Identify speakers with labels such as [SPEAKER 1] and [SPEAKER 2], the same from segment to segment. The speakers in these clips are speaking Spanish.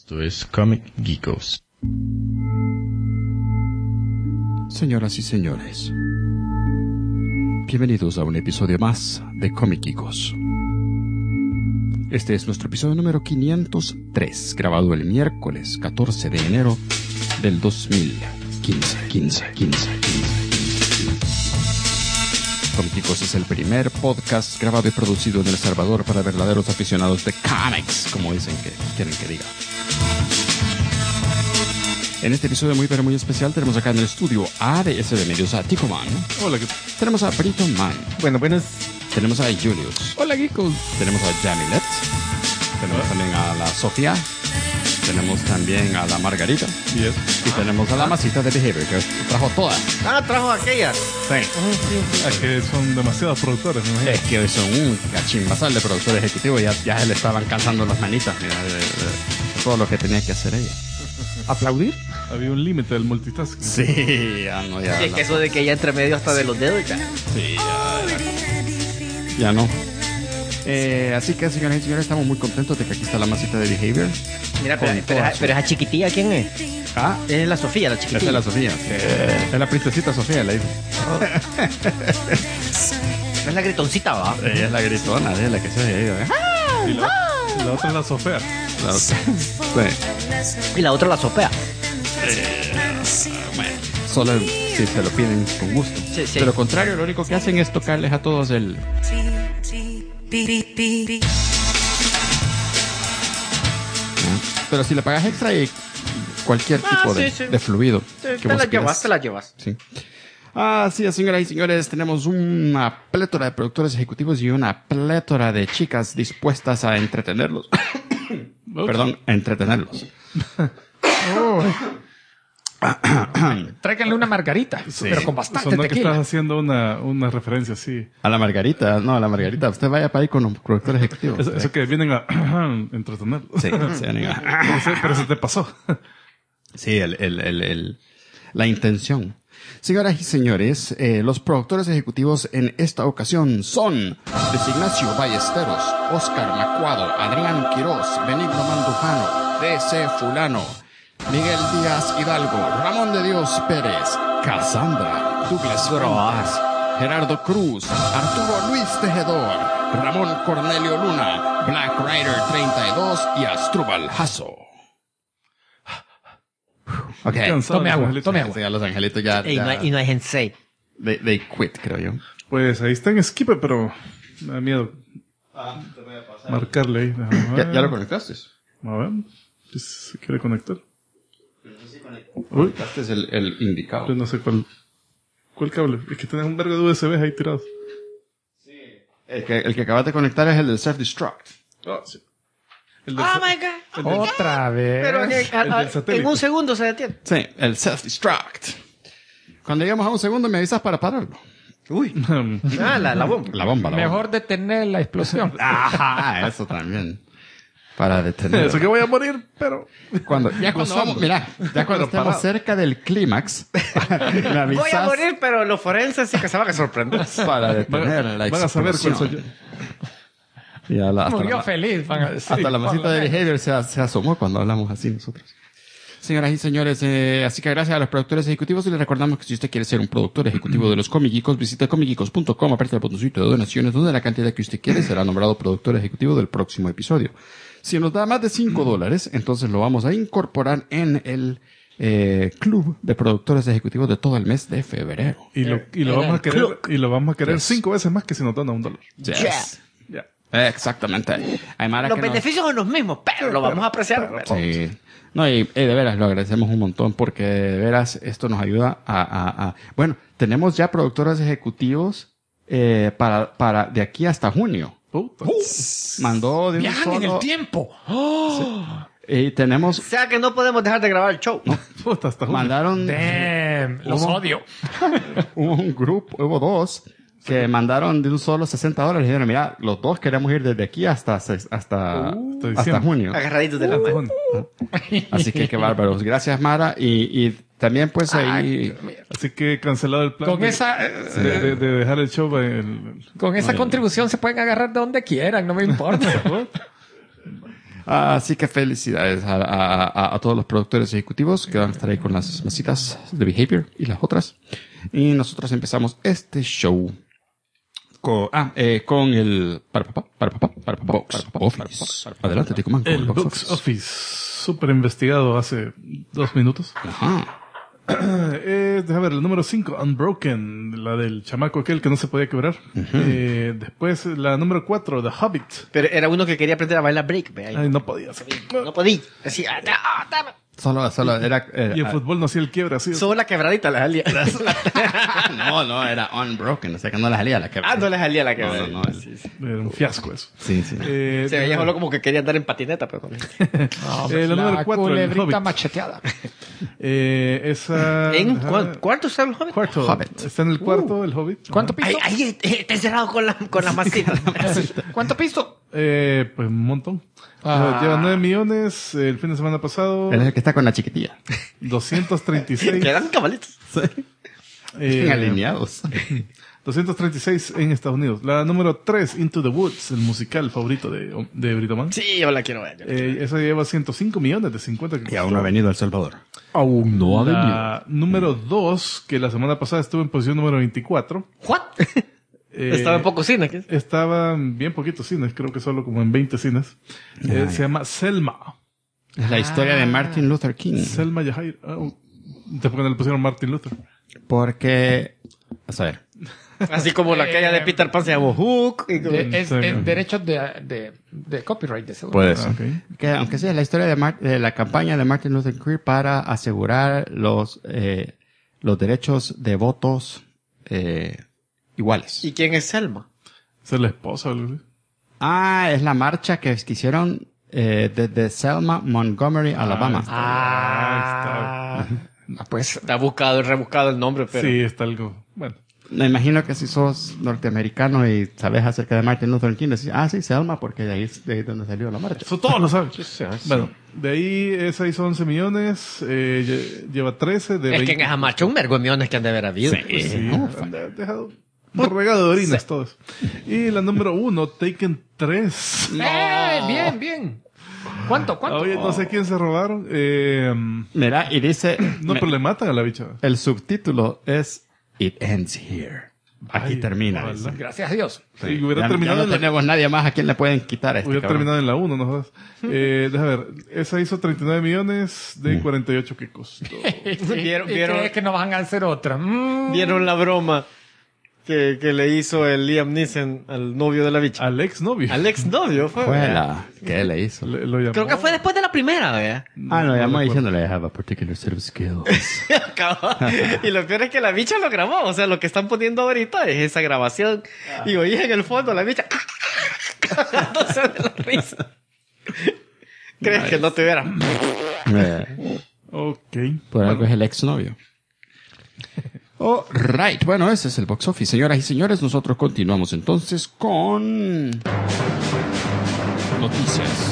[SPEAKER 1] Esto es Comic Geekos.
[SPEAKER 2] Señoras y señores, bienvenidos a un episodio más de Comic Geekos. Este es nuestro episodio número 503, grabado el miércoles 14 de enero del 2015. Comic Geekos es el primer podcast grabado y producido en El Salvador para verdaderos aficionados de cómics, como dicen que quieren que diga. En este episodio muy pero muy especial tenemos acá en el estudio a ADS Medios a Tico Man.
[SPEAKER 3] Hola, ¿qué?
[SPEAKER 2] Tenemos a Brito Man.
[SPEAKER 3] Buenas.
[SPEAKER 2] Tenemos a Julius.
[SPEAKER 3] Hola, Geekos.
[SPEAKER 2] Tenemos a Jamilet. Tenemos también a la Sofía. Tenemos también a la Margarita.
[SPEAKER 3] Yes.
[SPEAKER 2] Y tenemos a la masita de Behavior, que trajo todas.
[SPEAKER 4] Trajo aquellas.
[SPEAKER 2] Sí.
[SPEAKER 3] Es que son demasiados productores, me imagino.
[SPEAKER 2] Es que hoy son un cachimbasal de productor ejecutivo. Ya se le estaban cansando las manitas. Mira, de todo lo que tenía que hacer ella. ¿Aplaudir?
[SPEAKER 3] Había un límite del multitasking.
[SPEAKER 2] Sí, ya no, ya.
[SPEAKER 4] Sí, es que eso de que ya entre medio hasta de los dedos ya.
[SPEAKER 2] Sí, ya no. Así que, señoras y señores, estamos muy contentos de que aquí está la masita de Behavior.
[SPEAKER 4] Mira, pero esa chiquitilla, ¿quién es?
[SPEAKER 2] Ah,
[SPEAKER 4] Es la Sofía, la
[SPEAKER 2] esta
[SPEAKER 4] chiquitilla.
[SPEAKER 2] es la Sofía. Es la princesita Sofía, le dice.
[SPEAKER 4] No es la gritoncita, ¿va?
[SPEAKER 2] Ella es la gritona, es la que se oye.
[SPEAKER 3] Y la otra es la Sofía.
[SPEAKER 2] Sí.
[SPEAKER 4] Y la otra la sopea.
[SPEAKER 2] Bueno, solo si se lo piden con gusto.
[SPEAKER 4] Sí.
[SPEAKER 2] De lo contrario, lo único que hacen es tocarles a todos el... Pero si le pagas extra y cualquier tipo
[SPEAKER 4] sí.
[SPEAKER 2] de fluido.
[SPEAKER 4] Te
[SPEAKER 2] que vos
[SPEAKER 4] la
[SPEAKER 2] quieras.
[SPEAKER 4] te la llevas.
[SPEAKER 2] Sí. Así es, señoras y señores, tenemos una plétora de productores ejecutivos y una plétora de chicas dispuestas a entretenerlos. Perdón, a entretenerlos.
[SPEAKER 5] Tráiganle una margarita, pero con bastante
[SPEAKER 3] Sonó que
[SPEAKER 5] tequila.
[SPEAKER 3] estás haciendo una referencia así.
[SPEAKER 2] A la Margarita, no, a la Margarita. Usted vaya para ahí con los productores ejecutivos.
[SPEAKER 3] Eso que vienen a entretener.
[SPEAKER 2] Sí, se anima.
[SPEAKER 3] Pero se te pasó.
[SPEAKER 2] Sí, la intención. Señoras y señores, los productores ejecutivos en esta ocasión son Luis Ignacio Ballesteros, Oscar Macuado, Adrián Quirós, Benigno Mandujano, D.C. Fulano, Miguel Díaz Hidalgo, Ramón de Dios Pérez, Cassandra, Douglas Fuentes, Gerardo Cruz, Arturo Luis Tejedor, Ramón Cornelio Luna, Black Rider 32 y Astrubal Jasso. Ok.
[SPEAKER 3] Cansado,
[SPEAKER 5] Tome agua,
[SPEAKER 3] Angelito.
[SPEAKER 5] tome agua.
[SPEAKER 2] Sí, a los angelitos ya...
[SPEAKER 4] Y no hay Hensei.
[SPEAKER 2] They quit, creo yo.
[SPEAKER 3] Pues ahí está en Skip, pero me da miedo marcarle ahí.
[SPEAKER 2] ¿Ya lo conectaste?
[SPEAKER 3] A ver, si se quiere conectar.
[SPEAKER 2] Uy, este es el indicado.
[SPEAKER 3] Yo no sé cuál cable. Es que tenés un vergo de USBs ahí tirados.
[SPEAKER 2] El que acabas de conectar es el del self-destruct.
[SPEAKER 3] Ah, sí. El del
[SPEAKER 4] Oh my God.
[SPEAKER 5] Otra vez.
[SPEAKER 4] Pero
[SPEAKER 3] el del satélite.
[SPEAKER 4] en un segundo se detiene.
[SPEAKER 2] Sí, el self-destruct. Cuando lleguemos a un segundo me avisas para pararlo.
[SPEAKER 4] Uy. La bomba.
[SPEAKER 2] La bomba.
[SPEAKER 5] Mejor detener la explosión.
[SPEAKER 2] Ajá, eso también. Para detener.
[SPEAKER 3] Eso que voy a morir, pero...
[SPEAKER 2] Cuando vamos, mira, ya cuando estemos
[SPEAKER 3] parado.
[SPEAKER 2] cerca del clímax, me avisas
[SPEAKER 4] Voy a morir, pero los forenses sí que se van a sorprender.
[SPEAKER 2] para detener la
[SPEAKER 3] Van a saber cuál soy yo.
[SPEAKER 2] Y hasta
[SPEAKER 5] Murió
[SPEAKER 2] la-
[SPEAKER 5] feliz, van a decir.
[SPEAKER 2] Hasta la masita
[SPEAKER 5] Por lo
[SPEAKER 2] de
[SPEAKER 5] menos.
[SPEAKER 2] Behavior se asomó cuando hablamos así nosotros. Señoras y señores, así que gracias a los productores ejecutivos y les recordamos que si usted quiere ser un productor ejecutivo de los Comic Geekos, visite comicgeekos.com, aparte del botoncito de donaciones, donde la cantidad que usted quiere será nombrado productor ejecutivo del próximo episodio. Si nos da más de $5, entonces lo vamos a incorporar en el club de productores ejecutivos de todo el mes de febrero.
[SPEAKER 3] Y lo vamos a querer 5 veces más que si nos dan a $1.
[SPEAKER 2] Yes.
[SPEAKER 3] Ya.
[SPEAKER 2] Exactamente. Hay mara
[SPEAKER 4] Los
[SPEAKER 2] que nos-
[SPEAKER 4] beneficios son los mismos, pero lo vamos a apreciar.
[SPEAKER 2] Sí. No, y de veras lo agradecemos un montón porque de veras esto nos ayuda a... Bueno, tenemos ya productores ejecutivos para de aquí hasta junio.
[SPEAKER 3] Puta.
[SPEAKER 2] Mandó de un
[SPEAKER 5] Viajan en
[SPEAKER 2] solo...
[SPEAKER 5] el tiempo.
[SPEAKER 2] Y tenemos...
[SPEAKER 4] O sea que no podemos dejar de grabar el show.
[SPEAKER 3] Puta, hasta junio.
[SPEAKER 2] Mandaron
[SPEAKER 5] Damn, los odio.
[SPEAKER 2] un grupo, hubo dos que mandaron de un solo $60 y dijeron, mira, los dos queremos ir desde aquí hasta
[SPEAKER 3] diciembre.
[SPEAKER 2] junio.
[SPEAKER 4] Agarraditos de la mano.
[SPEAKER 2] Así que qué bárbaros. Gracias, Mara. Y también pues ahí...
[SPEAKER 3] Así que cancelado el plan
[SPEAKER 5] Con esa,
[SPEAKER 3] de dejar el show.
[SPEAKER 5] con esa contribución se pueden agarrar de donde quieran, no me importa.
[SPEAKER 2] Así que felicidades a todos los productores ejecutivos que van a estar ahí con las mesitas de Behavior y las otras. Y nosotros empezamos este show con el Box Office. Adelante, Tico Man, con
[SPEAKER 3] El Box Office, súper investigado hace 2 minutos.
[SPEAKER 2] Ajá.
[SPEAKER 3] Deja ver, el número 5, Unbroken, la del chamaco aquel que no se podía quebrar. Después, la número 4, The Hobbit.
[SPEAKER 4] Pero era uno que quería aprender a bailar break, ve ahí.
[SPEAKER 3] Ay, no podía.
[SPEAKER 4] No podía. Decía, dame.
[SPEAKER 2] Solo era...
[SPEAKER 3] Y en fútbol no hacía el quiebre así.
[SPEAKER 4] Solo la quebradita la salía.
[SPEAKER 2] no, era Unbroken, o sea que no la salía la que...
[SPEAKER 4] No le salía la quebradita.
[SPEAKER 2] No.
[SPEAKER 4] Sí.
[SPEAKER 3] Era un fiasco eso.
[SPEAKER 2] Sí.
[SPEAKER 4] Se veía solo como que quería andar en patineta, pero con
[SPEAKER 3] La número 4, el
[SPEAKER 5] culebrita
[SPEAKER 3] Hobbit.
[SPEAKER 5] macheteada.
[SPEAKER 3] Esa...
[SPEAKER 4] ¿En
[SPEAKER 3] ajá,
[SPEAKER 4] cuarto está el Hobbit?
[SPEAKER 3] Cuarto.
[SPEAKER 2] Hobbit.
[SPEAKER 3] Está en el cuarto, el Hobbit.
[SPEAKER 5] ¿Cuánto piso?
[SPEAKER 4] Ahí está encerrado con la masita.
[SPEAKER 5] ¿Cuánto piso?
[SPEAKER 3] Pues un montón. Lleva 9 millones el fin de semana pasado.
[SPEAKER 2] Él es el que está con la chiquitilla.
[SPEAKER 3] 236.
[SPEAKER 4] Quedan cabalitos.
[SPEAKER 2] Están alineados.
[SPEAKER 3] 236 en Estados Unidos. La número 3, Into the Woods, el musical favorito de Britoman.
[SPEAKER 4] Sí, yo la quiero ver.
[SPEAKER 3] Esa lleva 105 millones de 50 que
[SPEAKER 2] Y aún no ha venido a El Salvador.
[SPEAKER 5] Aún no
[SPEAKER 3] La número 2, que la semana pasada estuvo en posición número 24.
[SPEAKER 4] ¿What? Estaba en pocos cines. ¿Qué?
[SPEAKER 3] Estaban bien poquitos cines, creo que solo como en 20 cines. Se llama Selma.
[SPEAKER 2] Es la historia de Martin Luther King.
[SPEAKER 3] Selma Yajair. ¿De por qué no le pusieron Martin Luther?
[SPEAKER 2] Porque... A ver.
[SPEAKER 4] Así como la aquella de Peter Pan se llamó Hook. Y como-
[SPEAKER 5] Es
[SPEAKER 3] Sí.
[SPEAKER 5] derechos de copyright, de seguro.
[SPEAKER 2] Puede ser.
[SPEAKER 3] Ok.
[SPEAKER 2] Que, aunque sea la historia de la campaña de Martin Luther King para asegurar los derechos de votos iguales.
[SPEAKER 4] ¿Y quién es Selma?
[SPEAKER 3] Esa es la esposa o algo así.
[SPEAKER 2] Es la marcha que hicieron desde Selma, Montgomery, Alabama.
[SPEAKER 5] Pues
[SPEAKER 4] Está buscado y rebuscado el nombre, pero...
[SPEAKER 3] Sí, está algo. Bueno.
[SPEAKER 2] Me imagino que si sos norteamericano y sabes acerca de Martin Luther King, decís, sí, Selma, porque de ahí es donde salió la marcha.
[SPEAKER 3] Eso todos lo saben.
[SPEAKER 4] Sí.
[SPEAKER 3] Bueno, de ahí esa hizo 11 millones, lleva 13 de
[SPEAKER 4] Es
[SPEAKER 3] 20.
[SPEAKER 4] que en esa marcha un vergo de millones que han de haber habido.
[SPEAKER 3] Sí,
[SPEAKER 2] No,
[SPEAKER 3] han dejado regado de orinas todos. Y la número 1, Taken 3.
[SPEAKER 5] bien. ¿Cuánto?
[SPEAKER 3] Oye, no sé quién se robaron.
[SPEAKER 2] Mira, y dice,
[SPEAKER 3] No, pero le matan a la bicha.
[SPEAKER 2] el subtítulo es It Ends Here. Aquí
[SPEAKER 3] Ay,
[SPEAKER 2] termina.
[SPEAKER 3] ojalá.
[SPEAKER 2] Dice.
[SPEAKER 5] Gracias a Dios.
[SPEAKER 3] Sí, hubiera
[SPEAKER 2] Ya
[SPEAKER 3] terminado
[SPEAKER 2] no
[SPEAKER 3] en la,
[SPEAKER 2] tenemos nadie más a quien le pueden quitar a este
[SPEAKER 3] hubiera
[SPEAKER 2] cabrón.
[SPEAKER 3] terminado en la 1, no jodas. Deja ver, esa hizo 39 millones de 48 que costó.
[SPEAKER 4] ¿Vieron?
[SPEAKER 5] ¿Y crees que no van a hacer otra?
[SPEAKER 4] ¿Vieron la broma que le hizo el Liam Neeson al novio de la bicha?
[SPEAKER 3] Al ex novio.
[SPEAKER 4] Al exnovio fue.
[SPEAKER 2] Juela, ¿qué le hizo?
[SPEAKER 3] Lo llamó.
[SPEAKER 4] Creo que fue después de la primera, ¿verdad?
[SPEAKER 2] Lo llamó diciéndole, I have a particular set of skills.
[SPEAKER 4] Y lo peor es que la bicha lo grabó. O sea, lo que están poniendo ahorita es esa grabación. Y oí en el fondo la bicha. Cagándose de la risa. ¿Crees que no te hubiera?
[SPEAKER 3] Ok.
[SPEAKER 2] Por algo es el exnovio. Oh, right. Bueno, ese es el box office. Señoras y señores, nosotros continuamos entonces con... Noticias.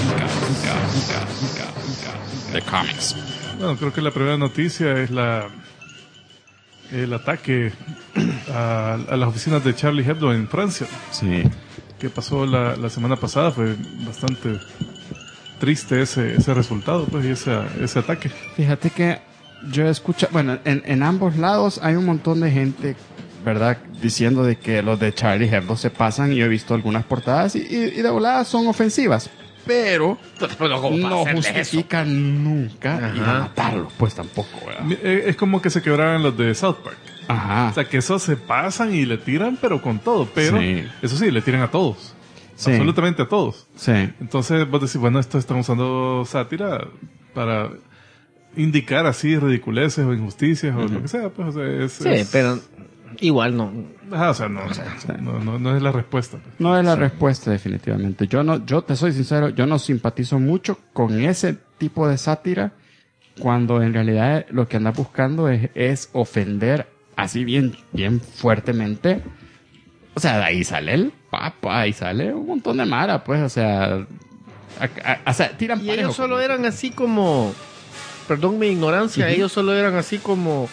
[SPEAKER 2] De comics.
[SPEAKER 3] Bueno, creo que la primera noticia es el ataque a las oficinas de Charlie Hebdo en Francia,
[SPEAKER 2] Sí.
[SPEAKER 3] que pasó la semana pasada. Fue bastante triste ese resultado, pues, y ese ataque.
[SPEAKER 2] Fíjate que yo escucho... Bueno, en ambos lados hay un montón de gente, ¿verdad? Diciendo de que los de Charlie Hebdo se pasan. Y yo he visto algunas portadas y de volada son ofensivas. Pero no justifican nunca ir a matarlos, pues tampoco, ¿verdad?
[SPEAKER 3] Es como que se quebraran los de South Park.
[SPEAKER 2] Ajá.
[SPEAKER 3] O sea, que esos se pasan y le tiran, pero con todo. Pero,
[SPEAKER 2] Sí.
[SPEAKER 3] eso sí, le tiran a todos.
[SPEAKER 2] Sí.
[SPEAKER 3] Absolutamente a todos.
[SPEAKER 2] Sí.
[SPEAKER 3] Entonces vos decís, bueno, esto están usando sátira para indicar así ridiculeces o injusticias o lo que sea. Pues, o sea,
[SPEAKER 4] Sí, pero igual no.
[SPEAKER 3] Ajá, o sea, no es la respuesta. Pues.
[SPEAKER 2] No es la respuesta, definitivamente. Yo te soy sincero, yo no simpatizo mucho con ese tipo de sátira cuando en realidad lo que andas buscando es ofender así bien fuertemente. O sea, de ahí sale el papa, ahí sale un montón de mara, pues, o sea, tiran
[SPEAKER 4] Y
[SPEAKER 2] parejo,
[SPEAKER 4] ellos solo
[SPEAKER 2] como-
[SPEAKER 4] eran así como... Perdón mi ignorancia, ellos solo eran así como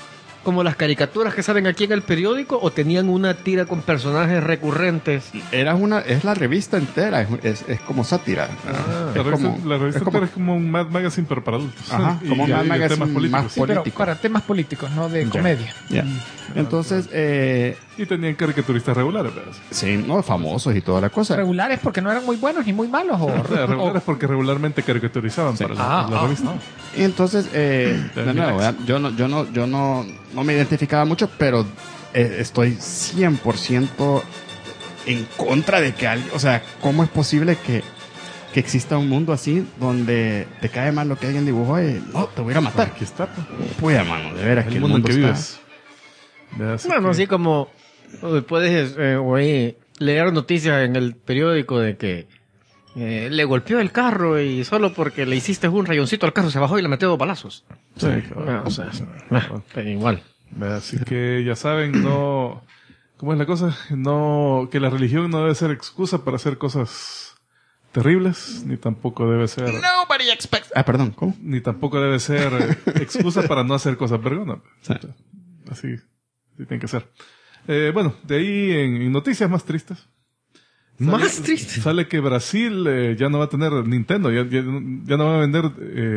[SPEAKER 4] como las caricaturas que salen aquí en el periódico o tenían una tira con personajes recurrentes?
[SPEAKER 2] Es la revista entera, es como sátira.
[SPEAKER 3] La
[SPEAKER 2] Es
[SPEAKER 3] revista,
[SPEAKER 2] como-
[SPEAKER 3] la revista
[SPEAKER 2] es como-
[SPEAKER 3] entera es como un Mad Magazine, pero para adultos.
[SPEAKER 2] Ajá, como un
[SPEAKER 3] y
[SPEAKER 2] Mad
[SPEAKER 3] de
[SPEAKER 2] Magazine
[SPEAKER 3] temas políticos.
[SPEAKER 2] más
[SPEAKER 5] Sí, pero
[SPEAKER 2] político.
[SPEAKER 5] para temas políticos, no de comedia.
[SPEAKER 2] Ya. Entonces,
[SPEAKER 3] Y tenían caricaturistas regulares, ¿verdad?
[SPEAKER 2] sí, no, famosos y toda la cosa.
[SPEAKER 5] Regulares porque no eran muy buenos ni muy malos.
[SPEAKER 3] O sea, regulares porque regularmente caricaturizaban para la revista.
[SPEAKER 2] Y entonces, de nuevo, ¿verdad? yo no me identificaba mucho, pero estoy 100% en contra de que alguien, o sea, ¿cómo es posible que exista un mundo así donde te cae mal lo que alguien dibujó y no, te voy a ir a matar?
[SPEAKER 3] Aquí está, pues.
[SPEAKER 2] Pues, mano, de veras
[SPEAKER 3] El
[SPEAKER 2] que
[SPEAKER 3] mundo en que
[SPEAKER 2] está-
[SPEAKER 3] vives. ¿Verdad? Así
[SPEAKER 4] Bueno,
[SPEAKER 3] que-
[SPEAKER 4] así como puedes oye, leer noticias en el periódico de que le golpeó el carro y solo porque le hiciste un rayoncito al carro se bajó y le metió 2 balazos.
[SPEAKER 3] Sí,
[SPEAKER 4] O sea, pero igual.
[SPEAKER 3] ¿verdad? Así que ya saben, no... ¿Cómo es la cosa? No, que la religión no debe ser excusa para hacer cosas terribles, ni tampoco debe ser...
[SPEAKER 2] Nobody expects. Ah, perdón, ¿cómo?
[SPEAKER 3] Ni tampoco debe ser excusa para no hacer cosas vergonas. Así tiene que ser. Bueno, de ahí en noticias más tristes.
[SPEAKER 4] Más triste.
[SPEAKER 3] Sale que Brasil ya no va a tener Nintendo, ya no va a vender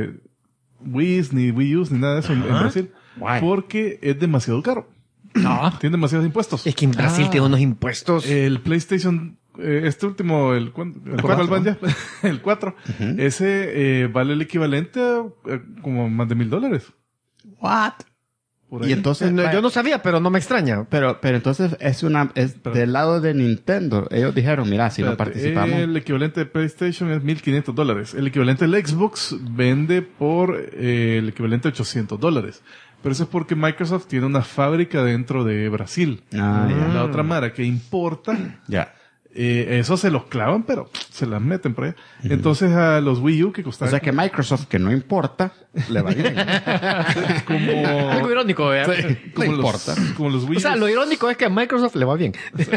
[SPEAKER 3] Wii ni Wii U ni nada de eso en Brasil.
[SPEAKER 2] Why?
[SPEAKER 3] Porque es demasiado caro.
[SPEAKER 5] No.
[SPEAKER 3] Tiene demasiados impuestos.
[SPEAKER 4] Es que en Brasil tiene unos impuestos.
[SPEAKER 3] El PlayStation, este último, ¿el cuál van ya? El 4. Ese vale el equivalente a como más de $1,000.
[SPEAKER 2] What?
[SPEAKER 3] Por ahí.
[SPEAKER 2] Y entonces,
[SPEAKER 4] No, yo no sabía, pero no me extraña.
[SPEAKER 2] pero entonces es del lado de Nintendo. Ellos dijeron, mira, si no
[SPEAKER 3] Espérate,
[SPEAKER 2] participamos.
[SPEAKER 3] el equivalente de PlayStation es $1,500. El equivalente del Xbox vende por el equivalente a $800. Pero eso es porque Microsoft tiene una fábrica dentro de Brasil.
[SPEAKER 2] Ah, ya.
[SPEAKER 3] La otra mara que importa,
[SPEAKER 2] Ya.
[SPEAKER 3] eso se los clavan, pero se las meten por allá. Entonces a los Wii U que
[SPEAKER 2] O
[SPEAKER 3] costaban
[SPEAKER 2] sea que Microsoft, que no importa, le va bien.
[SPEAKER 4] Algo irónico, ¿verdad?
[SPEAKER 2] No importa.
[SPEAKER 3] como los Wii
[SPEAKER 4] O sea,
[SPEAKER 3] U.
[SPEAKER 4] lo irónico es que a Microsoft le va bien.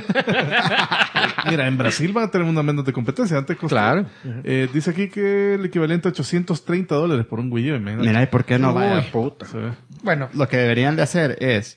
[SPEAKER 3] Mira, en Brasil van a tener una menos de competencia. Antes costaba.
[SPEAKER 4] Claro.
[SPEAKER 3] Dice aquí que el equivalente a $830 por un Wii U. Imagínate.
[SPEAKER 2] Mira, ¿y por qué no vaya?
[SPEAKER 3] Se ve.
[SPEAKER 5] Bueno,
[SPEAKER 2] Lo que deberían de hacer es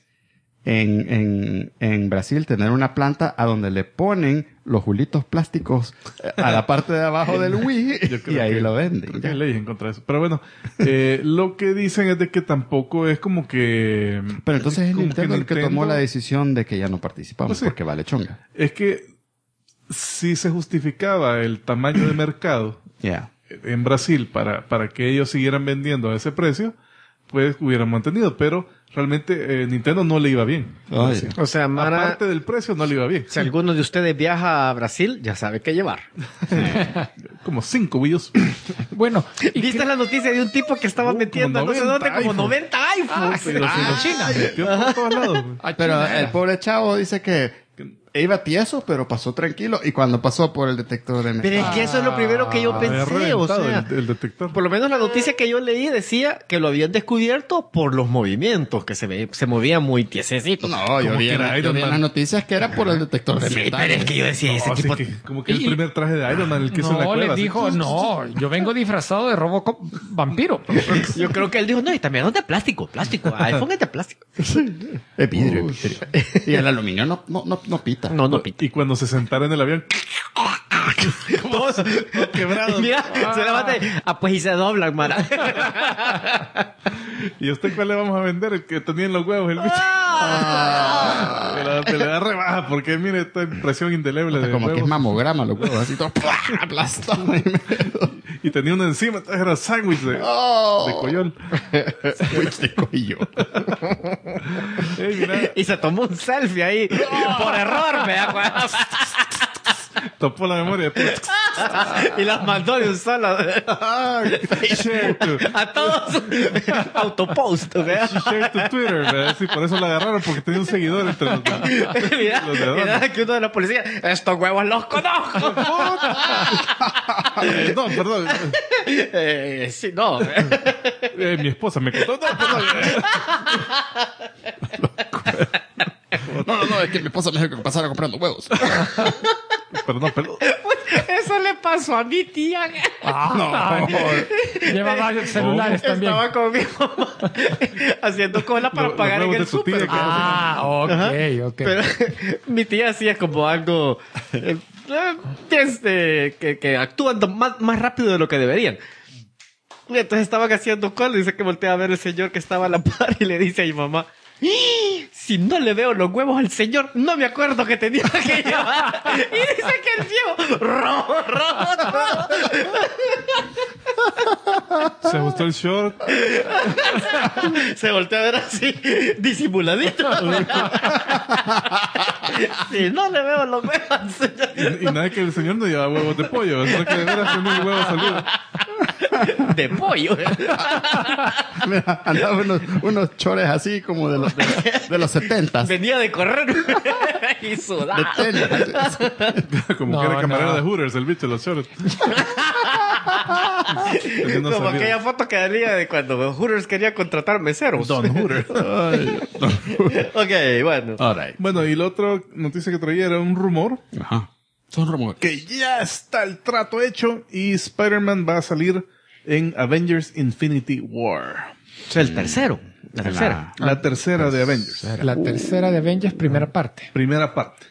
[SPEAKER 2] en Brasil tener una planta a donde le ponen los julitos plásticos a la parte de abajo del Wii
[SPEAKER 3] Yo creo
[SPEAKER 2] y ahí
[SPEAKER 3] que-
[SPEAKER 2] lo
[SPEAKER 3] creo
[SPEAKER 2] venden.
[SPEAKER 3] que hay
[SPEAKER 2] ya.
[SPEAKER 3] leyes en contra de eso. Pero bueno, lo que dicen es de que tampoco es como que...
[SPEAKER 2] Pero entonces es
[SPEAKER 3] como
[SPEAKER 2] Nintendo el que
[SPEAKER 3] Nintendo-
[SPEAKER 2] tomó la decisión de que ya no participamos
[SPEAKER 3] Pues sí.
[SPEAKER 2] porque vale chonga.
[SPEAKER 3] Es que si se justificaba el tamaño de mercado
[SPEAKER 2] Ya.
[SPEAKER 3] en Brasil para que ellos siguieran vendiendo a ese precio, pues hubieran mantenido. Pero realmente Nintendo no le iba bien.
[SPEAKER 2] Ay.
[SPEAKER 4] O sea, Mara,
[SPEAKER 3] Aparte del precio, no le iba bien.
[SPEAKER 4] si alguno de ustedes viaja a Brasil, ya sabe qué llevar.
[SPEAKER 3] Como 5 Wii U's.
[SPEAKER 5] bueno. ¿y
[SPEAKER 4] ¿Viste
[SPEAKER 5] qué?
[SPEAKER 4] la noticia de un tipo que estaba metiendo
[SPEAKER 3] como
[SPEAKER 4] no sé dónde
[SPEAKER 3] 90
[SPEAKER 4] como
[SPEAKER 3] iPhones.
[SPEAKER 4] 90 iPhones?
[SPEAKER 3] Pero si los chinos metió por todos lados. güey.
[SPEAKER 2] Pero el pobre chavo dice que iba tieso, pero pasó tranquilo. Y cuando pasó por el detector de
[SPEAKER 4] Pero es que eso es lo primero que yo
[SPEAKER 3] Había
[SPEAKER 4] pensé, o
[SPEAKER 3] reventado
[SPEAKER 4] sea...
[SPEAKER 3] el detector.
[SPEAKER 4] Por lo menos la noticia que yo leí decía que lo habían descubierto por los movimientos, que se movía muy tiesecito.
[SPEAKER 2] No, yo
[SPEAKER 3] Como
[SPEAKER 2] vi,
[SPEAKER 3] que era Iron
[SPEAKER 2] en
[SPEAKER 3] Man.
[SPEAKER 2] las noticias que era por el detector de
[SPEAKER 4] Sí,
[SPEAKER 2] metal.
[SPEAKER 4] pero es que yo decía, ese
[SPEAKER 3] No,
[SPEAKER 4] tipo...
[SPEAKER 3] así que, como que el
[SPEAKER 5] Y-
[SPEAKER 3] primer traje de Iron Man, el que hizo en la
[SPEAKER 5] No,
[SPEAKER 3] cueva.
[SPEAKER 5] le
[SPEAKER 3] así.
[SPEAKER 5] dijo, no, yo vengo disfrazado de Robocop vampiro.
[SPEAKER 4] Yo creo que él dijo, no, y también es de plástico. iPhone es de plástico.
[SPEAKER 2] Es vidrio, es vidrio. Y el aluminio no pita.
[SPEAKER 4] No pita.
[SPEAKER 3] Y cuando se sentara en el avión,
[SPEAKER 4] Todos
[SPEAKER 3] quebrados.
[SPEAKER 4] Mira, se levanta y, pues y se doblan, mara.
[SPEAKER 3] ¿y a usted cuál le vamos a vender? El que tenía en los huevos, el bicho.
[SPEAKER 4] Ah.
[SPEAKER 3] Pero te le da rebaja porque mire esta impresión indeleble de
[SPEAKER 2] Como que es
[SPEAKER 3] huevos.
[SPEAKER 2] mamograma los huevos, así todo aplastado.
[SPEAKER 3] Y tenía uno encima, entonces era sándwich de coyol.
[SPEAKER 2] Sándwich de cuello.
[SPEAKER 3] Ey, mira,
[SPEAKER 4] Y se tomó un selfie ahí por error, me acuerdo.
[SPEAKER 3] topó la memoria.
[SPEAKER 4] Y las mandó de un solo
[SPEAKER 3] Share to,
[SPEAKER 4] a todos. Autopost, ¿verdad?
[SPEAKER 3] share to Twitter, ¿verdad? Sí, por eso la agarraron, porque tenía un seguidor entre los
[SPEAKER 4] Mira,
[SPEAKER 3] Los de Adorno.
[SPEAKER 4] mira que uno de los policías, estos huevos los conozco.
[SPEAKER 3] No, perdón.
[SPEAKER 4] Sí, no.
[SPEAKER 3] Mi esposa me contó. No, perdón.
[SPEAKER 2] No, es que mi esposa me dijo que pasara comprando huevos.
[SPEAKER 3] Perdón, perdón.
[SPEAKER 4] Eso le pasó a mi tía.
[SPEAKER 5] Llevaba celulares también.
[SPEAKER 4] Estaba con mi mamá haciendo cola para pagar en el súper.
[SPEAKER 5] Ok.
[SPEAKER 4] Pero mi tía hacía como algo que actúan más rápido de lo que deberían. Y entonces estaban haciendo cola y dice que voltea a ver el señor que estaba a la par y le dice a mi mamá: si no le veo los huevos al señor, no me acuerdo que tenía que llevar. Y dice que el viejo rojo.
[SPEAKER 3] Se gustó el short.
[SPEAKER 4] Se voltea a ver así, disimuladito. Si no le veo los huevos al señor.
[SPEAKER 3] Y nada que el señor no lleva huevos de pollo. Eso es que de veras tiene huevos salidos.
[SPEAKER 4] De pollo.
[SPEAKER 2] Mira, andaba unos chores así como de los 70s.
[SPEAKER 4] Venía de correr y sudaba.
[SPEAKER 2] De tenis.
[SPEAKER 3] Como que era camarero de Hooters, el bicho, los shorts.
[SPEAKER 4] Como aquella foto que salía de cuando Hooters quería contratar meseros.
[SPEAKER 3] Don Hooter.
[SPEAKER 4] Ok, bueno.
[SPEAKER 2] All right.
[SPEAKER 3] Bueno, y la otra noticia que traía era un rumor
[SPEAKER 2] Ajá. Son rumores.
[SPEAKER 3] que ya está el trato hecho y Spider-Man va a salir en Avengers Infinity War.
[SPEAKER 4] O sea, el tercero. La tercera.
[SPEAKER 3] La tercera de Avengers.
[SPEAKER 5] La tercera de Avengers, primera parte.
[SPEAKER 3] Primera parte.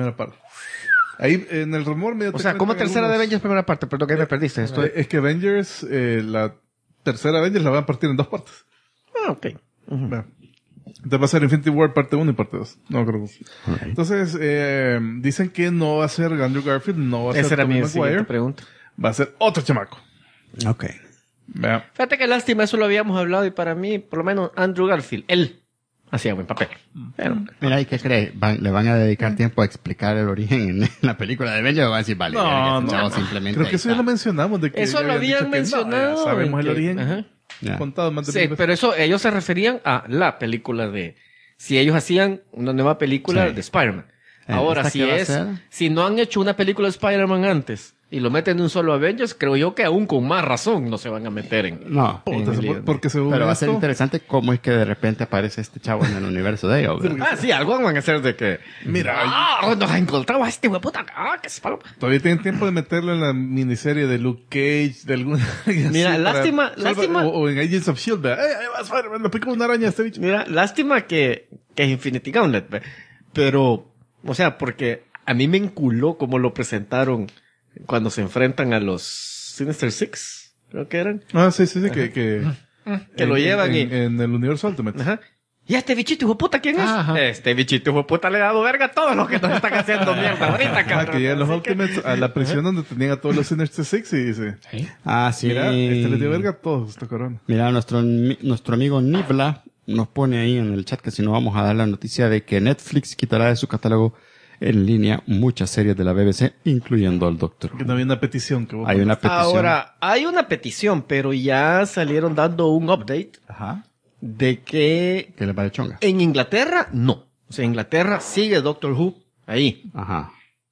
[SPEAKER 3] Ahí en el rumor me
[SPEAKER 4] O sea, ¿cómo tercera de Avengers primera parte? Perdón, que me perdiste. Esto
[SPEAKER 3] Es que Avengers, la tercera Avengers la van a partir en dos partes.
[SPEAKER 4] ok.
[SPEAKER 3] Entonces va a ser Infinity War parte 1 y parte 2. No creo. Entonces, dicen que no va a ser Andrew Garfield, no va a ser
[SPEAKER 4] Esa era
[SPEAKER 3] Tobey
[SPEAKER 4] mi
[SPEAKER 3] Maguire,
[SPEAKER 4] siguiente pregunta.
[SPEAKER 3] va a ser otro chamaco.
[SPEAKER 2] Ok.
[SPEAKER 3] Vea.
[SPEAKER 4] Fíjate que lástima, eso lo habíamos hablado y para mí, por lo menos Andrew Garfield, él hacía buen papel. Pero,
[SPEAKER 2] Mira, ¿y qué cree? ¿Le van a dedicar tiempo a explicar el origen en la película de Avengers o van a decir, vale,
[SPEAKER 3] No,
[SPEAKER 2] chavo,
[SPEAKER 3] no.
[SPEAKER 2] simplemente
[SPEAKER 3] Creo que
[SPEAKER 2] ahí
[SPEAKER 3] eso ya lo
[SPEAKER 2] está?
[SPEAKER 3] mencionamos. De que
[SPEAKER 4] eso
[SPEAKER 3] ya
[SPEAKER 4] lo
[SPEAKER 3] habían
[SPEAKER 4] habían
[SPEAKER 3] dicho que no,
[SPEAKER 4] mencionado.
[SPEAKER 3] ya sabemos el
[SPEAKER 4] que-
[SPEAKER 3] origen.
[SPEAKER 4] ajá.
[SPEAKER 2] Ya.
[SPEAKER 3] Contado más de
[SPEAKER 4] Sí,
[SPEAKER 3] mil veces.
[SPEAKER 4] pero eso, ellos se referían a la película de... Si ellos hacían una nueva película
[SPEAKER 2] Sí.
[SPEAKER 4] de Spider-Man. Ahora,
[SPEAKER 2] ¿esta
[SPEAKER 4] si
[SPEAKER 2] qué va a
[SPEAKER 4] es...
[SPEAKER 2] ser?
[SPEAKER 4] Si no han hecho una película de Spider-Man antes y lo meten en un solo Avengers, creo yo que aún con más razón no se van a meter en...
[SPEAKER 2] No.
[SPEAKER 3] Puta, porque según
[SPEAKER 2] Pero va a ser
[SPEAKER 3] esto,
[SPEAKER 2] interesante cómo es que de repente aparece este chavo en el universo de ellos. ¿verdad?
[SPEAKER 4] Ah, sí, algo van a hacer de que...
[SPEAKER 3] mira,
[SPEAKER 4] nos ha encontrado a este hueputa. Que se paloma.
[SPEAKER 3] todavía tienen tiempo de meterlo en la miniserie de Luke Cage, de alguna...
[SPEAKER 4] Mira, lástima-
[SPEAKER 3] O en Agents of S.H.I.E.L.D. ¿verdad? Ahí va Spider-Man, lo picó una araña a este bicho.
[SPEAKER 4] Mira, lástima que es Infinity Gauntlet, ve. Pero, o sea, porque a mí me enculó como lo presentaron cuando se enfrentan a los Sinister Six, creo que eran.
[SPEAKER 3] Ah, sí, que
[SPEAKER 4] lo llevan
[SPEAKER 3] en el universo Ultimate.
[SPEAKER 4] Ajá. ¿Y este bichito hijo de puta quién es?
[SPEAKER 5] Ajá.
[SPEAKER 4] Este bichito hijo de puta le ha dado verga a todos los que nos están haciendo mierda ahorita,
[SPEAKER 3] Ah,
[SPEAKER 4] cabrón.
[SPEAKER 3] que llegan los
[SPEAKER 4] Así que-
[SPEAKER 3] Ultimates a la prisión donde tenían a todos los Sinister Six y dice,
[SPEAKER 5] Sí.
[SPEAKER 2] Ah, sí.
[SPEAKER 3] mira, este le dio verga a todos esta corona.
[SPEAKER 2] Mira, nuestro amigo Nibla nos pone ahí en el chat que si no vamos a dar la noticia de que Netflix quitará de su catálogo en línea muchas series de la BBC, incluyendo al Doctor.
[SPEAKER 3] Que no había una petición que vos
[SPEAKER 2] Hay una petición.
[SPEAKER 4] Ahora, hay una petición, pero ya salieron dando un update
[SPEAKER 2] Ajá.
[SPEAKER 4] de que
[SPEAKER 2] Que le va de chonga.
[SPEAKER 4] en Inglaterra, no. O sea, en Inglaterra sigue Doctor Who ahí.
[SPEAKER 2] Ajá.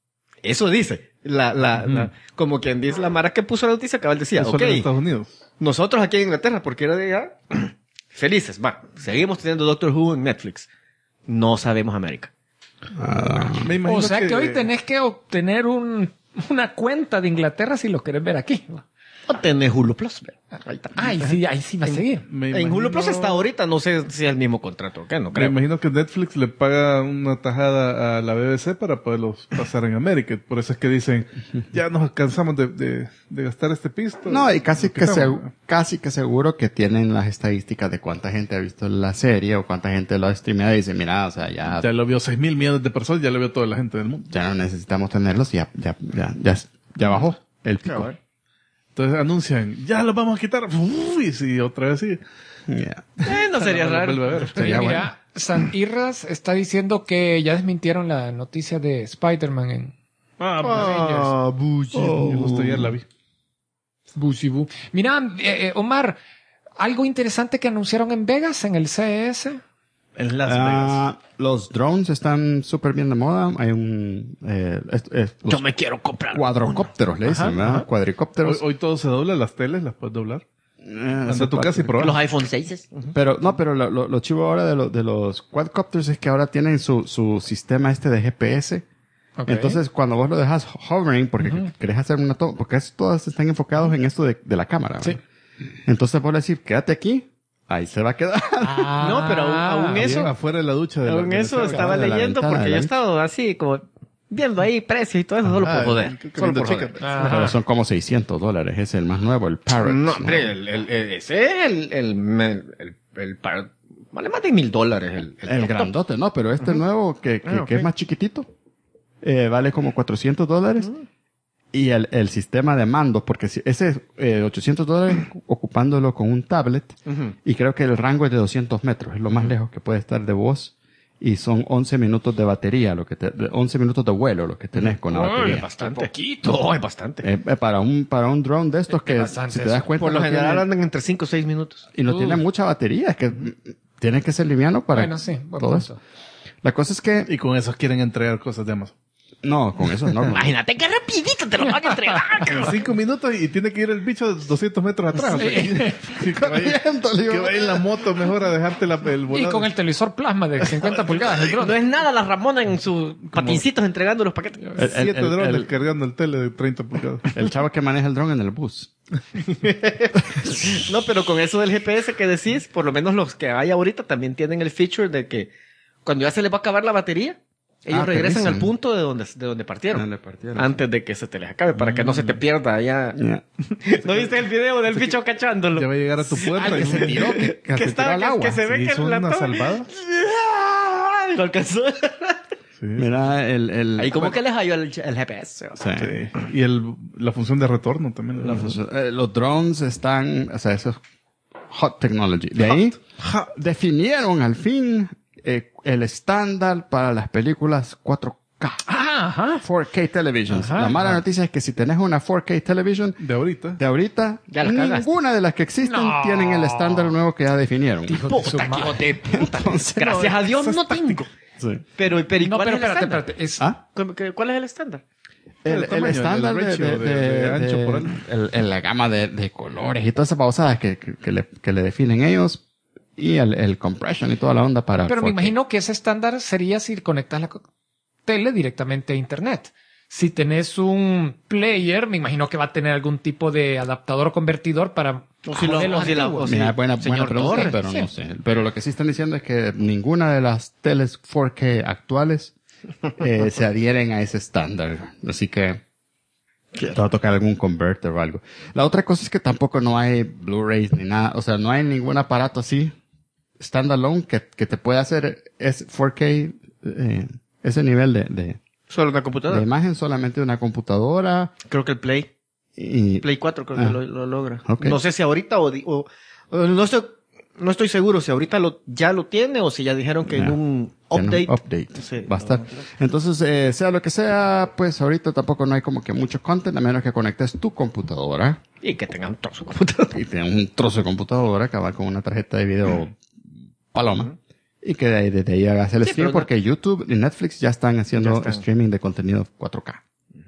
[SPEAKER 4] Eso dice. Como quien dice la mara que puso la noticia, cabal decía,
[SPEAKER 3] solo
[SPEAKER 4] ok,
[SPEAKER 3] en Estados Unidos.
[SPEAKER 4] nosotros aquí en Inglaterra, porque era de allá, felices, va, seguimos teniendo Doctor Who en Netflix. No sabemos América.
[SPEAKER 3] Me imagino
[SPEAKER 5] O sea que hoy tenés que obtener una cuenta de Inglaterra si lo querés ver aquí.
[SPEAKER 4] No tenés Hulu Plus, ve. Ahí está.
[SPEAKER 5] Ahí sí va a seguir.
[SPEAKER 4] En Hulu Plus hasta ahorita, no sé si es el mismo contrato o qué, no
[SPEAKER 3] Me
[SPEAKER 4] creo.
[SPEAKER 3] imagino que Netflix le paga una tajada a la BBC para poderlos pasar en América. Por eso es que dicen, ya nos cansamos de gastar este pisto.
[SPEAKER 2] No, y casi
[SPEAKER 3] Lo
[SPEAKER 2] que,
[SPEAKER 3] quitamos.
[SPEAKER 2] casi que seguro que tienen las estadísticas de cuánta gente ha visto la serie o cuánta gente lo ha streameado y dicen, mira, o sea, ya
[SPEAKER 3] Ya lo vio 6,000 millones de personas, ya lo vio toda la gente del mundo.
[SPEAKER 2] no necesitamos tenerlos, ya bajó el pico.
[SPEAKER 3] Entonces anuncian, ya los vamos a quitar. Uy, sí, otra vez sí.
[SPEAKER 2] Yeah.
[SPEAKER 4] No sería
[SPEAKER 3] Lo
[SPEAKER 4] raro.
[SPEAKER 3] vuelve a ver.
[SPEAKER 2] Sería
[SPEAKER 5] Oye,
[SPEAKER 2] bueno.
[SPEAKER 5] mira, San Irras está diciendo que ya desmintieron la noticia de Spider-Man en
[SPEAKER 3] Yo justo ayer la vi.
[SPEAKER 5] Busibu. Mira, Omar, algo interesante que anunciaron en Vegas, en el CES.
[SPEAKER 3] En Las Vegas.
[SPEAKER 2] Los drones están súper bien de moda. Hay los
[SPEAKER 4] me quiero comprar.
[SPEAKER 2] cuadrocópteros, le dicen, ¿verdad?
[SPEAKER 3] Hoy,
[SPEAKER 2] Cuadricópteros.
[SPEAKER 3] hoy todo se dobla, las teles las puedes doblar. Anda
[SPEAKER 2] Esa
[SPEAKER 3] a tu
[SPEAKER 2] parte.
[SPEAKER 3] casa y probar.
[SPEAKER 4] Los iPhone 6.
[SPEAKER 2] Pero lo chivo ahora de los quadcopters es que ahora tienen su sistema este de GPS
[SPEAKER 5] Ok.
[SPEAKER 2] Entonces, cuando vos lo dejas hovering, porque querés hacer una toma, porque todos están enfocados en esto de la cámara. ¿verdad?
[SPEAKER 5] Sí.
[SPEAKER 2] Entonces vos le decís, quédate aquí, ahí se va a quedar.
[SPEAKER 4] No, pero aún
[SPEAKER 3] Bien
[SPEAKER 4] eso,
[SPEAKER 3] afuera de la ducha.
[SPEAKER 4] aún eso estaba
[SPEAKER 2] de la
[SPEAKER 4] leyendo
[SPEAKER 2] ventana,
[SPEAKER 4] porque
[SPEAKER 2] de
[SPEAKER 4] yo
[SPEAKER 2] la
[SPEAKER 4] he estado así como viendo ahí precios y todo eso solo por joder. Solo por joder.
[SPEAKER 2] Pero son como $600. Ese es el más nuevo, el Parrot.
[SPEAKER 4] No, hombre, ese es vale más de $1,000 el
[SPEAKER 2] El
[SPEAKER 4] top.
[SPEAKER 2] grandote, no, pero este nuevo que es más chiquitito, vale como $400. Y el sistema de mandos, porque ese $800 ocupándolo con un tablet, y creo que el rango es de 200 metros, es lo más lejos que puede estar de vos, y son 11 minutos de batería, 11 minutos de vuelo lo que tenés con la batería.
[SPEAKER 4] Es bastante.
[SPEAKER 5] Poquito.
[SPEAKER 4] No, es bastante.
[SPEAKER 2] Para un drone de estos que,
[SPEAKER 5] bastante
[SPEAKER 2] si te das
[SPEAKER 5] eso.
[SPEAKER 2] cuenta,
[SPEAKER 4] Por lo
[SPEAKER 2] no
[SPEAKER 4] general
[SPEAKER 2] tiene-
[SPEAKER 4] andan entre 5 o 6 minutos.
[SPEAKER 2] y no tiene mucha batería, es que tiene que ser liviano para
[SPEAKER 5] Bueno, sí. Buen
[SPEAKER 2] todo
[SPEAKER 5] punto.
[SPEAKER 2] eso. La cosa es que,
[SPEAKER 3] Y con esos quieren entregar cosas de Amazon.
[SPEAKER 2] no, con eso no.
[SPEAKER 4] Imagínate que rapidito te lo van a entregar.
[SPEAKER 3] En 5 minutos y tiene que ir el bicho 200 metros atrás. O sea, que vaya en la moto mejor a dejarte el
[SPEAKER 5] Y
[SPEAKER 3] volante.
[SPEAKER 5] con el televisor plasma de 50 pulgadas. El
[SPEAKER 4] No
[SPEAKER 5] drone.
[SPEAKER 4] es nada la Ramona en sus patincitos entregando los paquetes.
[SPEAKER 3] 7 drones cargando el tele de 30 pulgadas.
[SPEAKER 2] El chavo que maneja el dron en el bus.
[SPEAKER 4] No, pero con eso del GPS que decís, por lo menos los que hay ahorita también tienen el feature de que cuando ya se les va a acabar la batería, ellos
[SPEAKER 2] te
[SPEAKER 4] regresan
[SPEAKER 2] dicen.
[SPEAKER 4] al punto de donde partieron.
[SPEAKER 2] Donde partieron.
[SPEAKER 4] Antes de que se te les acabe, para que no se te pierda ya.
[SPEAKER 2] Ya.
[SPEAKER 4] ¿No viste el video del bicho cachándolo?
[SPEAKER 3] Ya va a llegar a tu puerta.
[SPEAKER 2] Que se tiró, que
[SPEAKER 4] Que
[SPEAKER 2] se
[SPEAKER 4] estaba,
[SPEAKER 2] tiró al agua.
[SPEAKER 4] que se ve
[SPEAKER 3] Sí,
[SPEAKER 4] que
[SPEAKER 3] hizo
[SPEAKER 4] la
[SPEAKER 3] una
[SPEAKER 4] toma-
[SPEAKER 3] salvada.
[SPEAKER 4] Lo alcanzó.
[SPEAKER 3] Sí.
[SPEAKER 2] Mira,
[SPEAKER 4] Ahí como que les halló el GPS. O sea.
[SPEAKER 2] Sí.
[SPEAKER 3] Sí. Y la función de retorno también.
[SPEAKER 2] Los drones están, o sea, eso es hot technology. De ahí definieron al fin el estándar para las películas 4K.
[SPEAKER 5] Ajá.
[SPEAKER 2] 4K televisions.
[SPEAKER 5] Ajá.
[SPEAKER 2] La mala noticia es que si tenés una 4K television
[SPEAKER 3] De ahorita.
[SPEAKER 2] de ahorita,
[SPEAKER 4] Ya la cagaste.
[SPEAKER 2] ninguna de las que existen
[SPEAKER 5] No.
[SPEAKER 2] tienen el estándar nuevo que ya definieron.
[SPEAKER 5] Hijo de su
[SPEAKER 4] Puta,
[SPEAKER 5] madre.
[SPEAKER 4] hijo de puta.
[SPEAKER 2] Entonces,
[SPEAKER 4] Gracias a Dios
[SPEAKER 3] eso
[SPEAKER 4] no
[SPEAKER 3] es
[SPEAKER 4] tengo.
[SPEAKER 2] Sí.
[SPEAKER 4] Pero ¿y
[SPEAKER 5] No,
[SPEAKER 4] cuál
[SPEAKER 5] pero
[SPEAKER 4] es el
[SPEAKER 5] espérate,
[SPEAKER 4] estándar?
[SPEAKER 5] espérate. Es,
[SPEAKER 2] ¿Ah?
[SPEAKER 4] ¿Cuál es el estándar?
[SPEAKER 3] El tamaño, el
[SPEAKER 2] estándar
[SPEAKER 3] ratio de ancho por alto.
[SPEAKER 2] la gama de colores y todas esas babosadas que le definen ellos y el compression y toda la onda para
[SPEAKER 5] Pero me
[SPEAKER 2] 4K.
[SPEAKER 5] imagino que ese estándar sería si conectas la tele directamente a internet. Si tenés un player, me imagino que va a tener algún tipo de adaptador o convertidor para
[SPEAKER 4] O si lo-
[SPEAKER 5] modelos
[SPEAKER 4] o si la-
[SPEAKER 5] antiguos.
[SPEAKER 4] o si-
[SPEAKER 2] Mira, buena
[SPEAKER 4] señor
[SPEAKER 2] pregunta,
[SPEAKER 4] Torres,
[SPEAKER 2] pero
[SPEAKER 5] sí.
[SPEAKER 2] no sé. Pero lo que sí están diciendo es que ninguna de las teles 4K actuales se adhieren a ese estándar. Así que te va a tocar algún converter o algo. La otra cosa es que tampoco no hay Blu-rays ni nada. O sea, no hay ningún aparato así standalone que te pueda hacer es 4K, ese nivel de
[SPEAKER 4] Solo una computadora.
[SPEAKER 2] imagen solamente de una computadora
[SPEAKER 4] Creo que el Play
[SPEAKER 2] y
[SPEAKER 4] 4 creo
[SPEAKER 2] Ah.
[SPEAKER 4] que lo logra.
[SPEAKER 2] Ok.
[SPEAKER 4] No sé si ahorita o no estoy seguro si ahorita ya lo tiene o si ya dijeron que en
[SPEAKER 2] Ya.
[SPEAKER 4] un
[SPEAKER 2] tiene
[SPEAKER 4] update.
[SPEAKER 2] un
[SPEAKER 4] Sí.
[SPEAKER 2] va a estar. Entonces, sea lo que sea, pues ahorita tampoco no hay como que mucho content, a menos que conectes tu computadora
[SPEAKER 4] Y que tengan todo su computadora.
[SPEAKER 2] y tengas un trozo de computadora que va con una tarjeta de video paloma y que desde ahí hagas el
[SPEAKER 4] Sí,
[SPEAKER 2] stream
[SPEAKER 4] pero no-
[SPEAKER 2] porque YouTube y Netflix ya están haciendo
[SPEAKER 4] Ya están.
[SPEAKER 2] streaming de contenido 4K.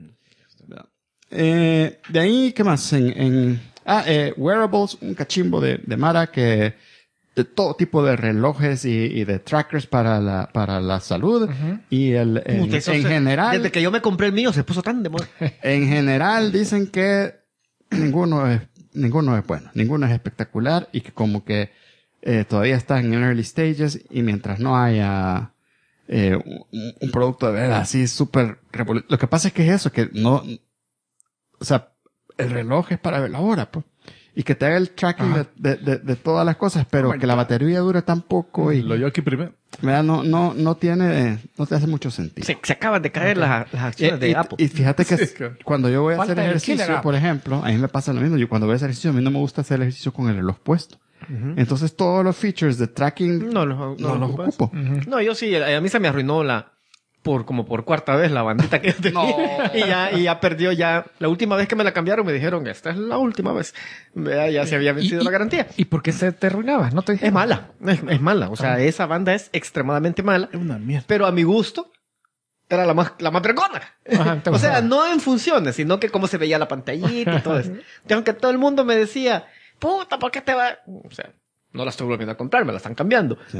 [SPEAKER 2] De ahí, ¿qué más? Wearables, un cachimbo de Mara que de todo tipo de relojes y de trackers para la salud y
[SPEAKER 4] Puta, eso
[SPEAKER 2] en general
[SPEAKER 4] Desde que yo me compré el mío se puso tan de moda.
[SPEAKER 2] en general dicen que ninguno es bueno, ninguno es espectacular y que como que todavía están en early stages y mientras no haya un producto de verdad así súper lo que pasa es que es eso, que no, o sea, el reloj es para ver la hora, pues. Y que te haga el tracking de todas las cosas, pero que la batería dure tan poco y
[SPEAKER 3] Lo yo aquí primero.
[SPEAKER 2] ¿verdad? no te hace mucho sentido.
[SPEAKER 4] Se acaban de caer las acciones de Apple.
[SPEAKER 2] Y fíjate que
[SPEAKER 3] Sí, claro.
[SPEAKER 2] cuando yo voy a
[SPEAKER 5] Falta
[SPEAKER 2] hacer
[SPEAKER 5] el
[SPEAKER 2] ejercicio,
[SPEAKER 5] killer app.
[SPEAKER 2] por ejemplo, a mí me pasa lo mismo. Yo cuando voy a hacer ejercicio, a mí no me gusta hacer ejercicio con el reloj puesto. Entonces todos los features de tracking
[SPEAKER 4] No los
[SPEAKER 2] los ocupo.
[SPEAKER 4] No, yo sí, a mí se me arruinó como por cuarta vez la bandita que yo tenía. Y ya perdió ya. La última vez que me la cambiaron me dijeron, esta es la última vez. Ya se había vencido la garantía.
[SPEAKER 5] ¿Y por qué se te arruinaba? No te
[SPEAKER 4] Es mala, es mala. O sea, esa banda es extremadamente mala.
[SPEAKER 3] Es una mierda.
[SPEAKER 4] Pero a mi gusto, era la más bregona.
[SPEAKER 5] Ajá, te
[SPEAKER 4] O sea,
[SPEAKER 5] gustaba.
[SPEAKER 4] no en funciones, sino que cómo se veía la pantallita y todo eso. Tengo que todo el mundo me decía, puta, ¿por qué te va? O sea, no la estoy volviendo a comprar, me la están cambiando.
[SPEAKER 2] Sí.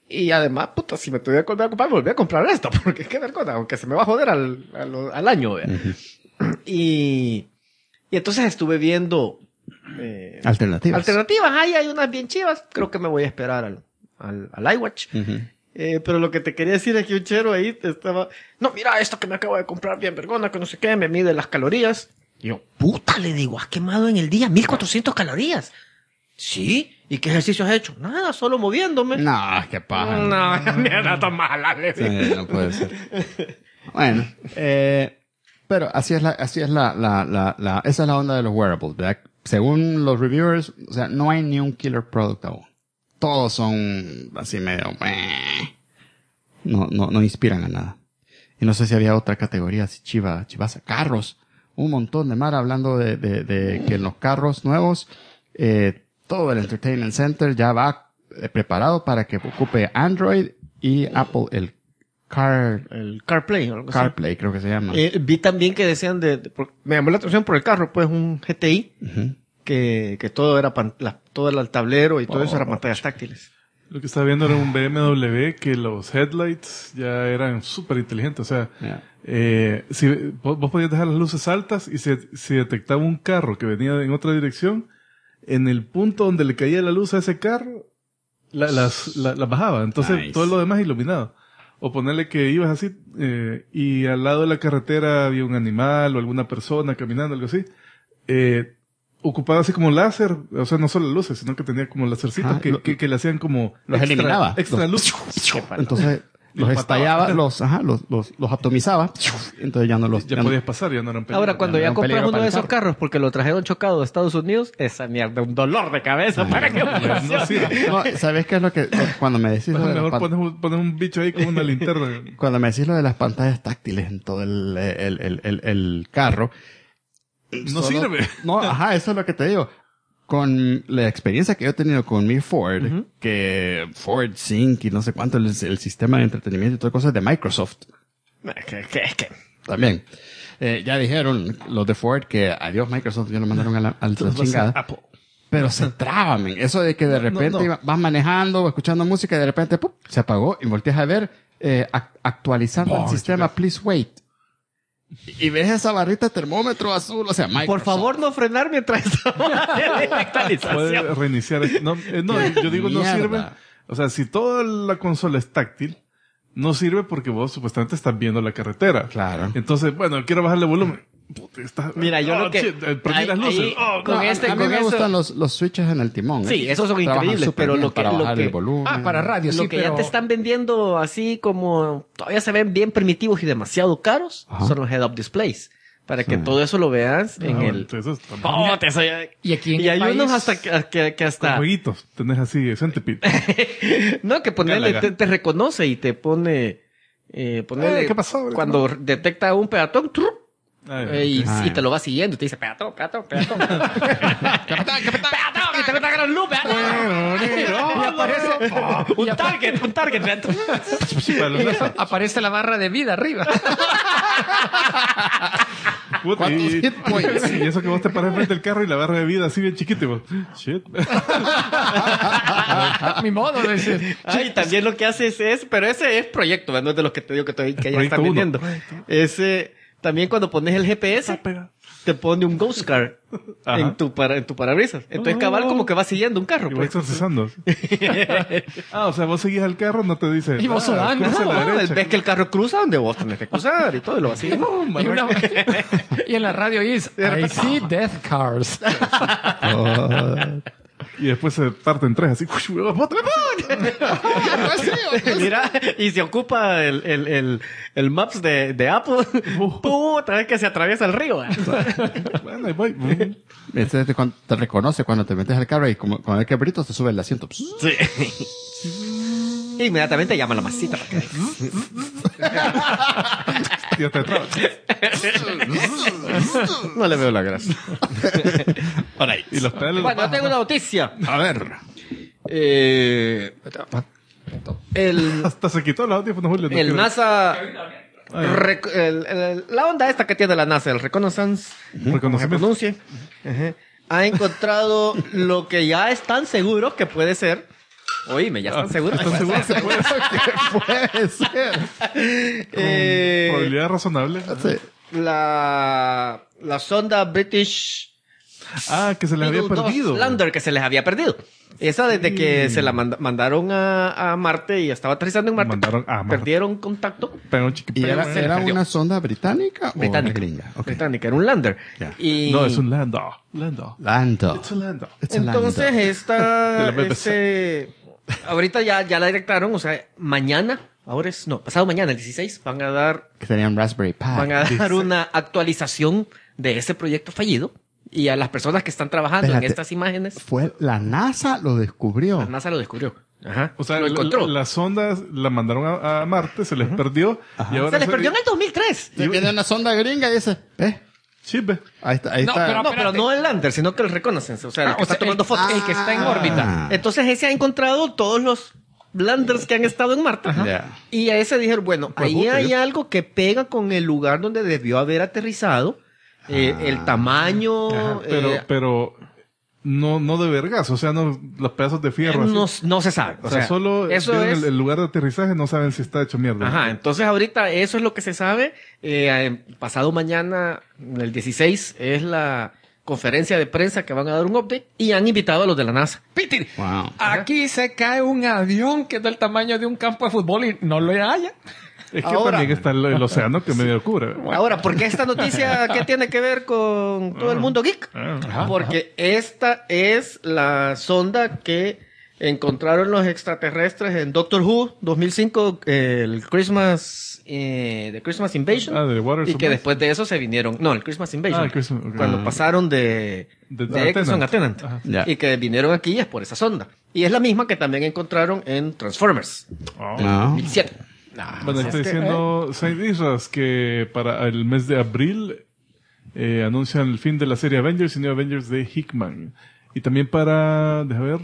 [SPEAKER 4] Y además, puta, si me tuviera que volver a comprar, me volví a comprar esto, porque qué vergüenza, aunque se me va a joder al año, ¿vea? Y entonces estuve viendo
[SPEAKER 2] Alternativas.
[SPEAKER 4] hay unas bien chivas, creo que me voy a esperar al iWatch. Pero lo que te quería decir es que un chero ahí estaba, no, mira esto que me acabo de comprar bien vergona, que no sé qué, me mide las calorías. Y yo, puta, le digo, has quemado en el día 1400 calorías. ¿Sí? ¿Y qué ejercicio has hecho? Nada, solo moviéndome.
[SPEAKER 2] No, qué paja.
[SPEAKER 4] No, mierda tan mala, le digo.
[SPEAKER 2] Sí, no puede ser. Bueno, pero así es esa es la onda de los wearables, ¿verdad? Según los reviewers, o sea, no hay ni un killer product aún. Todos son así medio, no inspiran a nada. Y no sé si había otra categoría así chivaza. Carros. Un montón de mar hablando de que en los carros nuevos, todo el Entertainment Center ya va preparado para que ocupe Android y Apple, el
[SPEAKER 4] CarPlay o algo así.
[SPEAKER 2] CarPlay, creo que se llama.
[SPEAKER 4] Vi también que decían me llamó la atención por el carro, pues un GTI, que todo era todo el tablero y todo eso era pantallas táctiles.
[SPEAKER 3] Lo que estaba viendo era un BMW que los headlights ya eran súper inteligentes. O sea, si vos podías dejar las luces altas y si detectaba un carro que venía en otra dirección, en el punto donde le caía la luz a ese carro, las bajaba. Entonces,
[SPEAKER 2] Nice.
[SPEAKER 3] todo lo demás iluminado. O ponerle que ibas así, y al lado de la carretera había un animal o alguna persona caminando, algo así. Ocupaba así como láser, o sea, no solo luces, sino que tenía como lásercitos que le hacían como
[SPEAKER 2] los eliminaba.
[SPEAKER 3] extra luz.
[SPEAKER 2] Entonces, los estallaba, los atomizaba, entonces ya no los...
[SPEAKER 3] Ya podías pasar, ya no eran peligro.
[SPEAKER 4] Ahora, cuando
[SPEAKER 2] era
[SPEAKER 4] ya
[SPEAKER 2] un
[SPEAKER 4] compras
[SPEAKER 2] peligro
[SPEAKER 4] uno
[SPEAKER 2] para
[SPEAKER 4] de
[SPEAKER 2] el
[SPEAKER 4] esos
[SPEAKER 2] carro.
[SPEAKER 4] carros porque lo trajeron chocado de Estados Unidos, esa mierda, un dolor de cabeza para que
[SPEAKER 3] No sirve.
[SPEAKER 2] No, ¿sabes qué es lo que... Cuando me decís lo de las
[SPEAKER 3] Mejor pones un bicho ahí con una linterna.
[SPEAKER 2] cuando me decís lo de las pantallas táctiles en todo el carro...
[SPEAKER 3] No sirve.
[SPEAKER 2] No, ajá, eso es lo que te digo. Con la experiencia que yo he tenido con mi Ford, que Ford Sync y no sé cuánto, el sistema de entretenimiento y todas cosas de Microsoft.
[SPEAKER 4] ¿Qué?
[SPEAKER 2] También. Ya dijeron los de Ford que adiós Microsoft, ya lo mandaron a la chingada.
[SPEAKER 3] Apple.
[SPEAKER 2] Pero se traba, men. Eso de que de repente vas manejando o escuchando música y de repente ¡pum! Se apagó y volteas a ver actualizando el sistema, please wait. Y ves esa barrita de termómetro azul, o sea, Microsoft.
[SPEAKER 4] Por favor, no frenar mientras estamos haciendo la actualización.
[SPEAKER 3] Puede reiniciar. No, yo digo no
[SPEAKER 2] Mierda.
[SPEAKER 3] sirve. O sea, si toda la consola es táctil, no sirve porque vos supuestamente estás viendo la carretera.
[SPEAKER 2] Claro.
[SPEAKER 3] Entonces, bueno, quiero bajarle volumen. Puta,
[SPEAKER 4] Mira, yo lo que...
[SPEAKER 3] shit, prendí las luces.
[SPEAKER 4] ahí,
[SPEAKER 3] Oh,
[SPEAKER 4] con
[SPEAKER 2] No,
[SPEAKER 4] este,
[SPEAKER 2] a mí
[SPEAKER 4] con
[SPEAKER 2] me
[SPEAKER 4] eso-
[SPEAKER 2] gustan los switches en el timón.
[SPEAKER 4] Sí, esos son
[SPEAKER 2] Trabajan
[SPEAKER 4] increíbles,
[SPEAKER 2] súper
[SPEAKER 4] pero
[SPEAKER 2] bien
[SPEAKER 4] lo que...
[SPEAKER 2] para
[SPEAKER 4] Lo
[SPEAKER 2] bajar
[SPEAKER 4] que
[SPEAKER 2] el volumen.
[SPEAKER 5] para radio,
[SPEAKER 4] lo
[SPEAKER 5] sí,
[SPEAKER 4] que
[SPEAKER 5] pero...
[SPEAKER 4] ya te están vendiendo así como... Todavía se ven bien primitivos y demasiado caros.
[SPEAKER 2] Ajá.
[SPEAKER 4] Son los head-up displays. Para que todo eso lo veas en el...
[SPEAKER 3] Entonces,
[SPEAKER 4] ¡Oh, te soy...
[SPEAKER 5] Y aquí en
[SPEAKER 4] Y hay
[SPEAKER 5] el
[SPEAKER 4] unos
[SPEAKER 5] país-
[SPEAKER 4] hasta que
[SPEAKER 3] con
[SPEAKER 4] hasta...
[SPEAKER 3] jueguitos. Tenés así, Centipede.
[SPEAKER 4] No, que ponerle,
[SPEAKER 3] Gálaga.
[SPEAKER 4] te reconoce y te pone... ponerle,
[SPEAKER 3] ¿qué pasó?
[SPEAKER 4] Cuando detecta un peatón, ¡tru!
[SPEAKER 3] Ay,
[SPEAKER 4] y te lo va siguiendo y te dice peatón. Peatón, y te mete la gran luz,
[SPEAKER 5] Y aparece...
[SPEAKER 4] un target.
[SPEAKER 3] para los láser.
[SPEAKER 5] Aparece la barra de vida arriba.
[SPEAKER 3] Puta,
[SPEAKER 2] ¿Cuántos
[SPEAKER 3] y
[SPEAKER 2] hit points?
[SPEAKER 3] y eso que vos te paras frente del carro y la barra de vida así bien chiquita y vos, shit.
[SPEAKER 5] Mi modo de decir.
[SPEAKER 4] Ay, también lo que hace es pero ese es proyecto, ¿verdad? No es de los que te digo que ya
[SPEAKER 3] Proyecto
[SPEAKER 4] están
[SPEAKER 3] uno.
[SPEAKER 4] vendiendo. Ese, también cuando pones el GPS, te pone un ghost car
[SPEAKER 3] Ajá.
[SPEAKER 4] en tu parabrisas. Entonces cabal como que va siguiendo un carro.
[SPEAKER 3] Y va
[SPEAKER 4] Pues.
[SPEAKER 3] exorcizando. O sea, vos seguís al carro, no te dice.
[SPEAKER 5] Y vos sudando.
[SPEAKER 3] cruza a la
[SPEAKER 4] No,
[SPEAKER 3] derecha.
[SPEAKER 4] ves que el carro cruza donde vos tenés que cruzar y todo, y lo va siguiendo.
[SPEAKER 5] Y, y en la radio es I see death cars.
[SPEAKER 3] Y después se parte en tres, así.
[SPEAKER 4] Mira, y se ocupa el Maps de Apple. Puta vez que se atraviesa el río.
[SPEAKER 3] Bueno, ahí voy.
[SPEAKER 2] Te reconoce cuando te metes al carro y como cuando hay quebritos te sube el asiento.
[SPEAKER 4] Sí. Inmediatamente llama a la masita.
[SPEAKER 3] Ya te trabas.
[SPEAKER 4] No le veo la gracia.
[SPEAKER 3] Y los pedales.
[SPEAKER 4] Bueno, yo tengo una noticia.
[SPEAKER 2] A ver.
[SPEAKER 3] Hasta se quitó los audífonos, Julio. no
[SPEAKER 4] El
[SPEAKER 3] quiero-
[SPEAKER 4] NASA... la onda esta que tiene la NASA, el Reconnaissance, como se
[SPEAKER 3] Reconocimiento.
[SPEAKER 4] pronuncie, ha encontrado lo que ya están seguros que puede ser Oíme, ya están seguros.
[SPEAKER 3] ¿Están seguros que puede ser?
[SPEAKER 2] Puede ser.
[SPEAKER 3] Probabilidad razonable.
[SPEAKER 2] Sí.
[SPEAKER 4] La sonda British
[SPEAKER 3] Que se les había
[SPEAKER 4] Eagle 2
[SPEAKER 3] perdido.
[SPEAKER 4] Lander que se les había perdido. Esa desde que se la mandaron a Marte y estaba aterrizando en Marte.
[SPEAKER 3] Mandaron a Marte.
[SPEAKER 4] Perdieron contacto.
[SPEAKER 3] Pero un
[SPEAKER 2] ¿Y
[SPEAKER 3] chiquipeo,
[SPEAKER 2] era
[SPEAKER 4] perdió.
[SPEAKER 2] una sonda británica o
[SPEAKER 4] Británica.
[SPEAKER 2] gringa? Ok.
[SPEAKER 4] Británica, era un Lander.
[SPEAKER 2] Ya.
[SPEAKER 4] Y
[SPEAKER 3] No, es un Lando. Lando.
[SPEAKER 2] Lando.
[SPEAKER 3] It's a Lando.
[SPEAKER 2] It's a
[SPEAKER 4] entonces
[SPEAKER 2] Lando.
[SPEAKER 3] De
[SPEAKER 4] esta
[SPEAKER 3] la BBC.
[SPEAKER 4] ahorita ya la detectaron, o sea, mañana, pasado mañana, el 16, van a dar
[SPEAKER 2] Que tenían Raspberry Pi.
[SPEAKER 4] una actualización de ese proyecto fallido y a las personas que están trabajando
[SPEAKER 2] Espérate.
[SPEAKER 4] en estas imágenes,
[SPEAKER 2] Fue la NASA lo descubrió.
[SPEAKER 4] la NASA lo descubrió. Ajá.
[SPEAKER 3] O sea,
[SPEAKER 4] lo encontró.
[SPEAKER 3] la sonda la mandaron a Marte, se les perdió. Y ahora
[SPEAKER 4] Se les perdió en el 2003.
[SPEAKER 2] Y viene una sonda gringa y dice,
[SPEAKER 3] Sí, ve.
[SPEAKER 2] ahí está, ahí
[SPEAKER 5] No,
[SPEAKER 2] está.
[SPEAKER 5] pero-
[SPEAKER 4] No, pero no el lander, sino que el reconnaissance, o sea, el que está tomando fotos.
[SPEAKER 5] El que está en órbita.
[SPEAKER 4] Entonces ese ha encontrado todos los landers que han estado en Marte.
[SPEAKER 2] Ya.
[SPEAKER 4] Y a ese dijeron, bueno,
[SPEAKER 3] Pues,
[SPEAKER 4] ahí
[SPEAKER 3] puta,
[SPEAKER 4] hay
[SPEAKER 3] yo-
[SPEAKER 4] algo que pega con el lugar donde debió haber aterrizado. El tamaño.
[SPEAKER 3] Pero no de vergas, o sea, no los pedazos de fierro. así.
[SPEAKER 4] no se sabe.
[SPEAKER 3] O sea, solo
[SPEAKER 4] eso
[SPEAKER 3] vieron
[SPEAKER 4] es.
[SPEAKER 3] el lugar de aterrizaje, no saben si está hecho mierda.
[SPEAKER 4] Ajá, entonces ahorita eso es lo que se sabe. Pasado mañana, el 16, es la conferencia de prensa que van a dar un update y han invitado a los de la NASA.
[SPEAKER 5] Peter,
[SPEAKER 2] Wow.
[SPEAKER 5] aquí se cae un avión que es del tamaño de un campo de fútbol y no lo haya.
[SPEAKER 3] Es que
[SPEAKER 4] Ahora-
[SPEAKER 3] también está el océano que medio cubre.
[SPEAKER 4] Ahora, ¿por qué esta noticia qué tiene que ver con todo el mundo geek? Porque esta es la sonda que encontraron los extraterrestres en Doctor Who 2005, el Christmas, The Christmas Invasion.
[SPEAKER 3] De Waters
[SPEAKER 4] Y
[SPEAKER 3] of
[SPEAKER 4] que
[SPEAKER 3] Mars.
[SPEAKER 4] después de eso se vinieron, no, el Christmas Invasion.
[SPEAKER 3] El Christmas, ok.
[SPEAKER 4] Cuando pasaron de Eccleston a Tennant.
[SPEAKER 3] Ajá.
[SPEAKER 2] Ya.
[SPEAKER 4] Y que vinieron aquí es por esa sonda. Y es la misma que también encontraron en Transformers
[SPEAKER 3] Oh.
[SPEAKER 2] No.
[SPEAKER 4] 2007.
[SPEAKER 3] Bueno, está diciendo Saint Isras que para el mes de abril anuncian el fin de la serie Avengers y New Avengers de Hickman. Y también para, déjame ver,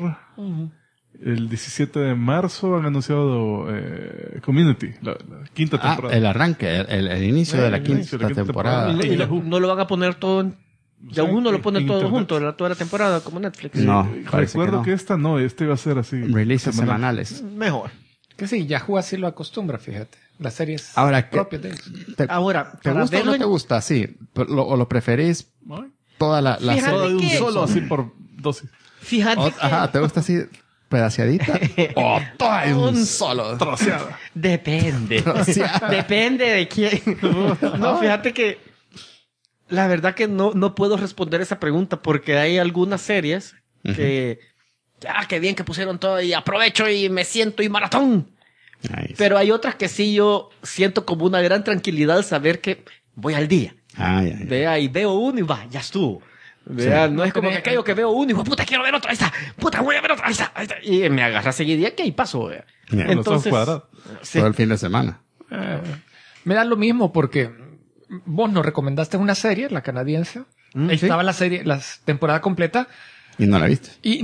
[SPEAKER 3] el 17 de marzo han anunciado Community, la quinta temporada.
[SPEAKER 2] El arranque, el inicio de la
[SPEAKER 3] el inicio
[SPEAKER 2] quinta temporada.
[SPEAKER 3] temporada.
[SPEAKER 4] Y no lo van a poner todo en... Ya uno lo pone
[SPEAKER 3] en
[SPEAKER 4] todo
[SPEAKER 3] internet.
[SPEAKER 4] junto, toda la temporada, como Netflix.
[SPEAKER 2] No, parece
[SPEAKER 3] Recuerdo
[SPEAKER 2] que
[SPEAKER 3] que esta no, este iba a ser así.
[SPEAKER 2] Releases
[SPEAKER 3] semanal.
[SPEAKER 2] semanales.
[SPEAKER 4] Mejor.
[SPEAKER 5] Que sí, Yahoo así lo acostumbra, fíjate. Las series
[SPEAKER 2] Ahora, ¿qué-
[SPEAKER 5] propias de ellos.
[SPEAKER 4] Ahora,
[SPEAKER 2] ¿Te
[SPEAKER 4] para
[SPEAKER 2] gusta o
[SPEAKER 4] verlo
[SPEAKER 2] no
[SPEAKER 4] en-
[SPEAKER 2] te gusta? Sí. ¿O lo preferís
[SPEAKER 3] Ay,
[SPEAKER 2] toda la
[SPEAKER 4] Fíjate
[SPEAKER 2] serie?
[SPEAKER 3] todo de un
[SPEAKER 4] que-
[SPEAKER 3] solo, así por dosis.
[SPEAKER 4] Fíjate que
[SPEAKER 2] Ajá, ¿te gusta así pedaciadita? ¿O toda en un solo?
[SPEAKER 3] Troceada.
[SPEAKER 4] depende.
[SPEAKER 2] Troceada.
[SPEAKER 4] Depende de quién. No, fíjate que la verdad que no puedo responder esa pregunta porque hay algunas series que... qué bien que pusieron todo y aprovecho y me siento y maratón.
[SPEAKER 2] Nice.
[SPEAKER 4] Pero hay otras que sí yo siento como una gran tranquilidad saber que voy al día.
[SPEAKER 2] Ay, ay.
[SPEAKER 4] Vea, y veo uno y va, ya estuvo. Vea,
[SPEAKER 2] Sí.
[SPEAKER 4] no es como que aquello que veo uno y digo, puta, quiero ver otro, ahí está. Puta, voy a ver otro, ahí está. Y me agarra seguidilla que ahí paso, vea.
[SPEAKER 2] Ya.
[SPEAKER 3] Los ojos cuadrados.
[SPEAKER 4] sí.
[SPEAKER 2] Todo el fin de semana.
[SPEAKER 5] Me da lo mismo porque vos nos recomendaste una serie, la canadiense. Ahí
[SPEAKER 2] sí.
[SPEAKER 5] estaba la serie, la temporada completa
[SPEAKER 2] ¿Y no la viste?
[SPEAKER 5] y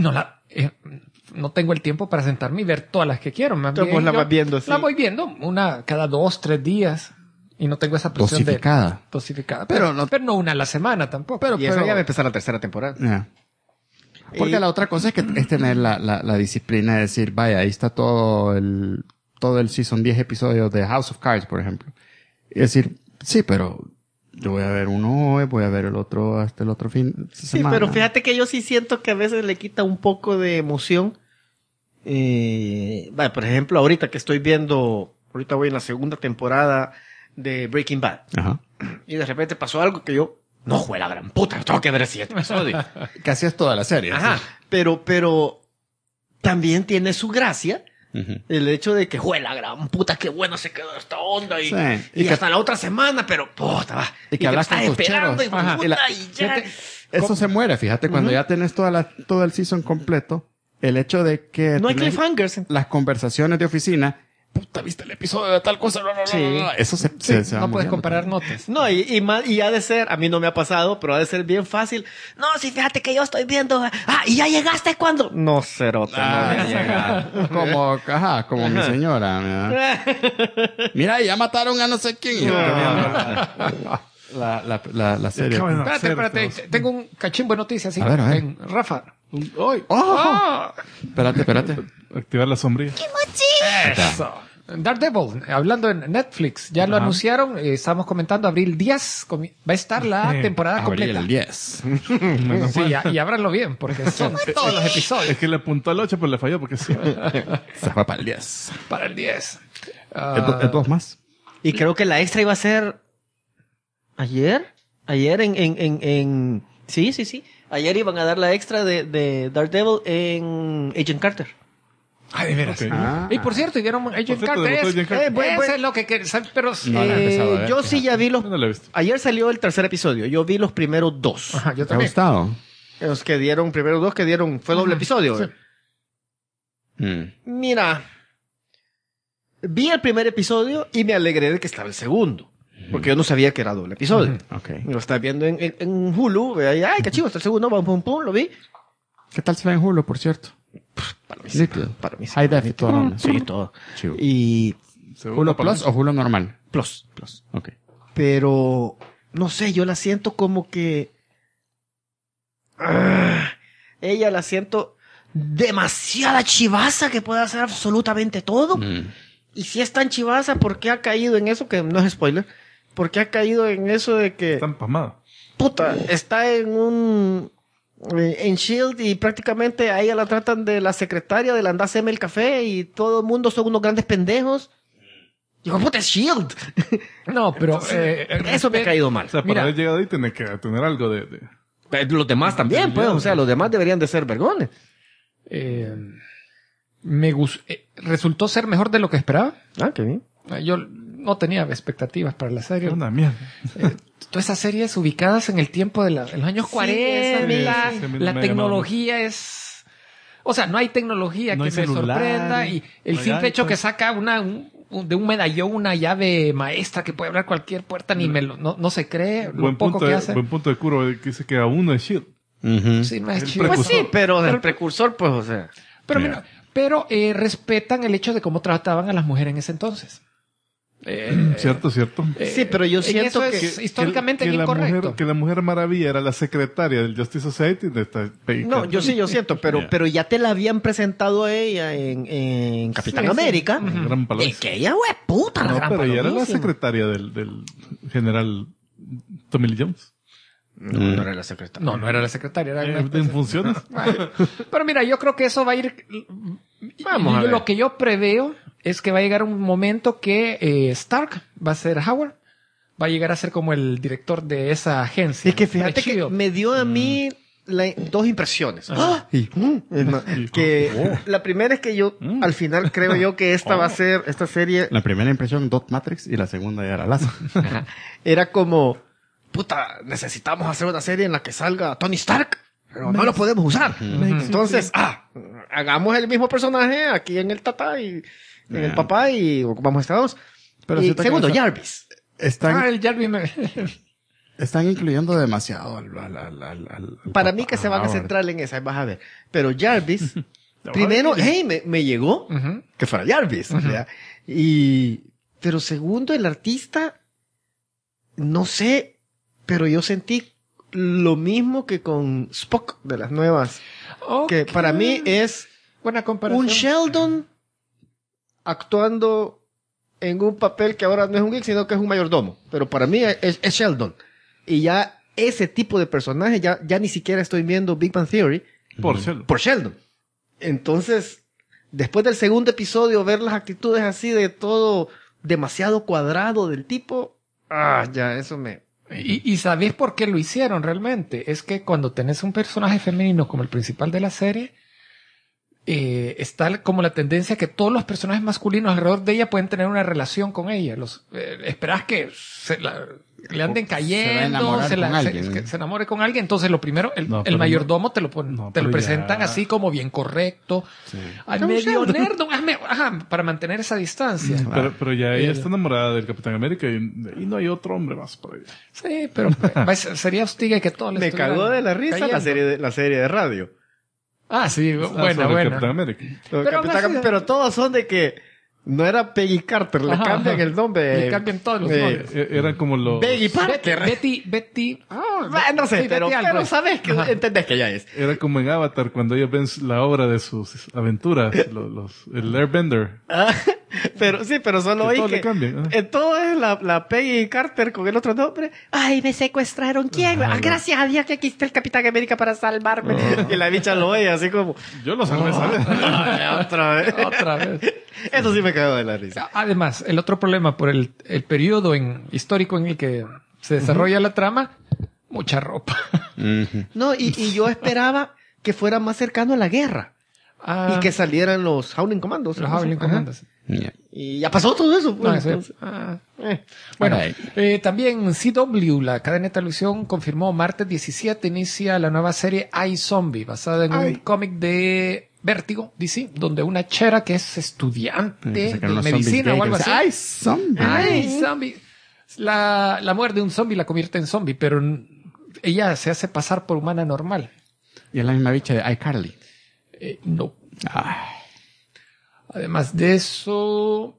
[SPEAKER 5] no tengo el tiempo para sentarme y ver todas las que quiero. Más
[SPEAKER 4] Entonces,
[SPEAKER 5] bien,
[SPEAKER 4] vos la
[SPEAKER 5] yo
[SPEAKER 4] vas viendo, sí.
[SPEAKER 5] La voy viendo una cada 2, 3 días y no tengo esa presión
[SPEAKER 2] Dosificada.
[SPEAKER 5] dosificada.
[SPEAKER 2] Pero
[SPEAKER 5] Pero no una a la semana tampoco.
[SPEAKER 4] Y eso ya va a empezar la tercera temporada.
[SPEAKER 2] Ya. Porque
[SPEAKER 4] Y-
[SPEAKER 2] la otra cosa es que es tener la disciplina de decir, vaya, ahí está todo el season 10 episodios de House of Cards, por ejemplo. Y decir, sí, pero yo voy a ver uno hoy, voy a ver el otro hasta el otro fin de
[SPEAKER 4] Sí,
[SPEAKER 2] semana.
[SPEAKER 4] pero fíjate que yo sí siento que a veces le quita un poco de emoción. Vaya, por ejemplo, ahorita que estoy viendo, ahorita voy en la segunda temporada de Breaking Bad.
[SPEAKER 2] Ajá.
[SPEAKER 4] Y de repente pasó algo que yo, no, jue la gran puta, tengo que ver el siguiente episodio.
[SPEAKER 2] Casi es toda la serie.
[SPEAKER 4] Ajá, pero también tiene su gracia
[SPEAKER 2] ¿sí? Ujú.
[SPEAKER 4] el hecho de que, jue la gran puta, qué bueno se quedó esta onda y,
[SPEAKER 2] Sí.
[SPEAKER 4] y
[SPEAKER 2] Y que-
[SPEAKER 4] hasta la otra semana, pero puta, va.
[SPEAKER 2] Y que hablas
[SPEAKER 4] lo estás
[SPEAKER 2] con tus
[SPEAKER 4] esperando
[SPEAKER 2] cheros.
[SPEAKER 4] y,
[SPEAKER 2] Ajá.
[SPEAKER 4] puta,
[SPEAKER 2] Y la-
[SPEAKER 4] y ya.
[SPEAKER 5] Fíjate,
[SPEAKER 2] Eso se muere, fíjate, cuando ya tenés todo el season completo, el hecho de que
[SPEAKER 4] No hay
[SPEAKER 2] tenés
[SPEAKER 4] cliffhangers.
[SPEAKER 2] las conversaciones de oficina, puta, ¿viste el episodio de tal cosa?
[SPEAKER 4] Sí.
[SPEAKER 2] Eso se
[SPEAKER 5] Sí,
[SPEAKER 2] va
[SPEAKER 5] no puedes
[SPEAKER 2] muriendo.
[SPEAKER 5] comparar notas.
[SPEAKER 4] No, y ha de ser, a mí no me ha pasado, pero ha de ser bien fácil. No, sí, fíjate que yo estoy viendo. ¿Y ya llegaste cuando? No, cerote, no
[SPEAKER 2] Ah,
[SPEAKER 4] me llega.
[SPEAKER 2] como mi señora. ¿verdad? Mira, ya mataron a no sé quién. Y yo terminando la serie.
[SPEAKER 3] ¿Qué van a hacer,
[SPEAKER 5] Espérate,
[SPEAKER 3] todos?
[SPEAKER 5] tengo un cachimbo de noticias. Sí.
[SPEAKER 2] A ver.
[SPEAKER 5] Rafa,
[SPEAKER 3] ¡Ay!
[SPEAKER 2] ¡Oh! Espérate.
[SPEAKER 3] Activar la sombrilla.
[SPEAKER 5] Eso. Daredevil, hablando en Netflix, ya lo anunciaron, estamos comentando abril 10, va a estar la temporada
[SPEAKER 2] Abril
[SPEAKER 5] completa.
[SPEAKER 2] el 10.
[SPEAKER 3] Menos
[SPEAKER 5] Sí,
[SPEAKER 3] mal.
[SPEAKER 5] y ábranlo bien, porque son todos los episodios
[SPEAKER 3] Es que le apuntó al 8, pero le falló porque sí.
[SPEAKER 2] Se fue para el 10.
[SPEAKER 5] para el 10.
[SPEAKER 2] Es dos más.
[SPEAKER 4] Y creo que la extra iba a ser ayer en sí. Ayer iban a dar la extra de Daredevil en Agent Carter.
[SPEAKER 5] Ay, de veras.
[SPEAKER 3] Ok.
[SPEAKER 5] Y por cierto, y dieron Agent
[SPEAKER 3] cierto,
[SPEAKER 5] Carter.
[SPEAKER 3] debutó Agent Carter.
[SPEAKER 5] Eso es lo que pero
[SPEAKER 2] No la he empezado a ver,
[SPEAKER 4] Yo
[SPEAKER 2] fíjate.
[SPEAKER 4] sí ya vi los...
[SPEAKER 3] Yo no lo he visto.
[SPEAKER 4] Ayer salió el tercer episodio. Yo vi los primeros dos.
[SPEAKER 5] ajá, yo
[SPEAKER 2] ¿Te ha
[SPEAKER 5] también.
[SPEAKER 2] gustado?
[SPEAKER 4] Los que dieron, primeros dos que dieron, fue doble episodio.
[SPEAKER 5] Sí.
[SPEAKER 4] Mira, vi el primer episodio y me alegré de que estaba el segundo. Porque yo no sabía que era doble episodio.
[SPEAKER 2] Ok.
[SPEAKER 4] Lo estaba viendo en Hulu. Ay, qué chivo, está el segundo, pum, pum, lo vi.
[SPEAKER 2] ¿Qué tal se ve en Hulu, por cierto?
[SPEAKER 4] Para mí,
[SPEAKER 2] Nítido.
[SPEAKER 4] para mí.
[SPEAKER 2] High def y todo, ¿no?
[SPEAKER 4] Sí, todo.
[SPEAKER 2] Chivo.
[SPEAKER 4] Y
[SPEAKER 2] ¿Hulu Plus o Hulu normal?
[SPEAKER 4] Plus.
[SPEAKER 2] Plus. Ok.
[SPEAKER 4] Pero, no sé, yo la siento como que... ella la siento demasiada chivaza que puede hacer absolutamente todo. Y si es tan chivaza, ¿por qué ha caído en eso? Que no es spoiler. ¿Por qué ha caído en eso de que...
[SPEAKER 3] Está empamada.
[SPEAKER 4] Puta, está en S.H.I.E.L.D. y prácticamente a ella la tratan de la secretaria de la anda a hacerme el café y todo el mundo son unos grandes pendejos. Digo, puta, es S.H.I.E.L.D.
[SPEAKER 5] No, pero
[SPEAKER 4] Eso me ha caído mal.
[SPEAKER 3] O sea, para
[SPEAKER 5] Mira.
[SPEAKER 3] haber llegado ahí tiene que tener algo de...
[SPEAKER 4] Los demás también, pues, o sea, los demás deberían de ser vergones.
[SPEAKER 5] resultó ser mejor de lo que esperaba.
[SPEAKER 4] Ah, qué bien.
[SPEAKER 5] Yo no tenía expectativas para la serie.
[SPEAKER 3] Una mierda.
[SPEAKER 5] Todas esas series ubicadas en el tiempo de en los años 40,
[SPEAKER 3] sí, sí,
[SPEAKER 5] la
[SPEAKER 3] me
[SPEAKER 5] tecnología es... O sea, no hay tecnología
[SPEAKER 3] No
[SPEAKER 5] que
[SPEAKER 3] hay
[SPEAKER 5] me
[SPEAKER 3] celular,
[SPEAKER 5] sorprenda y el
[SPEAKER 3] no hay
[SPEAKER 5] simple hecho
[SPEAKER 3] iPad.
[SPEAKER 5] que saca de un medallón una llave maestra que puede abrir cualquier puerta no se cree lo poco que hace.
[SPEAKER 3] Buen punto de Kuro que dice que aún no es S.H.I.E.L.D.
[SPEAKER 5] Sí, no es
[SPEAKER 3] El
[SPEAKER 5] chido.
[SPEAKER 4] Pues sí, pero del
[SPEAKER 5] Pero-
[SPEAKER 4] precursor, pues, o sea.
[SPEAKER 5] Pero mira, respetan el hecho de cómo trataban a las mujeres en ese entonces.
[SPEAKER 3] Cierto.
[SPEAKER 4] Sí, pero yo
[SPEAKER 5] en
[SPEAKER 4] siento
[SPEAKER 5] eso
[SPEAKER 4] que...
[SPEAKER 5] es históricamente
[SPEAKER 3] que la
[SPEAKER 5] incorrecto.
[SPEAKER 3] mujer, que la Mujer Maravilla era la secretaria del Justice Society de esta
[SPEAKER 4] No, yo siento, pero ya te la habían presentado a ella en Capitán
[SPEAKER 5] Sí, sí.
[SPEAKER 4] América.
[SPEAKER 3] Gran
[SPEAKER 4] Y
[SPEAKER 3] palomiza.
[SPEAKER 4] que ella, güey, puta, la
[SPEAKER 3] No,
[SPEAKER 4] gran
[SPEAKER 3] pero ella era la
[SPEAKER 4] palomísima.
[SPEAKER 3] secretaria del general Tommy Lee Jones.
[SPEAKER 4] No era la secretaria.
[SPEAKER 5] No era la secretaria. Era una
[SPEAKER 3] En funciones.
[SPEAKER 5] Pero mira, yo creo que eso va a ir...
[SPEAKER 4] Vamos a ver.
[SPEAKER 5] Lo que yo preveo es que va a llegar un momento que Stark va a ser Howard. Va a llegar a ser como el director de esa agencia.
[SPEAKER 4] Es que fíjate
[SPEAKER 5] Está
[SPEAKER 4] que
[SPEAKER 5] chido.
[SPEAKER 4] me dio a mí dos impresiones. Que la primera es que yo, al final, creo yo que esta va a ser, esta serie
[SPEAKER 2] La primera impresión, Dot Matrix, y la segunda ya era Lazo.
[SPEAKER 4] era como, puta, necesitamos hacer una serie en la que salga Tony Stark, pero no lo podemos usar. Entonces, hagamos el mismo personaje aquí en el tata y en el papá y ocupamos esta dos.
[SPEAKER 2] Pero
[SPEAKER 4] Y
[SPEAKER 2] siento que
[SPEAKER 4] segundo,
[SPEAKER 2] esa-
[SPEAKER 4] Jarvis.
[SPEAKER 2] Están,
[SPEAKER 5] el Jarvis
[SPEAKER 2] están incluyendo demasiado al
[SPEAKER 4] Para
[SPEAKER 2] papá
[SPEAKER 4] mí que se van a
[SPEAKER 2] Howard.
[SPEAKER 4] centrar en esa, vas a ver. Pero Jarvis, primero, hey, me llegó
[SPEAKER 5] Ujú.
[SPEAKER 4] que fuera Jarvis. O sea, pero segundo, el artista, no sé, pero yo sentí lo mismo que con Spock de las nuevas. Que
[SPEAKER 5] Ok.
[SPEAKER 4] para mí es
[SPEAKER 5] Buena comparación.
[SPEAKER 4] un Sheldon actuando en un papel que ahora no es un geek, sino que es un mayordomo. Pero para mí es Sheldon. Y ya ese tipo de personaje, ya ni siquiera estoy viendo Big Bang Theory
[SPEAKER 3] Por Sheldon.
[SPEAKER 4] por Sheldon. Entonces, después del segundo episodio, ver las actitudes así de todo demasiado cuadrado del tipo, ya, eso me...
[SPEAKER 5] Y ¿sabés por qué lo hicieron realmente? Es que cuando tenés un personaje femenino como el principal de la serie, está como la tendencia que todos los personajes masculinos alrededor de ella pueden tener una relación con ella. Esperás que le anden cayendo,
[SPEAKER 2] enamorar con alguien.
[SPEAKER 5] que se enamore con alguien. Entonces, lo primero,
[SPEAKER 3] No,
[SPEAKER 5] el
[SPEAKER 3] pero
[SPEAKER 5] mayordomo te lo
[SPEAKER 3] pero
[SPEAKER 5] presentan
[SPEAKER 3] ya-
[SPEAKER 5] así como bien correcto. Al medio nerd, para mantener esa distancia.
[SPEAKER 3] Pero ya ella está enamorada del Capitán América y no hay otro hombre más por ella.
[SPEAKER 5] Sí, pero sería hostiga que todo
[SPEAKER 4] Me cagó de la risa la serie de radio.
[SPEAKER 5] Ah, sí,
[SPEAKER 3] Sobre
[SPEAKER 5] buena.
[SPEAKER 3] Capitán América.
[SPEAKER 5] Pero aún así-
[SPEAKER 4] Pero todos son de que No era Peggy Carter, le
[SPEAKER 5] Ajá,
[SPEAKER 4] cambian
[SPEAKER 5] ajá.
[SPEAKER 4] el nombre.
[SPEAKER 5] Le cambian todos los nombres.
[SPEAKER 3] Eran como los...
[SPEAKER 4] Peggy Parker.
[SPEAKER 5] Betty.
[SPEAKER 4] No sé,
[SPEAKER 5] Sí,
[SPEAKER 4] pero
[SPEAKER 5] Betty algo.
[SPEAKER 4] sabes que entendés que ya es.
[SPEAKER 3] Era como en Avatar cuando ellos ven la obra de sus aventuras, el Airbender.
[SPEAKER 4] Pero sí, pero solo
[SPEAKER 3] Que
[SPEAKER 4] oí
[SPEAKER 3] todo
[SPEAKER 4] que
[SPEAKER 3] le cambien,
[SPEAKER 4] todo es la Peggy Carter con el otro nombre. Ay, me secuestraron. ¿Quién? Gracias a Dios que aquí está el Capitán América para salvarme. Y la bicha lo oye así como...
[SPEAKER 3] Yo lo salvé, ¿sabes?
[SPEAKER 4] Ay, otra vez.
[SPEAKER 5] Otra vez.
[SPEAKER 4] Eso sí me cagó de la risa.
[SPEAKER 5] Además, el otro problema por el periodo histórico en el que se desarrolla la trama, mucha ropa.
[SPEAKER 4] No, y yo esperaba que fuera más cercano a la guerra.
[SPEAKER 5] Ah,
[SPEAKER 4] Y que salieran los Howling Commandos.
[SPEAKER 5] los Howling
[SPEAKER 4] Ajá.
[SPEAKER 5] Commandos.
[SPEAKER 2] Yeah.
[SPEAKER 4] Y ya pasó todo eso.
[SPEAKER 5] No,
[SPEAKER 4] Pues,
[SPEAKER 5] ese-
[SPEAKER 4] entonces,
[SPEAKER 5] Bueno,
[SPEAKER 2] Alright.
[SPEAKER 5] también CW, la cadena de televisión, confirmó martes 17 inicia la nueva serie iZombie, basada en un cómic de Vértigo, DC, donde una chera que es estudiante de
[SPEAKER 2] Sacaron los zombies
[SPEAKER 5] medicina
[SPEAKER 2] gay
[SPEAKER 5] o algo
[SPEAKER 2] que
[SPEAKER 5] así.
[SPEAKER 2] dicen, ¡ay, zombie!
[SPEAKER 5] Ay, zombie. La muerte de un zombie la convierte en zombie, pero ella se hace pasar por humana normal.
[SPEAKER 2] Y es la misma bicha de iCarly.
[SPEAKER 5] No.
[SPEAKER 2] Ah,
[SPEAKER 5] Además de eso...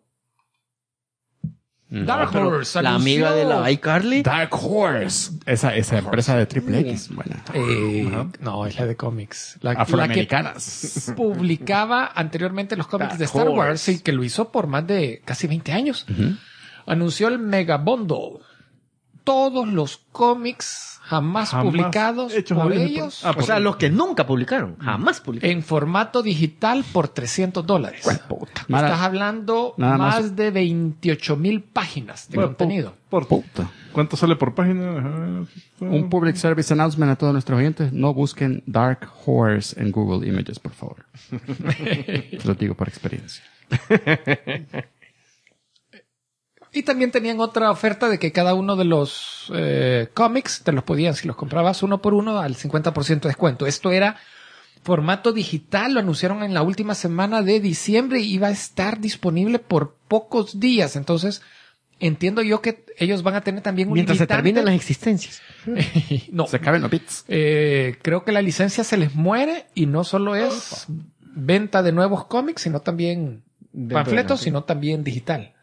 [SPEAKER 5] Dark Horse
[SPEAKER 4] la amiga de la
[SPEAKER 5] anunció-
[SPEAKER 4] iCarly.
[SPEAKER 2] Dark Horse. Esa empresa de Triple X. Bueno.
[SPEAKER 5] No, es la de cómics. La
[SPEAKER 2] Afroamericanas.
[SPEAKER 5] que publicaba anteriormente los cómics
[SPEAKER 4] Dark
[SPEAKER 5] de Star Wars
[SPEAKER 4] Horse.
[SPEAKER 5] y que lo hizo por más de casi 20 años. Anunció el Mega Bundle. Todos los cómics jamás publicados
[SPEAKER 3] hechos
[SPEAKER 5] por
[SPEAKER 3] habidos y
[SPEAKER 5] ellos
[SPEAKER 3] por-
[SPEAKER 4] O sea, los que nunca publicaron. Jamás publicaron.
[SPEAKER 5] en formato digital por $300.
[SPEAKER 2] Mara-
[SPEAKER 5] Estás hablando
[SPEAKER 2] nada más-
[SPEAKER 5] más de 28,000 páginas de
[SPEAKER 3] Bueno,
[SPEAKER 5] contenido.
[SPEAKER 2] Puta.
[SPEAKER 3] ¿Cuánto sale por página? Ajá.
[SPEAKER 2] Un public service announcement a todos nuestros oyentes. No busquen Dark Horse en Google Images, por favor. Se lo digo por experiencia.
[SPEAKER 5] Y también tenían otra oferta de que cada uno de los cómics te los podían, si los comprabas uno por uno, al 50% de descuento. Esto era formato digital, lo anunciaron en la última semana de diciembre y iba a estar disponible por pocos días. Entonces, entiendo yo que ellos van a tener también un
[SPEAKER 4] Mientras se
[SPEAKER 5] limitante.
[SPEAKER 4] terminen las existencias.
[SPEAKER 5] No,
[SPEAKER 2] Se caben los bits.
[SPEAKER 5] creo que la licencia se les muere y no solo es venta de nuevos cómics, sino también panfletos, sino también digital.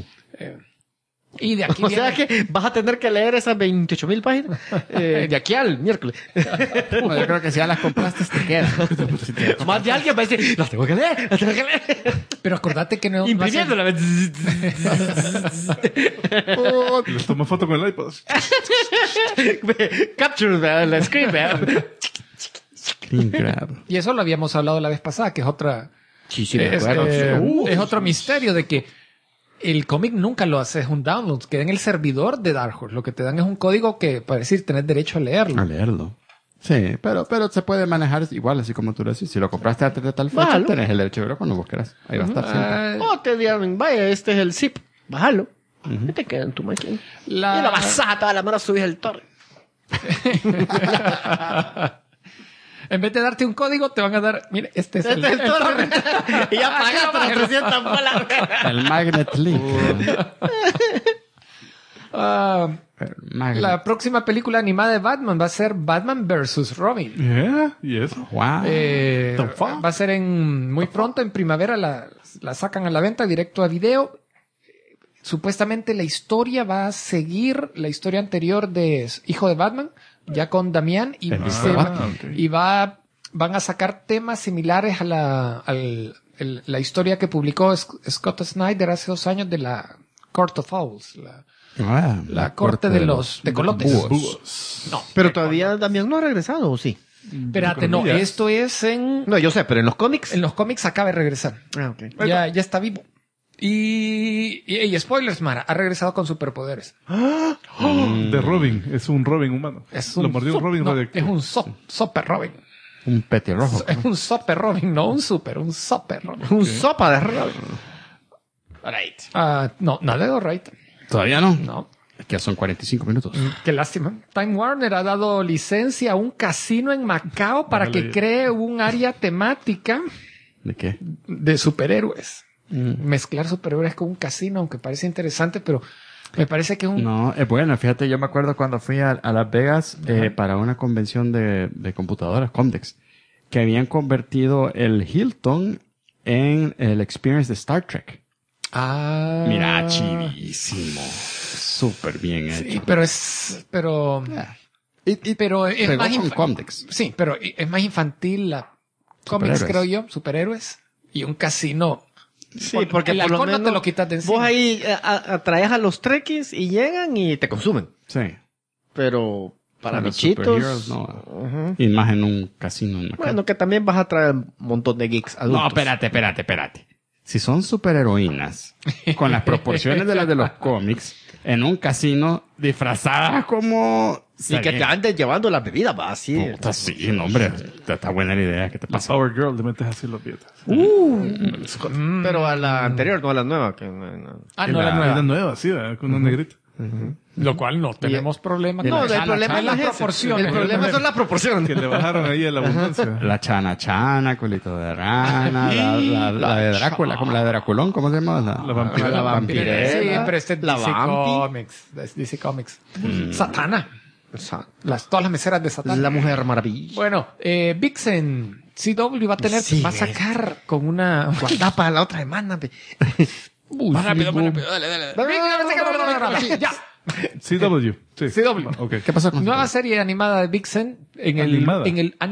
[SPEAKER 5] Y de aquí
[SPEAKER 4] O sea
[SPEAKER 5] viene-
[SPEAKER 4] que vas a tener que leer esas 28,000 páginas de aquí al miércoles.
[SPEAKER 2] Bueno, yo creo que si ya las compraste, te quedan.
[SPEAKER 4] Más de alguien va a decir, las tengo que leer, las tengo que leer.
[SPEAKER 5] Pero acordate que no
[SPEAKER 4] Imprimiéndola.
[SPEAKER 3] Les tomo foto con el iPod.
[SPEAKER 4] Capture la screen, ¿verdad?
[SPEAKER 2] Screen grab.
[SPEAKER 5] y eso lo habíamos hablado la vez pasada, que es otra
[SPEAKER 2] Sí, sí, me
[SPEAKER 5] es,
[SPEAKER 2] acuerdo.
[SPEAKER 5] es otro misterio de que el cómic nunca lo haces un download, queda en el servidor de Dark Horse. Lo que te dan es un código que, para decir, tenés derecho a leerlo.
[SPEAKER 2] A leerlo. Sí, pero se puede manejar igual, así como tú lo decís. Si lo compraste antes de tal fecha,
[SPEAKER 4] Bájalo.
[SPEAKER 2] tenés el derecho de verlo cuando vos querás. Ahí va a estar siempre.
[SPEAKER 5] Ah,
[SPEAKER 4] O te dirán, vaya, este es el zip. Bájalo. Y te queda en tu máquina. Y la vas a toda la mano subís el torre.
[SPEAKER 5] en vez de darte un código, te van a dar, mire, este es el,
[SPEAKER 4] Este es el torre.
[SPEAKER 5] torrent.
[SPEAKER 4] Y ya pagaste las 300 bolas.
[SPEAKER 2] El Magnet Link.
[SPEAKER 5] Ah,
[SPEAKER 2] El Magnet.
[SPEAKER 5] la próxima película animada de Batman va a ser Batman vs. Robin.
[SPEAKER 3] Yeah, ¿y eso?
[SPEAKER 2] Wow.
[SPEAKER 5] Va a ser muy pronto, en primavera, la sacan a la venta directo a video. Supuestamente la historia va a seguir la historia anterior de Hijo de Batman, ya con Damián, y,
[SPEAKER 2] El
[SPEAKER 5] se-
[SPEAKER 2] Batman,
[SPEAKER 3] ok.
[SPEAKER 5] y van a sacar temas similares a la historia que publicó Scott Snyder hace 2 años de la Court of Owls, la corte de los tecolotes.
[SPEAKER 2] búhos.
[SPEAKER 5] No,
[SPEAKER 4] Pero todavía Damián no ha regresado, ¿o sí?
[SPEAKER 5] espérate, no,
[SPEAKER 3] comillas.
[SPEAKER 5] esto es
[SPEAKER 4] No, yo sé, pero en los cómics.
[SPEAKER 5] en los cómics acaba de regresar.
[SPEAKER 4] Ah, ok.
[SPEAKER 5] Ya está vivo. Y spoilers, Mara, ha regresado con superpoderes.
[SPEAKER 3] De Robin. Es un Robin humano.
[SPEAKER 5] Es
[SPEAKER 3] Lo mordió un Robin
[SPEAKER 5] no,
[SPEAKER 3] radioactivo.
[SPEAKER 5] es un super Robin.
[SPEAKER 2] Un petirrojo.
[SPEAKER 5] Es un super Robin, no un super Robin.
[SPEAKER 4] Un sopa de Robin.
[SPEAKER 5] No, nada de Alright.
[SPEAKER 2] Todavía no.
[SPEAKER 5] No,
[SPEAKER 2] Es que ya son 45 minutos.
[SPEAKER 5] qué lástima. Time Warner ha dado licencia a un casino en Macao para
[SPEAKER 3] Vale.
[SPEAKER 5] que cree un área temática
[SPEAKER 2] ¿De qué?
[SPEAKER 5] de superhéroes. Mezclar superhéroes con un casino, aunque parece interesante, pero me parece que es un...
[SPEAKER 2] No, es bueno. Fíjate, yo me acuerdo cuando fui a Las Vegas para una convención de computadoras, Comdex, que habían convertido el Hilton en el experience de Star Trek. Mira, chivísimo. Súper bien hecho.
[SPEAKER 5] Sí, pero es más
[SPEAKER 2] Pegó con Comdex.
[SPEAKER 5] Sí, pero es más infantil la cómics,
[SPEAKER 2] Superhéroes.
[SPEAKER 5] creo yo, superhéroes, y un casino.
[SPEAKER 4] Sí, porque
[SPEAKER 5] el
[SPEAKER 4] por lo
[SPEAKER 5] alcohol no
[SPEAKER 4] menos
[SPEAKER 5] te lo quitas de encima.
[SPEAKER 4] vos ahí atraes a los trekkies y llegan y te consumen.
[SPEAKER 2] Sí.
[SPEAKER 4] Pero para
[SPEAKER 2] Los
[SPEAKER 4] bichitos...
[SPEAKER 2] superheroes, no.
[SPEAKER 4] Ujú.
[SPEAKER 2] Y más en un casino. En una
[SPEAKER 4] Bueno, que también vas a traer un montón de geeks adultos.
[SPEAKER 2] No, espérate. Si son superheroínas, con las proporciones de las de los cómics, en un casino, disfrazadas como...
[SPEAKER 4] Y que te anden llevando las bebidas, va así.
[SPEAKER 2] Puta, sí, no, hombre. Está buena la idea. ¿Qué te
[SPEAKER 3] La
[SPEAKER 2] pasa?
[SPEAKER 3] Power Girl, le metes así los billetes.
[SPEAKER 4] Pero a la anterior, no a la nueva. Que no.
[SPEAKER 5] No, la
[SPEAKER 3] Hay
[SPEAKER 5] nueva.
[SPEAKER 3] una nueva, sí, ¿verdad? Con una negrita.
[SPEAKER 5] Lo cual no tenemos problema.
[SPEAKER 4] No,
[SPEAKER 5] con
[SPEAKER 4] el
[SPEAKER 5] eso.
[SPEAKER 4] problema
[SPEAKER 5] Son
[SPEAKER 4] no
[SPEAKER 5] las
[SPEAKER 4] es ese.
[SPEAKER 5] proporciones.
[SPEAKER 4] El problema son las proporciones.
[SPEAKER 3] Que le bajaron ahí a la abundancia.
[SPEAKER 2] La chana, culito de rana, la de Drácula, como la de Draculón, ¿cómo se llama?
[SPEAKER 3] La vampirera.
[SPEAKER 2] La vampirera.
[SPEAKER 5] Sí, pero este es
[SPEAKER 4] La
[SPEAKER 5] DC
[SPEAKER 4] Vampi.
[SPEAKER 5] Comics. Es DC Comics. Satana. Todas las meseras de Satana.
[SPEAKER 4] La Mujer Maravilla.
[SPEAKER 5] Bueno, Vixen, CW va a tener,
[SPEAKER 4] Sí,
[SPEAKER 5] va a sacar con una...
[SPEAKER 4] Guarda para la otra semana.
[SPEAKER 5] Uy, rápido, dale. Ya.
[SPEAKER 3] CW. Sí.
[SPEAKER 5] CW.
[SPEAKER 3] Ok.
[SPEAKER 2] ¿Qué pasó con
[SPEAKER 5] Nueva serie animada de Vixen
[SPEAKER 3] Animada.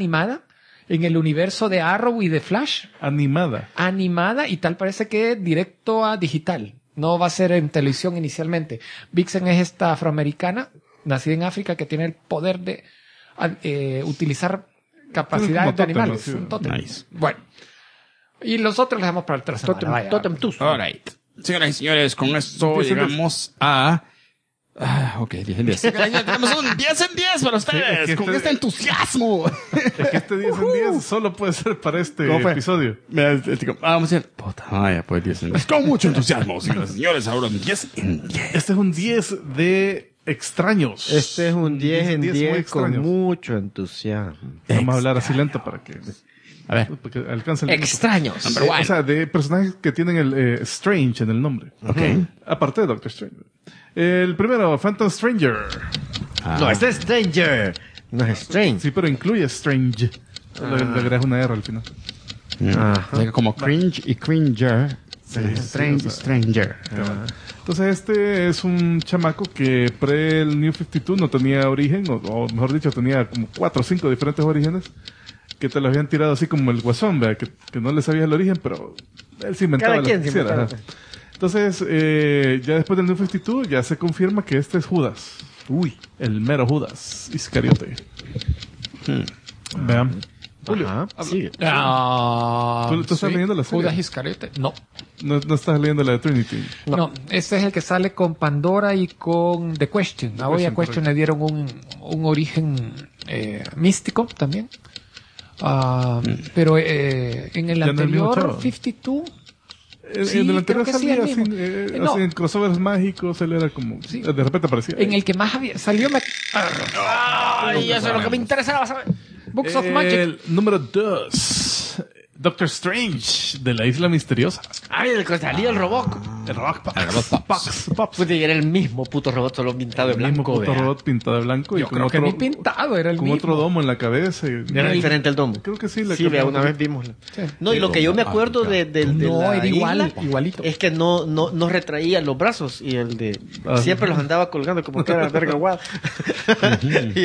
[SPEAKER 5] en el universo de Arrow y de Flash.
[SPEAKER 3] Animada.
[SPEAKER 5] Y tal parece que directo a digital. No va a ser en televisión inicialmente. Vixen es esta afroamericana, nacida en África, que tiene el poder de utilizar capacidades de
[SPEAKER 3] Tiene como
[SPEAKER 5] animales.
[SPEAKER 3] tótem, sí.
[SPEAKER 5] Un tótem.
[SPEAKER 2] Nice.
[SPEAKER 5] Bueno. Y los otros les damos para el tercer semana. Vaya.
[SPEAKER 4] Totem Tus.
[SPEAKER 2] Alright. Señoras y señores, con esto
[SPEAKER 3] Empieza el
[SPEAKER 2] llegamos a... ok, 10 en 10. Tenemos un 10 en 10 para ustedes,
[SPEAKER 3] es que
[SPEAKER 2] con
[SPEAKER 3] este-
[SPEAKER 2] este entusiasmo.
[SPEAKER 3] Es que este 10 en 10 solo puede ser para este
[SPEAKER 2] ¿Cómo fue?
[SPEAKER 3] episodio.
[SPEAKER 2] Vamos a decir, puta, vaya, pues 10 en 10. Con mucho entusiasmo, señoras y señores, ahora un 10 en 10.
[SPEAKER 3] Este es un 10 de extraños.
[SPEAKER 4] Este es un 10 en
[SPEAKER 3] 10 muy
[SPEAKER 4] 10 con
[SPEAKER 3] extraños.
[SPEAKER 4] mucho entusiasmo.
[SPEAKER 3] Vamos a hablar así lento para que
[SPEAKER 2] A ver,
[SPEAKER 3] alcance el minuto.
[SPEAKER 4] Extraños.
[SPEAKER 3] O sea, de personajes que tienen el Strange en el nombre.
[SPEAKER 2] ok.
[SPEAKER 3] Aparte de Doctor Strange. El primero, Phantom Stranger.
[SPEAKER 4] No, este es Stranger. No es Strange.
[SPEAKER 3] Sí, pero incluye Strange. Le agregas una R al final.
[SPEAKER 2] O sea, como cringe y cringer. Strange,
[SPEAKER 3] o sea,
[SPEAKER 2] stranger.
[SPEAKER 3] Entonces este es un chamaco que pre el New 52 no tenía origen, o mejor dicho, tenía como 4 o 5 diferentes orígenes, que te los habían tirado así como el Guasón, ¿verdad? Que no le sabías el origen, pero él se inventaba
[SPEAKER 4] Cada
[SPEAKER 3] lo
[SPEAKER 4] quien
[SPEAKER 3] que
[SPEAKER 4] se
[SPEAKER 3] quisiera.
[SPEAKER 4] inventaba.
[SPEAKER 3] Ajá. Entonces, ya después del New 52 ya se confirma que este es Judas. Uy, el mero Judas Iscariote. Vean.
[SPEAKER 4] Ajá. Sigue.
[SPEAKER 3] ¿Tú estás leyendo la serie?
[SPEAKER 5] Judas Iscariote. No.
[SPEAKER 3] No estás leyendo la de Trinity.
[SPEAKER 5] No, este es el que sale con Pandora y con The Question. A hoy a Question le dieron un origen místico también. Pero en el
[SPEAKER 3] Ya no es el mismo
[SPEAKER 5] anterior
[SPEAKER 3] chavo.
[SPEAKER 5] 52...
[SPEAKER 3] En
[SPEAKER 5] Sí,
[SPEAKER 3] el anterior
[SPEAKER 5] creo que sí,
[SPEAKER 3] salía
[SPEAKER 5] el
[SPEAKER 3] así,
[SPEAKER 5] mismo. No.
[SPEAKER 3] así en crossovers mágicos, él era como...
[SPEAKER 5] Sí.
[SPEAKER 3] De repente aparecía.
[SPEAKER 5] En el que más salió...
[SPEAKER 4] Ay, eso es lo que me interesaba saber.
[SPEAKER 5] Books of Magic.
[SPEAKER 3] El número 2. Doctor Strange, de la Isla Misteriosa.
[SPEAKER 4] Ay, el que salía el robot.
[SPEAKER 3] El robot Pops.
[SPEAKER 4] Pues era el mismo puto robot, solo pintado de
[SPEAKER 3] El mismo
[SPEAKER 4] blanco.
[SPEAKER 3] puto
[SPEAKER 4] vea.
[SPEAKER 3] robot pintado de blanco y
[SPEAKER 5] Yo
[SPEAKER 3] con
[SPEAKER 5] creo que
[SPEAKER 3] otro,
[SPEAKER 5] ni pintado era el
[SPEAKER 3] con
[SPEAKER 5] mismo.
[SPEAKER 3] otro domo en la cabeza.
[SPEAKER 4] Era diferente el domo.
[SPEAKER 3] Creo que sí.
[SPEAKER 4] Sí, vea, una vez vimos. No, y lo que yo me acuerdo de
[SPEAKER 5] No,
[SPEAKER 4] la
[SPEAKER 5] era igual,
[SPEAKER 4] isla
[SPEAKER 5] igualito.
[SPEAKER 4] es que no retraía los brazos y el de siempre los andaba colgando como que era verga guada. y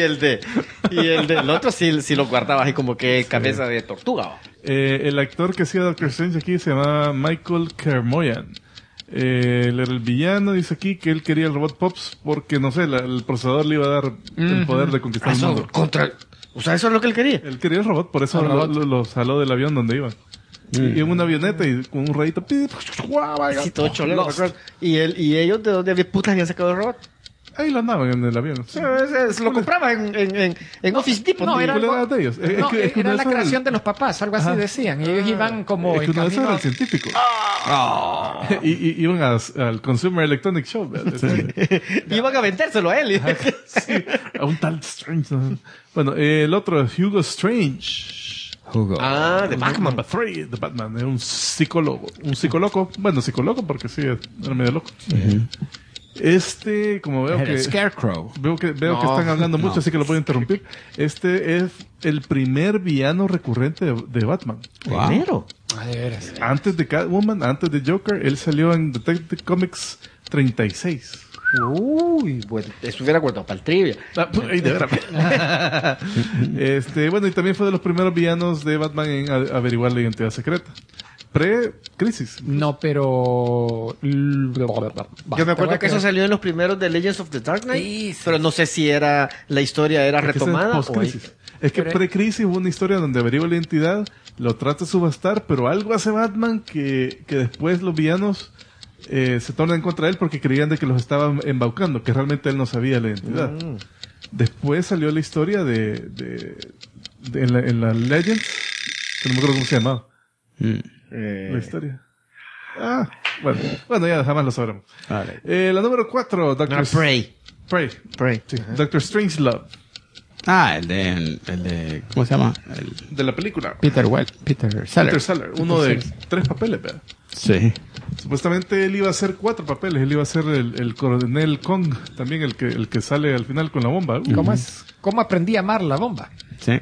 [SPEAKER 4] el otro sí lo guardaba así como que cabeza de tortuga.
[SPEAKER 3] El actor que hacía Doctor Strange aquí se llama Michael Kermoyan. Él era el villano, dice aquí que él quería el robot Pops porque, no sé, el procesador le iba a dar el poder de conquistar el mundo.
[SPEAKER 4] O sea, eso es lo que él quería.
[SPEAKER 3] Él quería el robot, por eso
[SPEAKER 5] El robot.
[SPEAKER 3] lo saló del avión donde iban. Y en una avioneta y con un rayito.
[SPEAKER 4] Sí, todo cholero, me acuerdo. Y ellos de dónde putas habían sacado el robot.
[SPEAKER 3] Ahí lo andaban en el avión.
[SPEAKER 4] Se lo compraban en Office Depot.
[SPEAKER 5] No, era
[SPEAKER 3] ¿Cuál
[SPEAKER 5] algo-
[SPEAKER 3] era de ellos?
[SPEAKER 5] No,
[SPEAKER 3] Es que
[SPEAKER 5] era
[SPEAKER 3] uno
[SPEAKER 5] la
[SPEAKER 3] de esos
[SPEAKER 5] creación de los papás, algo así
[SPEAKER 3] Ajá.
[SPEAKER 5] decían. Y ellos iban como
[SPEAKER 3] Es que
[SPEAKER 5] en
[SPEAKER 3] uno de esos era
[SPEAKER 5] camino...
[SPEAKER 3] el científico. Y iban al Consumer Electronic Show. ¿verdad?
[SPEAKER 4] Iban a vendérselo a él.
[SPEAKER 3] Sí, a un tal Strange. ¿no? Bueno, el otro es Hugo Strange.
[SPEAKER 2] Hugo.
[SPEAKER 4] De Batman.
[SPEAKER 3] Number 3 de Batman. Es un psicólogo. Un psicólogo. Bueno, psicólogo porque sí, era medio loco. Como veo que...
[SPEAKER 1] Scarecrow.
[SPEAKER 3] Veo que están hablando mucho, así que lo puedo interrumpir. Este es el primer villano recurrente de Batman.
[SPEAKER 1] Wow.
[SPEAKER 4] Primero.
[SPEAKER 5] Ah, de veras.
[SPEAKER 3] Antes de Catwoman, antes de Joker, él salió en Detective Comics 36.
[SPEAKER 4] Uy, bueno, eso hubiera guardado para el trivia.
[SPEAKER 3] Ay, de veras. Bueno, y también fue de los primeros villanos de Batman en averiguar la identidad secreta. Pre-crisis.
[SPEAKER 5] No, pero...
[SPEAKER 4] Yo me acuerdo que eso salió en los primeros de Legends of the Dark Knight,
[SPEAKER 5] Sí, sí.
[SPEAKER 4] pero no sé si la historia era
[SPEAKER 3] Porque ese es
[SPEAKER 4] retomada o...
[SPEAKER 3] post-crisis. Es que pre-crisis hubo una historia donde averigua la identidad, lo trata de subastar, pero algo hace Batman que después los villanos se tornan contra él porque creían de que los estaban embaucando, que realmente él no sabía la identidad. Después salió la historia en la Legends, que no me acuerdo cómo se llamaba. La historia. Bueno, ya jamás lo sabremos.
[SPEAKER 1] Vale.
[SPEAKER 3] La número 4, Doctor
[SPEAKER 4] Prey.
[SPEAKER 3] Prey. Sí. Doctor Strangelove.
[SPEAKER 1] El de, ¿cómo se llama?
[SPEAKER 3] De la película.
[SPEAKER 1] Peter Sellers.
[SPEAKER 3] Peter Sellers. Uno de 3 papeles, ¿verdad?
[SPEAKER 1] Sí.
[SPEAKER 3] Supuestamente él iba a hacer 4 papeles. Él iba a ser el coronel Kong, también el que sale al final con la bomba.
[SPEAKER 5] ¿Cómo aprendí a amar la bomba?
[SPEAKER 1] Sí.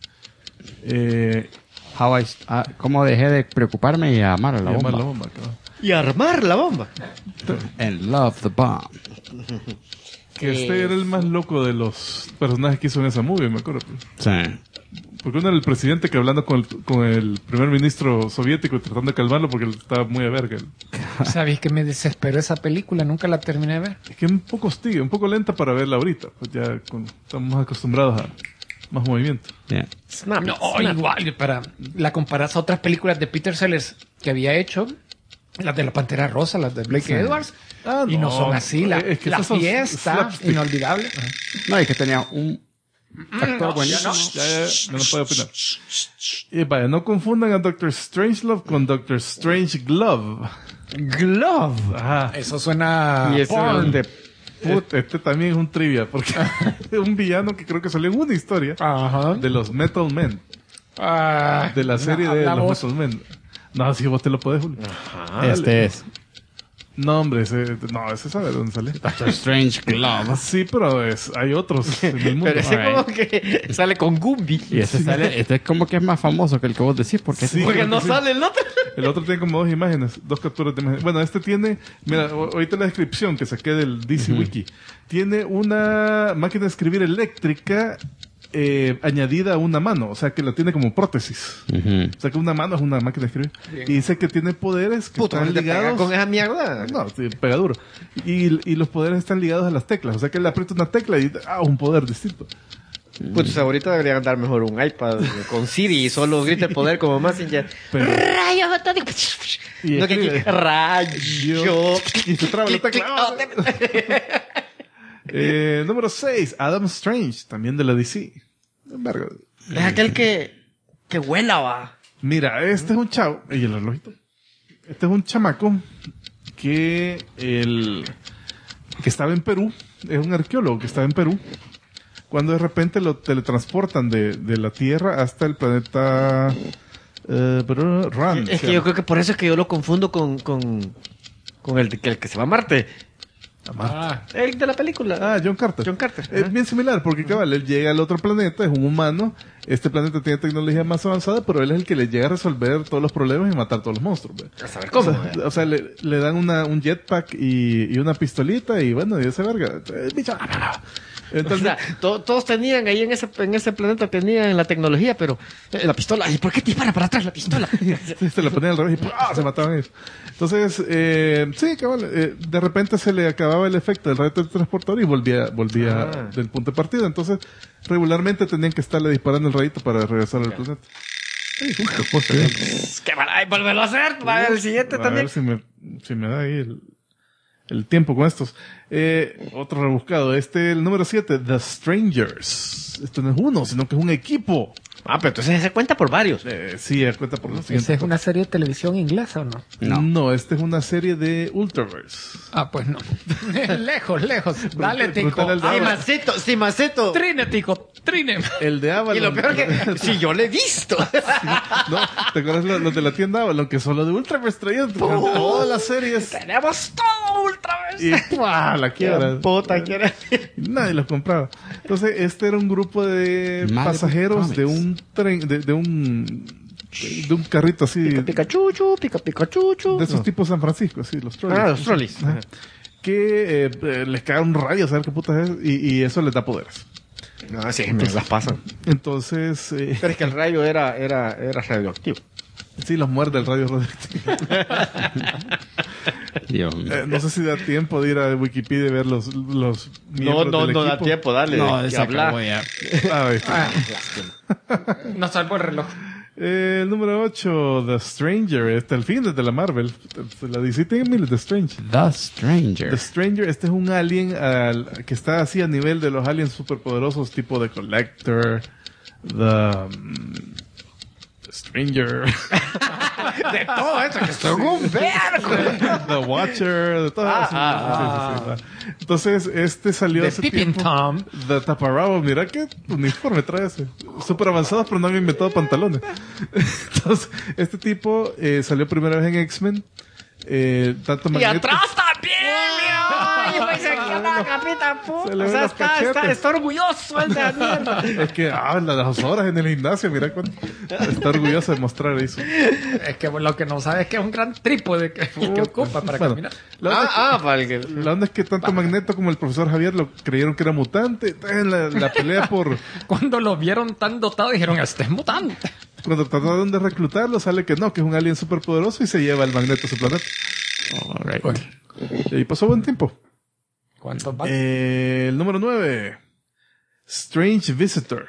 [SPEAKER 1] ¿Cómo dejé de preocuparme y amar a la bomba?
[SPEAKER 3] Claro.
[SPEAKER 4] Y armar la bomba.
[SPEAKER 1] And love the bomb.
[SPEAKER 3] Que era el más loco de los personajes que hizo en esa movie, me acuerdo.
[SPEAKER 1] Sí.
[SPEAKER 3] Porque uno era el presidente que hablando con el primer ministro soviético y tratando de calmarlo porque él estaba muy a verga.
[SPEAKER 5] ¿Sabéis que me desesperó esa película? Nunca la terminé de ver.
[SPEAKER 3] Es que es un poco hostil, un poco lenta para verla ahorita. Pues ya estamos más acostumbrados a más movimiento.
[SPEAKER 1] Yeah.
[SPEAKER 5] No, igual, la comparas a otras películas de Peter Sellers que había hecho, las de la Pantera Rosa, las de Blake Edwards, y no son así.
[SPEAKER 3] Es que
[SPEAKER 5] La
[SPEAKER 3] esas son
[SPEAKER 5] fiesta,
[SPEAKER 3] slapstick.
[SPEAKER 5] inolvidable.
[SPEAKER 1] No, es que tenía un actor buenísimo.
[SPEAKER 3] Ya, no puedo opinar. Y vaya, no confundan a Doctor Strangelove con Doctor Strangeglove.
[SPEAKER 4] Glove.
[SPEAKER 3] Ajá.
[SPEAKER 5] Eso suena
[SPEAKER 4] Y ese
[SPEAKER 5] porn.
[SPEAKER 3] Este también es un trivia, porque es un villano que creo que salió en una historia
[SPEAKER 5] Ajá.
[SPEAKER 3] de los Metal Men,
[SPEAKER 5] Ah,
[SPEAKER 3] de la serie de
[SPEAKER 5] habla
[SPEAKER 3] los
[SPEAKER 5] vos.
[SPEAKER 3] Metal Men. No, si vos te lo podés, Julio.
[SPEAKER 1] Este es
[SPEAKER 3] No, hombre, ese sabe de dónde sale.
[SPEAKER 1] Doctor Strange Glove.
[SPEAKER 3] Sí, pero hay otros en el mundo.
[SPEAKER 4] Pero ese
[SPEAKER 1] Alright.
[SPEAKER 4] como que sale con Gumby.
[SPEAKER 1] Y este es como que es más famoso que el que vos decís, porque
[SPEAKER 3] Sí.
[SPEAKER 4] Porque no
[SPEAKER 3] sí.
[SPEAKER 4] sale el otro.
[SPEAKER 3] El otro tiene como 2 imágenes, 2 capturas de imágenes. Bueno, este tiene, mira, ahorita la descripción que saqué del DC Wiki. Tiene una máquina de escribir eléctrica añadida a una mano, o sea que la tiene como prótesis. O sea que una mano es una máquina de escribir. Y dice que tiene poderes que
[SPEAKER 4] Puto,
[SPEAKER 3] están
[SPEAKER 4] ¿te pega
[SPEAKER 3] ligados.
[SPEAKER 4] con esa mierda?
[SPEAKER 3] No, sí, pega duro. Y los poderes están ligados a las teclas. O sea que él aprieta una tecla y un poder distinto.
[SPEAKER 4] Pues ahorita deberían dar mejor un iPad con Siri y solo grita el poder como Messenger.
[SPEAKER 3] Pero-
[SPEAKER 4] Rayo fotónico.
[SPEAKER 3] Y
[SPEAKER 4] No, que aquí,
[SPEAKER 3] escribe.
[SPEAKER 4] rayo.
[SPEAKER 3] Y se traba la tecla. Número 6, Adam Strange, también de la DC. Verga.
[SPEAKER 4] Es aquel que vuela, va.
[SPEAKER 3] Mira, este es un chavo. Y el relojito. Este es un chamaco que estaba en Perú. Es un arqueólogo que estaba en Perú. Cuando de repente lo teletransportan de la Tierra hasta el planeta Ran.
[SPEAKER 4] Es que yo creo que por eso es que yo lo confundo con el que se va a Marte. El de la película.
[SPEAKER 3] John Carter.
[SPEAKER 4] John Carter,
[SPEAKER 3] Es
[SPEAKER 4] ajá.
[SPEAKER 3] bien similar porque cabal, él llega al otro planeta, es un humano. Este planeta tiene tecnología más avanzada, pero él es el que le llega a resolver todos los problemas y matar todos los monstruos. ¿ve?
[SPEAKER 4] A saber cómo.
[SPEAKER 3] O sea, le dan un jetpack y una pistolita y bueno, y ese verga. Bicho.
[SPEAKER 4] O
[SPEAKER 3] Entonces,
[SPEAKER 4] sea, todos tenían ahí en ese planeta tenían la tecnología, pero la pistola. ¿Y por qué te dispara para atrás la pistola?
[SPEAKER 3] se le ponían al revés y se mataban ellos. Entonces, sí, cabal, de repente se le acababa el efecto del rayo transportador y volvía del punto de partida. Entonces, regularmente tenían que estarle disparando el rayito para regresar al planeta.
[SPEAKER 4] ¡Qué maravilla! ¡Vuélvelo a hacer! Va el siguiente
[SPEAKER 3] A
[SPEAKER 4] también.
[SPEAKER 3] ver si me da ahí el tiempo con estos. Otro rebuscado. El número 7, The Strangers. Esto no es uno, sino que es un equipo.
[SPEAKER 4] Ah, pero entonces se cuenta por varios.
[SPEAKER 3] Sí, cuenta por los
[SPEAKER 5] ¿Esa
[SPEAKER 3] siguientes.
[SPEAKER 5] es una serie de televisión inglesa o no?
[SPEAKER 3] No, esta es una serie de Ultraverse.
[SPEAKER 5] Ah, pues no. lejos. Dale, tico.
[SPEAKER 3] Pregúntale al de
[SPEAKER 4] Simacito.
[SPEAKER 5] Trine, tico. Trine.
[SPEAKER 3] El de Avalon.
[SPEAKER 4] Y lo peor que... si yo le he visto.
[SPEAKER 3] No, ¿te acuerdas los de la tienda Avalon? Que son los de Ultraverse traían todas las series.
[SPEAKER 4] Tenemos todo Ultraverse.
[SPEAKER 3] Y ¡pua! La quiebra.
[SPEAKER 4] Puta, que era...
[SPEAKER 3] Nadie los compraba. Entonces, este era un grupo de
[SPEAKER 2] Malibu
[SPEAKER 3] pasajeros
[SPEAKER 2] Comics.
[SPEAKER 3] de un tren, de un carrito así.
[SPEAKER 4] Pica Pikachu.
[SPEAKER 3] De esos tipos San Francisco, sí, los trolleys.
[SPEAKER 4] Ah, los trolleys.
[SPEAKER 3] Ajá. Que les cae un rayo, saber qué puta es, y eso les da poderes.
[SPEAKER 4] No, sí, me las pasan.
[SPEAKER 3] Entonces,
[SPEAKER 4] Pero es que el rayo era radioactivo.
[SPEAKER 3] sí, los muerde el radio radioactivo.
[SPEAKER 2] Dios mío.
[SPEAKER 3] No sé si da tiempo de ir a Wikipedia y ver los miembros del
[SPEAKER 4] No da
[SPEAKER 3] equipo.
[SPEAKER 4] tiempo, dale.
[SPEAKER 2] No,
[SPEAKER 4] que
[SPEAKER 2] se acabó
[SPEAKER 4] hablar.
[SPEAKER 2] ya.
[SPEAKER 3] Ah, ahí está.
[SPEAKER 5] No salvo el reloj.
[SPEAKER 3] El número 8, The Stranger. El fin desde la Marvel. La DC tiene miles de Strange.
[SPEAKER 2] The Stranger.
[SPEAKER 3] The Stranger, este es un alien que está así a nivel de los aliens superpoderosos tipo The Collector, The Stranger,
[SPEAKER 4] De todo eso, que soy un vergo.
[SPEAKER 3] The Watcher, de todo eso. Sí. Entonces, este salió
[SPEAKER 5] The
[SPEAKER 3] hace
[SPEAKER 5] Peeping
[SPEAKER 3] tiempo.
[SPEAKER 5] Tom.
[SPEAKER 3] The Taparrabo, mira qué uniforme trae ese. Súper avanzado, pero no había inventado pantalones. Entonces, este tipo salió primera vez en X-Men. Tanto
[SPEAKER 4] Y
[SPEAKER 3] Magneto-
[SPEAKER 4] atrás también, Ay, pues se queda capita,
[SPEAKER 3] Se le
[SPEAKER 4] o
[SPEAKER 3] ven
[SPEAKER 4] sea,
[SPEAKER 3] los cachetes.
[SPEAKER 4] está orgulloso el de la mierda.
[SPEAKER 3] Es que, las horas en el gimnasio, mira cuánto. Está orgulloso de mostrar eso.
[SPEAKER 5] Es que lo que no sabe es que es un gran trípode que ocupa para
[SPEAKER 3] Bueno,
[SPEAKER 5] caminar.
[SPEAKER 4] Para el que...
[SPEAKER 3] la onda es que tanto Magneto como el profesor Javier lo creyeron que era mutante. En la pelea por...
[SPEAKER 5] Cuando lo vieron tan dotado dijeron, este es mutante.
[SPEAKER 3] Cuando trataron de reclutarlo, sale que no, que es un alien superpoderoso y se lleva el Magneto a su planeta.
[SPEAKER 5] Pues,
[SPEAKER 3] Y ahí pasó buen tiempo.
[SPEAKER 5] ¿cuántos van?
[SPEAKER 3] El número 9. Strange Visitor.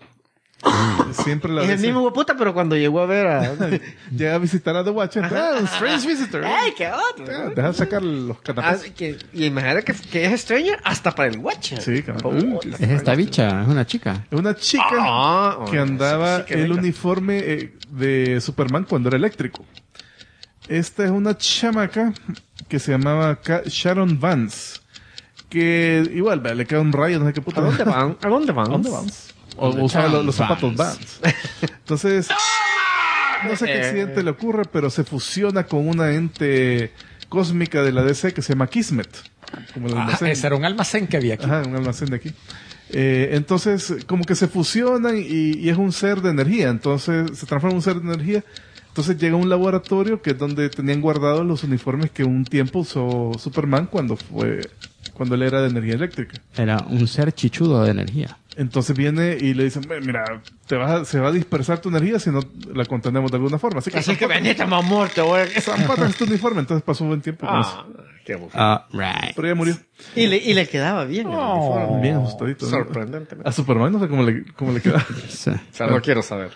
[SPEAKER 3] Siempre la
[SPEAKER 4] Es el
[SPEAKER 3] dice-
[SPEAKER 4] mismo puta, pero cuando llegó a ver a...
[SPEAKER 3] Llega a visitar a The Watcher. Un Strange Visitor.
[SPEAKER 4] ¡Ay, qué otro!
[SPEAKER 3] Deja de sacar los canapés.
[SPEAKER 4] Y imagínate que es Stranger hasta para el Watcher.
[SPEAKER 3] Sí, cabrón.
[SPEAKER 4] Puta.
[SPEAKER 2] Es esta bicha, es una chica.
[SPEAKER 3] Es una chica que andaba
[SPEAKER 4] sí que
[SPEAKER 3] el
[SPEAKER 4] venga.
[SPEAKER 3] uniforme de Superman cuando era eléctrico. Esta es una chamaca que se llamaba Sharon Vance. Que igual, vea, le cae un rayo, no sé qué puta.
[SPEAKER 4] ¿A dónde van? ¿A dónde van?
[SPEAKER 3] ¿A dónde Vance? O usaba los zapatos Vance. Entonces, no sé qué accidente le ocurre, pero se fusiona con una ente cósmica de la DC que se llama Kismet. Como el almacén.
[SPEAKER 5] Ese era un almacén que había aquí.
[SPEAKER 3] Ajá, un almacén de aquí. Entonces, como que se fusionan y es un ser de energía. Entonces, se transforma en un ser de energía. Entonces llega a un laboratorio que es donde tenían guardados los uniformes que un tiempo usó Superman cuando él era de energía eléctrica.
[SPEAKER 2] Era un ser chichudo de energía.
[SPEAKER 3] Entonces viene y le dicen, mira, se va a dispersar tu energía si no la contenemos de alguna forma. Así que
[SPEAKER 4] venite, mamor, te voy a...
[SPEAKER 3] zampatan tu uniforme. Entonces pasó un buen tiempo con eso.
[SPEAKER 4] Qué bueno.
[SPEAKER 2] Right.
[SPEAKER 3] Pero ya murió.
[SPEAKER 4] Y le quedaba bien el uniforme.
[SPEAKER 3] Bien ajustadito. ¿no?
[SPEAKER 4] Sorprendentemente.
[SPEAKER 3] A Superman no sé cómo le queda.
[SPEAKER 2] Sí.
[SPEAKER 4] O sea, no quiero saber.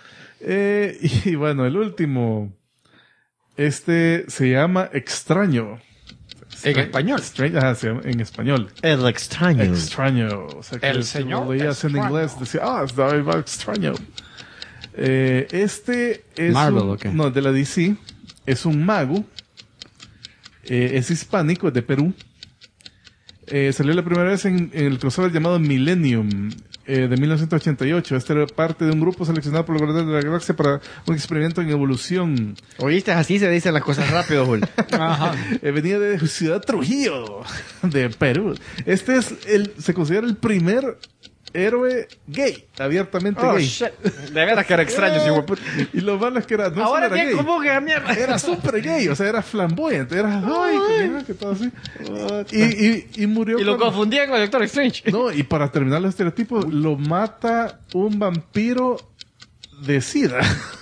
[SPEAKER 3] Y bueno, el último. Este se llama Extraño.
[SPEAKER 5] En español.
[SPEAKER 3] Strange, se llama en español.
[SPEAKER 4] El extraño.
[SPEAKER 3] Extraño. O sea, que
[SPEAKER 5] El
[SPEAKER 3] si
[SPEAKER 5] señor
[SPEAKER 3] lo leías en
[SPEAKER 5] extraño.
[SPEAKER 3] inglés, decía, está extraño. Este es
[SPEAKER 2] Marvel, ¿o qué?
[SPEAKER 3] no, de la DC. Es un mago. Es hispánico, es de Perú. Salió la primera vez en el crossover llamado Millennium de 1988. Este era parte de un grupo seleccionado por los Guardianes de la Galaxia para un experimento en evolución.
[SPEAKER 4] ¿Oíste? Así se dicen las cosas rápido, Jul.
[SPEAKER 5] Ajá.
[SPEAKER 3] Venía de Ciudad Trujillo, de Perú. Se considera el primer héroe gay, abiertamente
[SPEAKER 4] Oh,
[SPEAKER 3] gay.
[SPEAKER 4] shit. De veras que era extraño, sí, hueputa.
[SPEAKER 3] Y lo malo es que no
[SPEAKER 4] Ahora
[SPEAKER 3] solo era
[SPEAKER 4] bien,
[SPEAKER 3] gay,
[SPEAKER 4] ¿cómo que mierda?
[SPEAKER 3] era súper gay, o sea, era flamboyante, era que todo así. Y murió
[SPEAKER 4] Y lo
[SPEAKER 3] cuando-
[SPEAKER 4] confundían con el Doctor Strange.
[SPEAKER 3] No, y para terminar los estereotipos, lo mata un vampiro de SIDA.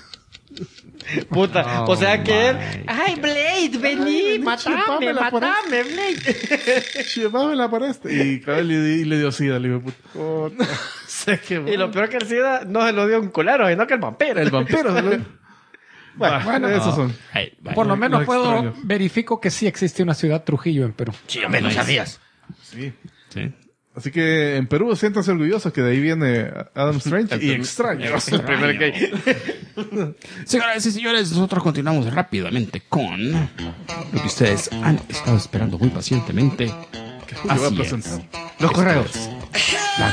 [SPEAKER 4] Puta. O sea que él... ¡Ay, Blade! Vení, matame,
[SPEAKER 3] chúpamela por
[SPEAKER 4] matame, Blade.
[SPEAKER 3] Llevámela para este. Y claro, y le dio SIDA, le digo, puta. Se quemó.
[SPEAKER 4] Y lo peor que el SIDA no se lo dio un culero, sino que el vampiro.
[SPEAKER 3] El vampiro. Bueno, esos son.
[SPEAKER 5] Por lo menos
[SPEAKER 3] Los
[SPEAKER 5] puedo
[SPEAKER 3] extraños.
[SPEAKER 5] verifico que sí existe una ciudad Trujillo en Perú.
[SPEAKER 4] Sí, hombre, lo sabías.
[SPEAKER 3] Sí.
[SPEAKER 2] Sí.
[SPEAKER 3] Así que en Perú siéntanse orgullosos que de ahí viene Adam Strange y Extraños.
[SPEAKER 4] El primer gay.
[SPEAKER 2] Señoras y señores, nosotros continuamos rápidamente con lo que ustedes han estado esperando muy pacientemente. Así es.
[SPEAKER 4] Los correos.
[SPEAKER 2] La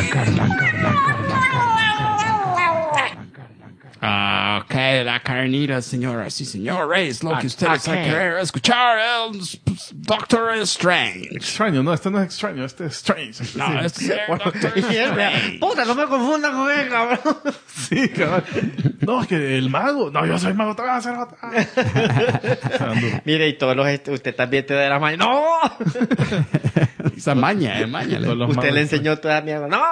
[SPEAKER 2] Ok, la carnita, señoras y señores, lo que ustedes han querido escuchar es Doctor Strange.
[SPEAKER 3] Extraño, no, este no es extraño, este es Strange.
[SPEAKER 2] No, este es el Doctor Strange.
[SPEAKER 4] Puta, no me confundan con él, cabrón.
[SPEAKER 3] Sí, cabrón. No, es que el mago. No, yo soy mago, te vas a hacer otra.
[SPEAKER 4] Mire, y todos los... Usted también te da la maña. ¡No!
[SPEAKER 2] Esa maña, maña.
[SPEAKER 4] Usted le enseñó toda mierda. ¡No!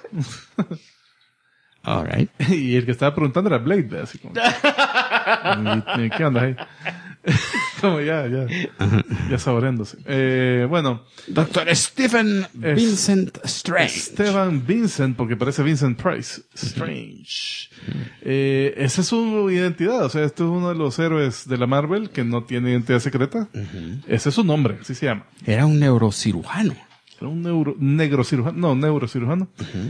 [SPEAKER 2] All right.
[SPEAKER 3] Y el que estaba preguntando era Blade, ¿ve? Así como... ¿Qué onda ahí? Como ya saboreándose. Bueno.
[SPEAKER 2] Doctor Stephen Vincent Strange.
[SPEAKER 3] Stephen Vincent, porque parece Vincent Price. Strange. Esa es su identidad. O sea, este es uno de los héroes de la Marvel que no tiene identidad secreta. Ese es su nombre, así se llama.
[SPEAKER 2] Era un neurocirujano.
[SPEAKER 3] Era un neurocirujano.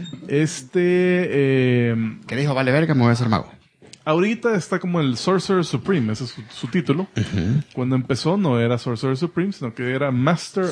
[SPEAKER 2] Que dijo, vale verga, me voy a hacer mago.
[SPEAKER 3] Ahorita está como el Sorcerer Supreme, ese es su título. Cuando empezó no era Sorcerer Supreme, sino que era Master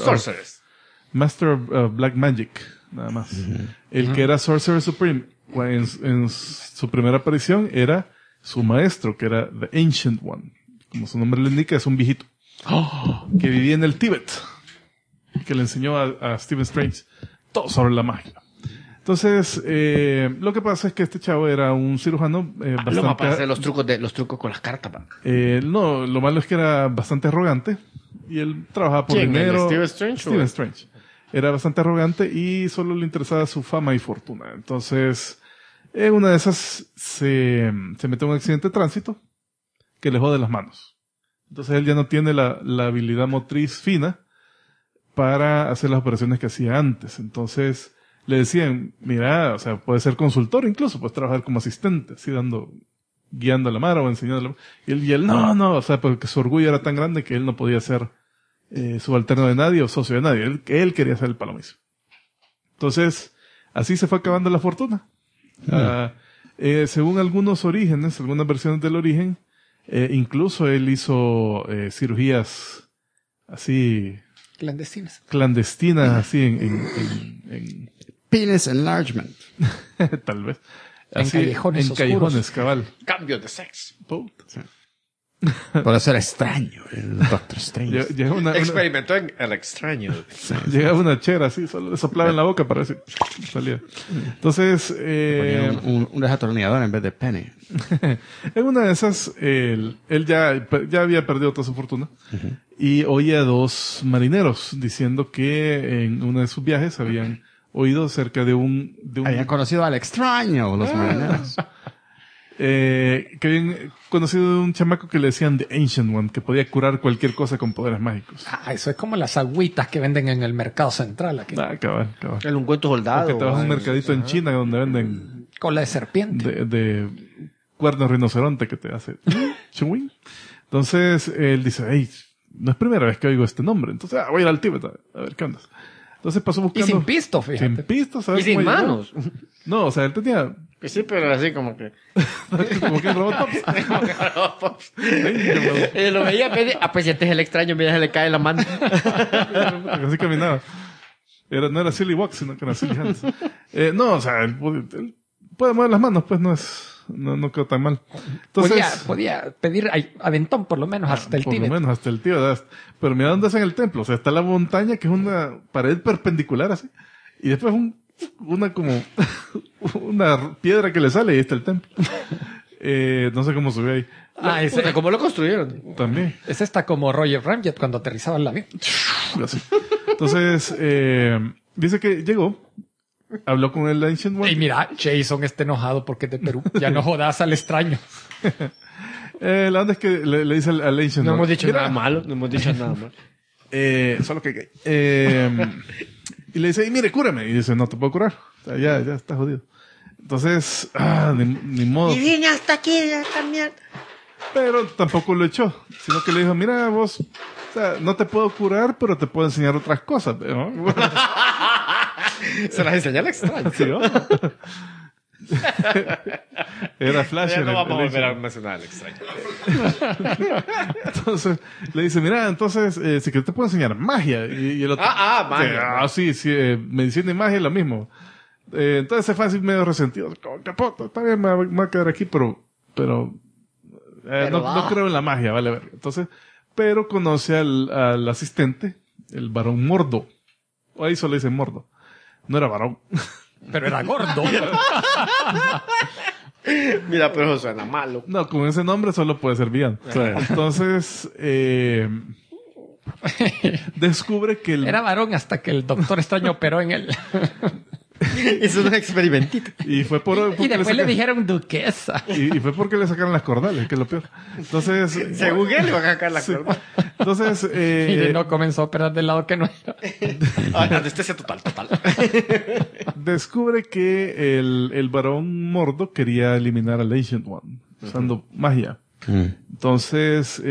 [SPEAKER 3] of Black Magic, nada más. El que era Sorcerer Supreme, en su primera aparición, era su maestro, que era The Ancient One. Como su nombre le indica, es un viejito. Que vivía en el Tíbet. Que le enseñó a Stephen Strange todo sobre la magia. Entonces, lo que pasa es que este chavo era un cirujano bastante...
[SPEAKER 4] para hacer los trucos con las cartas, pa.
[SPEAKER 3] No, lo malo es que era bastante arrogante. Y él trabajaba por
[SPEAKER 4] ¿Quién,
[SPEAKER 3] dinero.
[SPEAKER 4] Stephen Strange?
[SPEAKER 3] Stephen Strange. Era bastante arrogante y solo le interesaba su fama y fortuna. Entonces, en una de esas se metió en un accidente de tránsito que le jode las manos. Entonces él ya no tiene la habilidad motriz fina para hacer las operaciones que hacía antes. Entonces le decían, mira, o sea, puedes ser consultor incluso, puedes trabajar como asistente, así guiando a la mara o enseñando a la mara. Y él no, o sea, porque su orgullo era tan grande que él no podía ser subalterno de nadie o socio de nadie. Él quería ser el palomizo. Entonces, así se fue acabando la fortuna. Según algunos orígenes, algunas versiones del origen, incluso él hizo cirugías así... Clandestinas, así en
[SPEAKER 2] Penis enlargement.
[SPEAKER 3] Tal vez.
[SPEAKER 5] En
[SPEAKER 3] así,
[SPEAKER 5] callejones
[SPEAKER 3] en callejones,
[SPEAKER 5] oscuros.
[SPEAKER 3] Cabal.
[SPEAKER 4] Cambio de sexo.
[SPEAKER 3] Sí.
[SPEAKER 2] Por eso era extraño el Doctor Strange.
[SPEAKER 3] Llegaba una,
[SPEAKER 4] Experimentó en el extraño.
[SPEAKER 3] llegaba una chera así, solo le soplaba en la boca para decir, salía. Entonces,
[SPEAKER 2] Ponía un desatornillador en vez de pene.
[SPEAKER 3] en una de esas, él ya había perdido toda su fortuna y oía a dos marineros diciendo que en uno de sus viajes habían oído cerca de un
[SPEAKER 2] Habían conocido al extraño, los marineros.
[SPEAKER 3] que habían conocido de un chamaco que le decían The Ancient One, que podía curar cualquier cosa con poderes mágicos.
[SPEAKER 5] Eso es como las agüitas que venden en el mercado central aquí.
[SPEAKER 3] Cabal.
[SPEAKER 4] El ungüento soldado.
[SPEAKER 3] Que te vas a un mercadito en China donde venden
[SPEAKER 5] Cola de serpiente.
[SPEAKER 3] de cuernos rinoceronte que te hace chungwing. Entonces él dice, hey, no es primera vez que oigo este nombre, entonces voy a ir al Tíbet a ver qué onda. Entonces pasó buscando...
[SPEAKER 5] Y sin pisto, fíjate.
[SPEAKER 3] Sin pisto, ¿sabes?
[SPEAKER 4] Y sin
[SPEAKER 3] cómo llegó?
[SPEAKER 4] manos.
[SPEAKER 3] No, o sea, él tenía...
[SPEAKER 4] Que sí, pero así como que...
[SPEAKER 3] como que en Robot
[SPEAKER 4] Y lo veía, pues este es el extraño, mira, se le cae la mano.
[SPEAKER 3] Así caminaba. No era Silly Walk, sino que era Silly Hands. No, o sea, él puede mover las manos, pues no quedó tan mal. Entonces,
[SPEAKER 5] Podía pedir aventón por lo menos hasta el
[SPEAKER 3] por
[SPEAKER 5] Tíbet.
[SPEAKER 3] lo menos hasta el Tíbet. Pero mira dónde es en el templo. O sea, está la montaña que es una pared perpendicular así. Y después una piedra que le sale y ahí está el templo. No sé cómo subió ahí.
[SPEAKER 4] Puta, ¿cómo lo construyeron?
[SPEAKER 3] También.
[SPEAKER 5] Es esta como Roger Ramjet cuando aterrizaba el avión.
[SPEAKER 3] Así. Entonces, dice que llegó, habló con el Ancient One.
[SPEAKER 5] Y mira, Jason está enojado porque es de Perú. Ya no jodas al extraño.
[SPEAKER 3] La onda es que le dice al Ancient
[SPEAKER 4] No
[SPEAKER 3] One.
[SPEAKER 4] hemos dicho
[SPEAKER 3] "Mira,
[SPEAKER 4] nada malo, no hemos dicho nada malo.
[SPEAKER 3] Solo que y le dice, mire, cúrame. Y dice, no te puedo curar. O sea, ya está jodido. Entonces, ni modo.
[SPEAKER 4] Y vine hasta aquí, esta mierda.
[SPEAKER 3] Pero tampoco lo echó, sino que le dijo, mira vos, o sea, no te puedo curar, pero te puedo enseñar otras cosas. ¿No?
[SPEAKER 4] Se las enseñé al extraño.
[SPEAKER 3] Sí, ¿no? Era Flash.
[SPEAKER 4] Ya no
[SPEAKER 3] el-
[SPEAKER 4] vamos a
[SPEAKER 3] el
[SPEAKER 4] volver a
[SPEAKER 3] Ancient
[SPEAKER 4] mencionar al extraño.
[SPEAKER 3] One. Entonces, le dice, mira, entonces, si que te puedo enseñar magia. Y el otro,
[SPEAKER 4] magia.
[SPEAKER 3] sí, medicina y magia es lo mismo. Entonces es fácil medio resentido. Como, "Qué puto, está bien, me voy a quedar aquí, pero no creo en la magia, vale ver. Entonces, pero conoce al asistente, el varón Mordo. O ahí solo dice Mordo. No era varón.
[SPEAKER 5] Pero era gordo.
[SPEAKER 4] Mira, pero eso suena malo.
[SPEAKER 3] No, con ese nombre solo puede ser bien. Entonces, descubre que
[SPEAKER 5] Era varón hasta que el doctor extraño operó en él.
[SPEAKER 4] Eso es un experimentito.
[SPEAKER 3] y fue porque
[SPEAKER 5] Y después le
[SPEAKER 3] saca-
[SPEAKER 5] dijeron duquesa.
[SPEAKER 3] y fue porque le sacaron las cordales, que es lo peor. Entonces,
[SPEAKER 4] Según él, le van a sacar la
[SPEAKER 3] sí.
[SPEAKER 4] cuerda.
[SPEAKER 3] Entonces,
[SPEAKER 5] Y no comenzó a operar del lado que no era.
[SPEAKER 4] Anestesia total.
[SPEAKER 3] descubre que el varón Mordo quería eliminar al Ancient One usando magia. Entonces,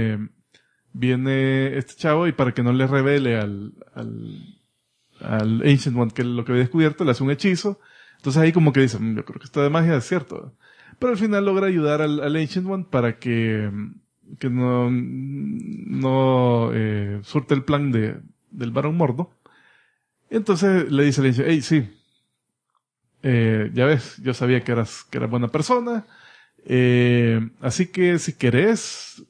[SPEAKER 3] viene este chavo y para que no le revele al Ancient One que lo que había descubierto, le hace un hechizo. Entonces ahí como que dice, yo creo que esto de magia es cierto. Pero al final logra ayudar al Ancient One para que no surte el plan del varón Mordo. Entonces le dice al Ancient, hey, sí, ya ves, yo sabía que eras buena persona, así que si querés,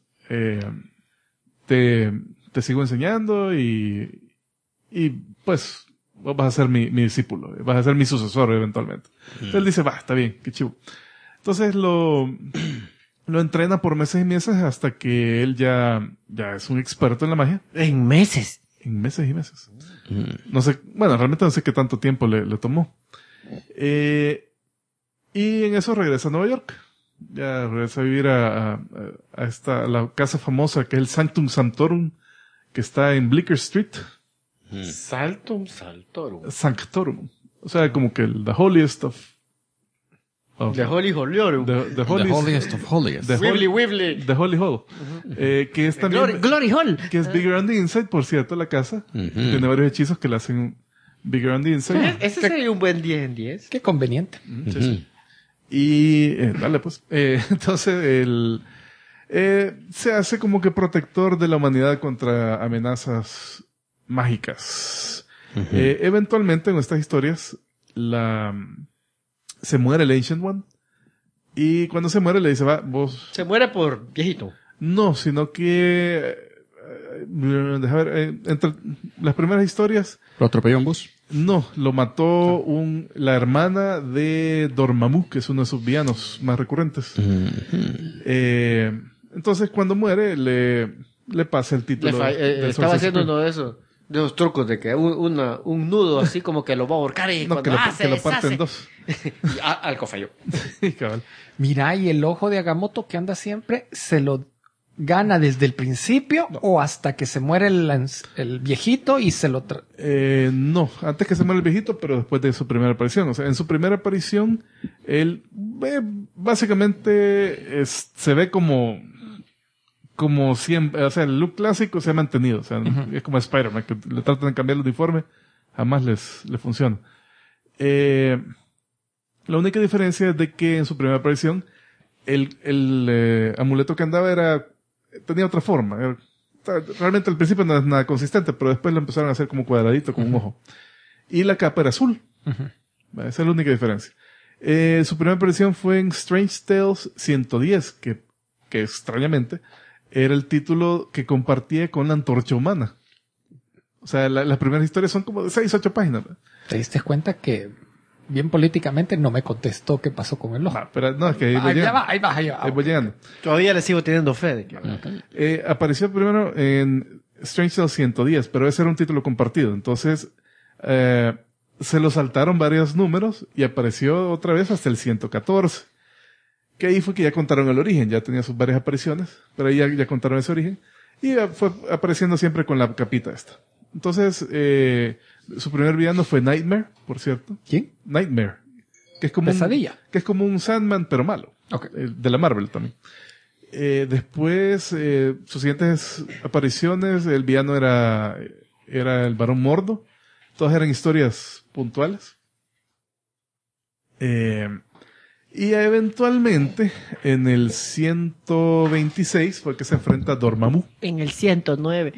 [SPEAKER 3] te sigo enseñando y pues vos vas a ser mi discípulo, vas a ser mi sucesor eventualmente. Entonces él dice, va, está bien, qué chivo. Entonces lo entrena por meses y meses hasta que él ya es un experto en la magia.
[SPEAKER 4] En meses.
[SPEAKER 3] En meses y meses. No sé, bueno, realmente no sé qué tanto tiempo le tomó. Y en eso regresa a Nueva York. Ya regresa a vivir a la casa famosa que es el Sanctum Sanctorum, que está en Bleecker Street.
[SPEAKER 4] Saltorum.
[SPEAKER 3] Sanctorum. O sea, como que el the holiest of
[SPEAKER 4] De Holy Holiorum.
[SPEAKER 3] the
[SPEAKER 2] The
[SPEAKER 3] holiest,
[SPEAKER 2] holiest of holiest.
[SPEAKER 3] the
[SPEAKER 4] Wibbly
[SPEAKER 3] holy,
[SPEAKER 4] Wibbly.
[SPEAKER 3] the holy hall. Que es también
[SPEAKER 4] Glory Hall.
[SPEAKER 3] que es Bigger on the Inside, por cierto, la casa. Tiene varios hechizos que le hacen Bigger on the Inside.
[SPEAKER 4] Ese sería un buen 10 en 10.
[SPEAKER 5] Qué conveniente.
[SPEAKER 3] Sí, sí. Y dale pues. Entonces se hace como que protector de la humanidad contra amenazas mágicas. Eventualmente en estas historias se muere el Ancient One y cuando se muere le dice, va, vos...
[SPEAKER 4] Se muere por viejito.
[SPEAKER 3] No, sino que deja ver, entre las primeras historias
[SPEAKER 2] ¿Lo atropelló un bus?
[SPEAKER 3] no, lo mató la hermana de Dormammu, que es uno de sus villanos más recurrentes. Entonces, cuando muere, le pasa el título. del
[SPEAKER 4] Estaba
[SPEAKER 3] Sorcerer
[SPEAKER 4] haciendo
[SPEAKER 3] Supreme.
[SPEAKER 4] uno de esos trucos de que un nudo así como que lo va a ahorcar y
[SPEAKER 3] No,
[SPEAKER 4] cuando
[SPEAKER 3] que lo parte en dos.
[SPEAKER 4] Y algo falló.
[SPEAKER 3] Cabal.
[SPEAKER 5] Mira, y el ojo de Agamotto que anda siempre, ¿se lo gana desde el principio o hasta que se muere el viejito y se lo
[SPEAKER 3] No, antes que se muera el viejito, pero después de su primera aparición. O sea, en su primera aparición, él básicamente se ve como siempre. O sea, el look clásico se ha mantenido. O sea, es como Spider-Man, que le tratan de cambiar el uniforme, jamás le funciona. La única diferencia es de que en su primera aparición, el amuleto que andaba tenía otra forma. Realmente al principio no es nada consistente, pero después lo empezaron a hacer como cuadradito, con un ojo. Y la capa era azul. Esa es la única diferencia. Su primera aparición fue en Strange Tales 110, que extrañamente era el título que compartía con la Antorcha Humana. O sea, las primeras historias son como de 6, 8 páginas.
[SPEAKER 5] ¿Te diste cuenta que bien políticamente no me contestó qué pasó con el ojo?
[SPEAKER 3] Pero no, es que ahí voy
[SPEAKER 5] Ahí
[SPEAKER 3] llegando.
[SPEAKER 5] va, ahí va, ahí va.
[SPEAKER 3] Ahí voy llegando.
[SPEAKER 4] Todavía le sigo teniendo fe de que...
[SPEAKER 3] Apareció primero en Strange Tales 110, pero ese era un título compartido. Entonces, se lo saltaron varios números y apareció otra vez hasta el 114. Que ahí fue que ya contaron el origen. Ya tenía sus varias apariciones, pero ahí ya contaron ese origen. Y fue apareciendo siempre con la capita esta. Entonces, su primer villano fue Nightmare, por cierto.
[SPEAKER 5] ¿Quién?
[SPEAKER 3] Nightmare. Que es como
[SPEAKER 5] Pesadilla.
[SPEAKER 3] que es como un Sandman, pero malo.
[SPEAKER 5] Ok.
[SPEAKER 3] De la Marvel también. Después, sus siguientes apariciones, el villano era el Barón Mordo. Todas eran historias puntuales. Y eventualmente, en el 126, fue que se enfrenta a Dormammu.
[SPEAKER 4] En el 109.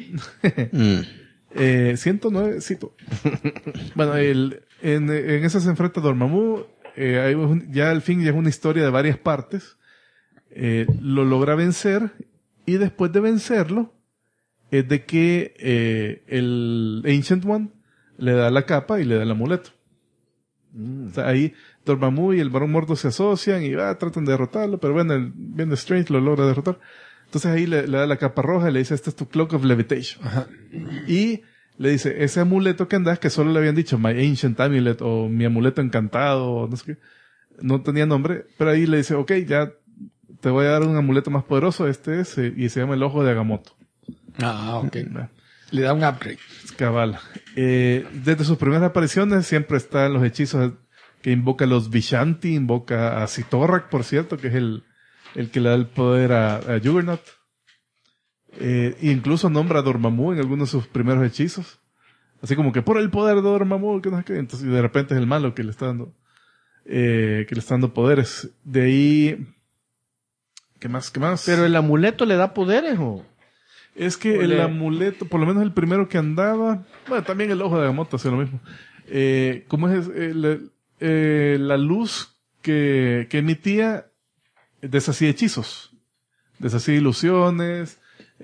[SPEAKER 3] 109, cito. Bueno, en ese se enfrenta a Dormammu. Ya al fin ya es una historia de varias partes. Lo logra vencer. Y después de vencerlo, es de que el Ancient One le da la capa y le da el amuleto. O sea, ahí Dormammu y el Barón Mordo se asocian y tratan de derrotarlo, pero bueno, el bien de Strange lo logra derrotar. Entonces ahí le da la capa roja y le dice, este es tu Cloak of Levitation. Ajá. Y le dice, ese amuleto que andas, que solo le habían dicho My Ancient Amulet o mi amuleto encantado, o no sé qué, no tenía nombre, pero ahí le dice, ok, ya te voy a dar un amuleto más poderoso, este es, y se llama el Ojo de Agamotto.
[SPEAKER 5] Ah, ok. Le da un upgrade.
[SPEAKER 3] Cabal. Desde sus primeras apariciones siempre están los hechizos que invoca a los Vishanti, invoca a Sithorrak, por cierto, que es el que le da el poder a Juggernaut. Incluso nombra a Dormammu en algunos de sus primeros hechizos. Así como que por el poder de Dormammu, que no sé qué. Entonces, de repente es el malo que le está dando poderes. De ahí, ¿qué más?
[SPEAKER 4] Pero el amuleto le da poderes, ¿o?
[SPEAKER 3] Es que el amuleto, por lo menos el primero que andaba, bueno, también el Ojo de Agamotto hacía lo mismo. ¿Cómo es? La luz que emitía deshacía hechizos, deshacía ilusiones,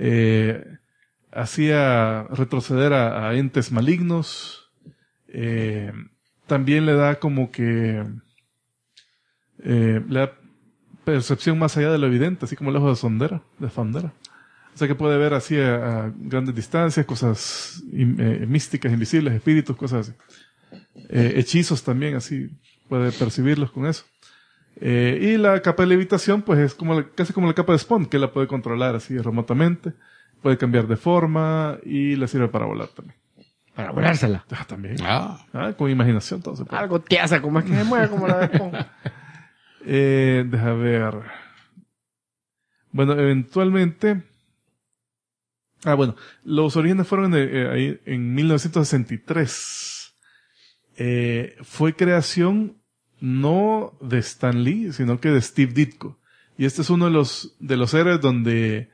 [SPEAKER 3] hacía retroceder a entes malignos, también le da como que le da percepción más allá de lo evidente, así como el ojo de Fandera. O sea que puede ver así a grandes distancias, cosas místicas, invisibles, espíritus, cosas así. Hechizos también, así puede percibirlos con eso. Y la capa de levitación, pues es casi como la capa de Spawn, que la puede controlar así remotamente. Puede cambiar de forma y le sirve para volar también.
[SPEAKER 4] Para volársela.
[SPEAKER 3] También. Con imaginación todo se puede.
[SPEAKER 4] Algo te hace, como es que se mueve como la de Spawn.
[SPEAKER 3] Deja ver. Bueno, eventualmente... bueno, los orígenes fueron ahí en 1963. Fue creación no de Stan Lee, sino que de Steve Ditko. Y este es uno de los héroes donde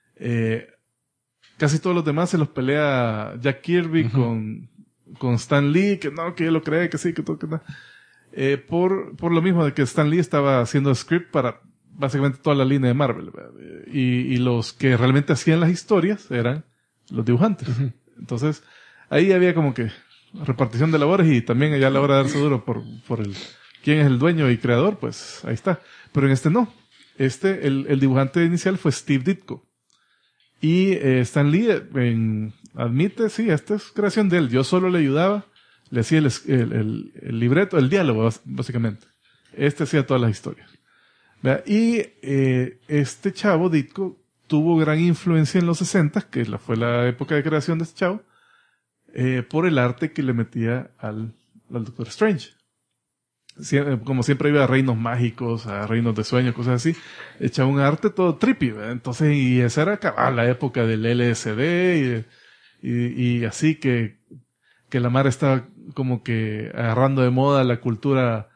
[SPEAKER 3] casi todos los demás se los pelea Jack Kirby con Stan Lee, que no, que él lo cree, que sí, que todo, que no. Por lo mismo de que Stan Lee estaba haciendo script para básicamente toda la línea de Marvel. Y los que realmente hacían las historias eran los dibujantes. Uh-huh. Entonces, ahí había como que repartición de labores y también allá a la hora de darse duro por quién es el dueño y creador, pues ahí está. Pero en este no. El dibujante inicial fue Steve Ditko. Y Stan Lee admite, sí, esta es creación de él. Yo solo le ayudaba, le hacía el libreto, el diálogo, básicamente. Hacía todas las historias. Y este chavo, Ditko, tuvo gran influencia en los 60, que fue la época de creación de este chavo, por el arte que le metía al Doctor Strange. Como siempre iba a reinos mágicos, a reinos de sueños, cosas así, echaba un arte todo trippy, ¿verdad? Entonces, y esa era la época del LSD y así que la mar estaba como que agarrando de moda la cultura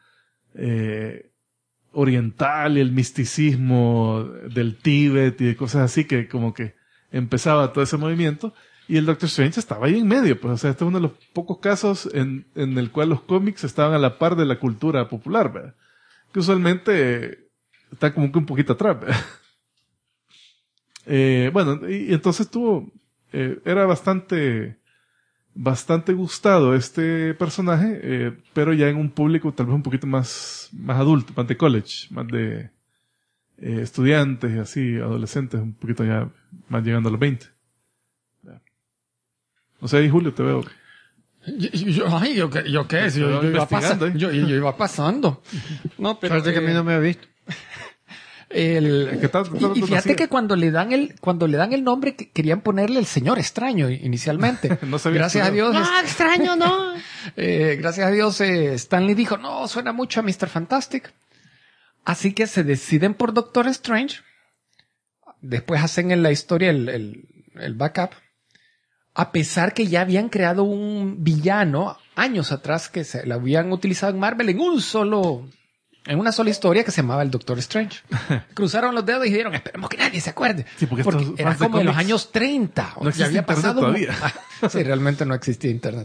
[SPEAKER 3] oriental y el misticismo del Tíbet y de cosas así, que como que empezaba todo ese movimiento. Y el Doctor Strange estaba ahí en medio, pues, o sea, este es uno de los pocos casos en el cual los cómics estaban a la par de la cultura popular, ¿verdad? Que usualmente está como que un poquito atrás, ¿verdad? Bueno, y entonces era bastante gustado este personaje, pero ya en un público tal vez un poquito más adulto, más de college, más de estudiantes y así, adolescentes, un poquito ya más llegando a los 20. No sé, Julio, te veo.
[SPEAKER 5] ¿Yo qué? Yo iba pasando. No, pero
[SPEAKER 4] parece que a mí no me había visto.
[SPEAKER 5] Y fíjate que cuando le dan el nombre, querían ponerle el Señor Extraño inicialmente.
[SPEAKER 3] No sabía.
[SPEAKER 5] Gracias a Dios.
[SPEAKER 4] No, extraño, no.
[SPEAKER 5] Gracias a Dios, Stanley dijo, no, suena mucho a Mr. Fantastic. Así que se deciden por Doctor Strange. Después hacen en la historia el backup. A pesar que ya habían creado un villano años atrás que se la habían utilizado en Marvel en una sola historia que se llamaba El Doctor Strange. Cruzaron los dedos y dijeron, esperemos que nadie se acuerde.
[SPEAKER 3] Sí, porque estos
[SPEAKER 5] era
[SPEAKER 3] fans de
[SPEAKER 5] como en los
[SPEAKER 3] cómics
[SPEAKER 5] años 30.
[SPEAKER 3] no existe
[SPEAKER 5] ya había
[SPEAKER 3] internet
[SPEAKER 5] pasado
[SPEAKER 3] todavía.
[SPEAKER 5] Sí, realmente no existía internet.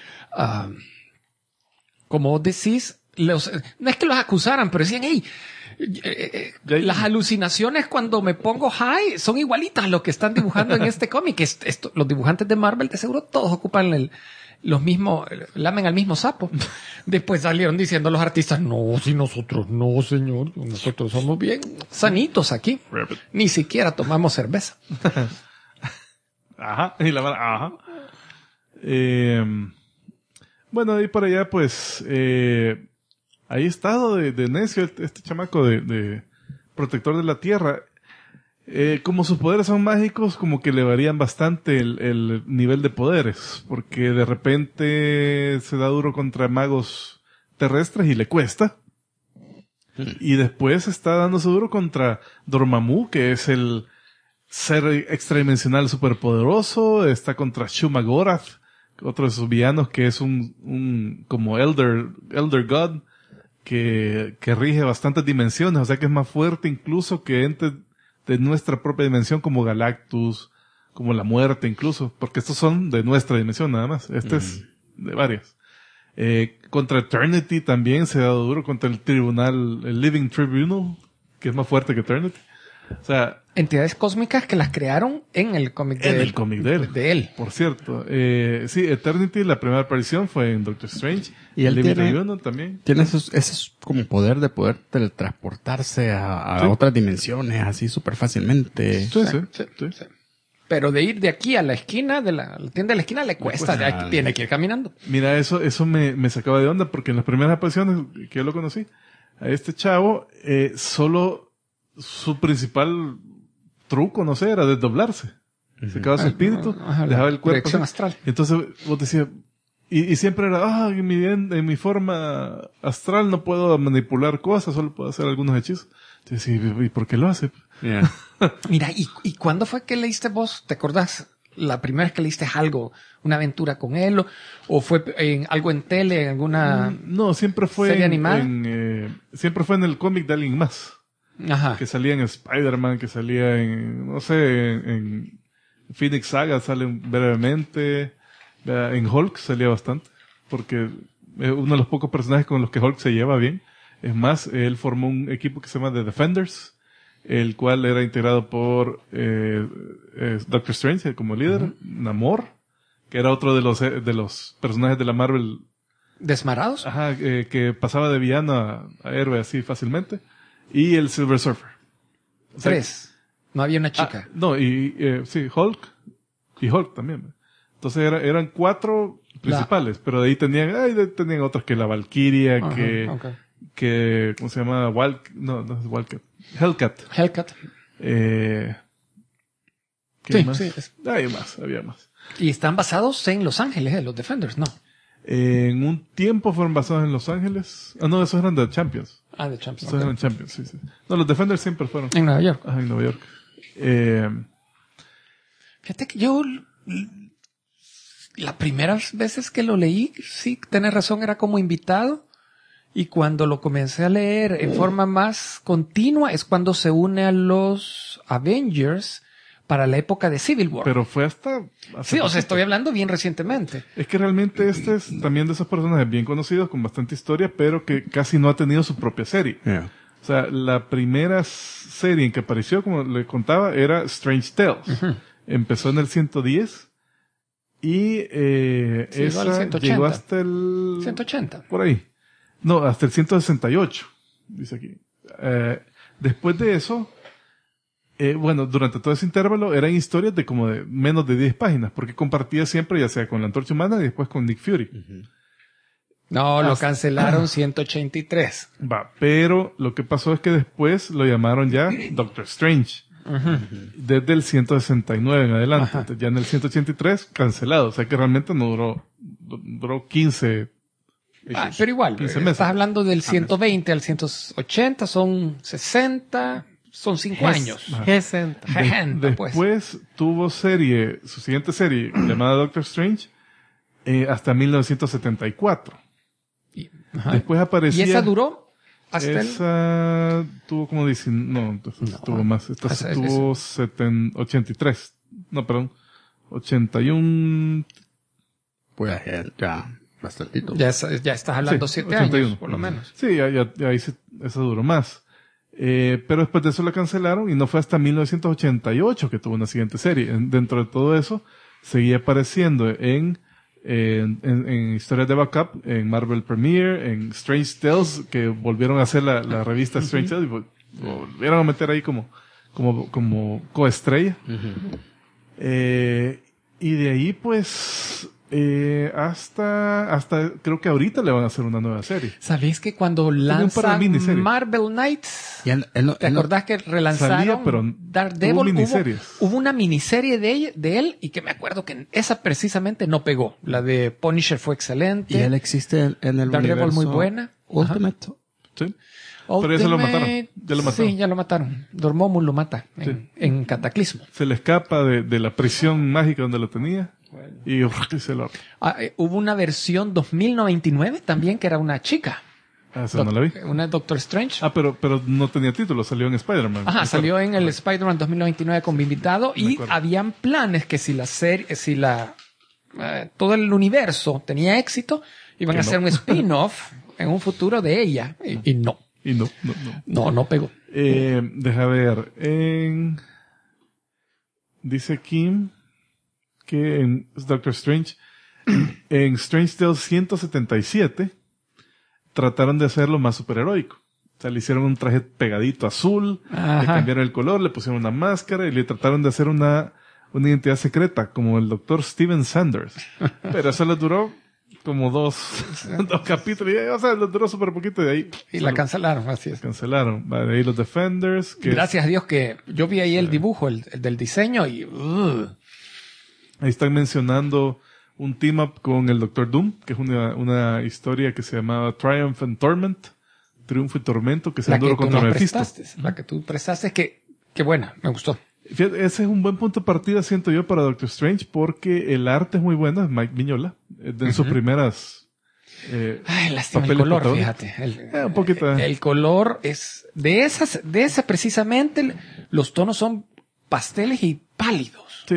[SPEAKER 5] Como vos decís, no es que los acusaran, pero decían, hey, las alucinaciones cuando me pongo high son igualitas a lo que están dibujando en este cómic. Los dibujantes de Marvel de seguro todos ocupan los mismos, lamen al mismo sapo. Después salieron diciendo los artistas, no, si nosotros no, señor, nosotros somos bien sanitos aquí. Ni siquiera tomamos cerveza.
[SPEAKER 3] Ajá, y la mano, ajá. Bueno, ahí por allá, pues, ahí estado de necio este chamaco de protector de la tierra. Como sus poderes son mágicos, como que le varían bastante el nivel de poderes, porque de repente se da duro contra magos terrestres y le cuesta. Y después está dándose duro contra Dormammu, que es el ser extradimensional superpoderoso. Está contra Shumagorath, otro de sus villanos, que es un como Elder God, que rige bastantes dimensiones, o sea que es más fuerte incluso que entes de nuestra propia dimensión, como Galactus, como la muerte incluso, porque estos son de nuestra dimensión nada más, es de varias. Contra Eternity también se ha dado duro, contra el tribunal, el Living Tribunal, que es más fuerte que Eternity. O sea,
[SPEAKER 5] entidades cósmicas que las crearon en el cómic de él.
[SPEAKER 3] Por cierto. Sí, Eternity, la primera aparición fue en Doctor Strange.
[SPEAKER 2] Y él
[SPEAKER 3] Living
[SPEAKER 2] tiene,
[SPEAKER 3] Tribunal también.
[SPEAKER 2] Tiene ese como poder de poder teletransportarse a otras dimensiones así súper fácilmente.
[SPEAKER 3] Sí.
[SPEAKER 5] Pero de ir de aquí a la esquina, de la tienda de la esquina, le cuesta. Ya tiene que ir caminando.
[SPEAKER 3] Mira, eso me sacaba de onda, porque en las primeras apariciones que yo lo conocí, a este chavo, solo su principal truco, no sé, era desdoblarse. Sacaba su espíritu, dejaba el cuerpo.
[SPEAKER 5] Dirección astral.
[SPEAKER 3] Entonces vos decías, y siempre era, en mi forma astral no puedo manipular cosas, solo puedo hacer algunos hechizos. Entonces, ¿y por qué lo hace?
[SPEAKER 2] Yeah.
[SPEAKER 5] Mira, ¿y cuándo fue que leíste vos? ¿Te acordás? La primera vez que leíste algo, una aventura con él, o fue algo en tele, en alguna
[SPEAKER 3] No, siempre fue
[SPEAKER 5] serie animada.
[SPEAKER 3] siempre fue en el cómic de alguien más.
[SPEAKER 5] Ajá.
[SPEAKER 3] Que salía en Spider-Man, que salía en Phoenix Saga, sale brevemente. En Hulk salía bastante, porque es uno de los pocos personajes con los que Hulk se lleva bien. Es más, él formó un equipo que se llama The Defenders, el cual era integrado por Doctor Strange como líder, Namor, que era otro de los personajes de la Marvel
[SPEAKER 5] ¿Desmarados?
[SPEAKER 3] Ajá, que pasaba de villano a héroe así fácilmente. Y el Silver Surfer. O sea,
[SPEAKER 5] 3. No había una chica.
[SPEAKER 3] No, sí, Hulk. Y Hulk también. Entonces eran 4 principales, pero de ahí tenían otras, que la Valkyria, que ¿cómo se llama? No es Wildcat. Hellcat. ¿Qué más? Sí. Había más.
[SPEAKER 5] Y están basados en Los Ángeles, los Defenders, ¿no?
[SPEAKER 3] En un tiempo fueron basados en Los Ángeles. No, esos eran de Champions.
[SPEAKER 5] De Champions.
[SPEAKER 3] Esos eran Champions, sí. No, los Defenders siempre fueron.
[SPEAKER 5] En Nueva York.
[SPEAKER 3] En Nueva York.
[SPEAKER 5] Fíjate que yo, las primeras veces que lo leí, sí, tenés razón, era como invitado. Y cuando lo comencé a leer en forma más continua es cuando se une a los Avengers para la época de Civil War.
[SPEAKER 3] Pero fue hasta...
[SPEAKER 5] Sí, o sea, estoy hablando bien recientemente.
[SPEAKER 3] Es que realmente este es también de esos personajes bien conocidos, con bastante historia, pero que casi no ha tenido su propia serie.
[SPEAKER 2] Yeah.
[SPEAKER 3] O sea, la primera serie en que apareció, como le contaba, era Strange Tales. Uh-huh. Empezó en el 110 y esa llegó hasta el...
[SPEAKER 5] 180.
[SPEAKER 3] Por ahí. No, hasta el 168, dice aquí. Después de eso... durante todo ese intervalo eran historias de como de menos de 10 páginas, porque compartía siempre, ya sea con la Antorcha Humana y después con Nick Fury.
[SPEAKER 2] Uh-huh.
[SPEAKER 5] No, lo cancelaron 183.
[SPEAKER 3] Pero lo que pasó es que después lo llamaron ya Doctor Strange. Uh-huh. Desde el 169 en adelante. Uh-huh. Ya en el 183 cancelado. O sea que realmente no duró 15
[SPEAKER 5] pero igual,
[SPEAKER 3] 15 meses.
[SPEAKER 5] Estás hablando del 120 al 180, son 60... Son 5 años.
[SPEAKER 3] 60. Después tuvo su siguiente serie llamada Doctor Strange, hasta 1974.
[SPEAKER 5] Ajá.
[SPEAKER 3] Después aparecía...
[SPEAKER 5] ¿Y esa duró? Hasta
[SPEAKER 3] esa tuvo como 19... No, entonces tuvo más. Esta
[SPEAKER 5] Esa-
[SPEAKER 3] tuvo 83. No, perdón. 81...
[SPEAKER 2] Pues ya bastantito.
[SPEAKER 5] ya estás hablando
[SPEAKER 3] Sí,
[SPEAKER 5] 7
[SPEAKER 3] 81.
[SPEAKER 5] años, por lo menos.
[SPEAKER 3] Sí, ahí esa duró más. Pero después de eso la cancelaron y no fue hasta 1988 que tuvo una siguiente serie. Dentro de todo eso, seguía apareciendo en historias de backup, en Marvel Premiere, en Strange Tales, que volvieron a hacer la revista Strange Tales y volvieron a meter ahí como coestrella. Y de ahí pues hasta creo que ahorita le van a hacer una nueva serie.
[SPEAKER 5] ¿Sabéis que cuando
[SPEAKER 3] un par de
[SPEAKER 5] lanzan
[SPEAKER 3] miniseries.
[SPEAKER 5] Marvel Knights,
[SPEAKER 2] Y
[SPEAKER 5] ¿te acordás que relanzaron
[SPEAKER 3] Salía, pero
[SPEAKER 5] Daredevil?
[SPEAKER 3] hubo miniseries.
[SPEAKER 5] Hubo una miniserie de él y que me acuerdo que esa precisamente no pegó. La de Punisher fue excelente.
[SPEAKER 2] Y él existe en el
[SPEAKER 5] Daredevil
[SPEAKER 2] universo
[SPEAKER 5] muy buena.
[SPEAKER 2] Ultimate.
[SPEAKER 3] Sí. Pero ya se lo mataron. Ya lo mataron.
[SPEAKER 5] Sí, ya lo mataron. Dormammu lo mata en Cataclismo.
[SPEAKER 3] Se le escapa de la prisión mágica donde lo tenía y se lo...
[SPEAKER 5] Hubo una versión 2099 también que era una chica.
[SPEAKER 3] Esa no la vi.
[SPEAKER 5] Una Doctor Strange.
[SPEAKER 3] Pero no tenía título, salió en Spider-Man.
[SPEAKER 5] Ajá, salió en el Spider-Man 2099 como invitado y
[SPEAKER 3] acuerdo.
[SPEAKER 5] habían planes que si la serie, todo el universo tenía éxito, iban
[SPEAKER 3] Que
[SPEAKER 5] a hacer
[SPEAKER 3] no.
[SPEAKER 5] un spin-off en un futuro de ella y no.
[SPEAKER 3] Y no.
[SPEAKER 5] No pegó.
[SPEAKER 3] Deja ver. Dice Kim que en Doctor Strange, en Strange Tales 177, trataron de hacerlo más superheroico. O sea, le hicieron un traje pegadito azul,
[SPEAKER 5] Ajá.
[SPEAKER 3] le cambiaron el color, le pusieron una máscara y le trataron de hacer una identidad secreta, como el Dr. Steven Sanders. Pero eso les duró como dos capítulos. O sea, les duró súper poquito y de ahí
[SPEAKER 5] Y la cancelaron, así es.
[SPEAKER 3] cancelaron. Va, de ahí los Defenders. Que
[SPEAKER 5] Gracias a Dios que yo vi ahí el dibujo, el del diseño y...
[SPEAKER 3] Ahí están mencionando un team up con el Doctor Doom, que es una historia que se llamaba Triumph and Torment. Triunfo y Tormento, que se
[SPEAKER 5] la que
[SPEAKER 3] duro
[SPEAKER 5] tú
[SPEAKER 3] contra
[SPEAKER 5] nos
[SPEAKER 3] Mephisto.
[SPEAKER 5] prestaste. La que tú prestaste, que buena, me gustó.
[SPEAKER 3] Fíjate, ese es un buen punto de partida, siento yo, para Doctor Strange, porque el arte es muy bueno, es Mike Mignola, de sus primeras
[SPEAKER 5] Ay, lástima el
[SPEAKER 3] papeles
[SPEAKER 5] color,
[SPEAKER 3] protagónicos.
[SPEAKER 5] fíjate.
[SPEAKER 3] Un poquito.
[SPEAKER 5] El color es... De esa precisamente, los tonos son pasteles y pálidos.
[SPEAKER 3] Sí.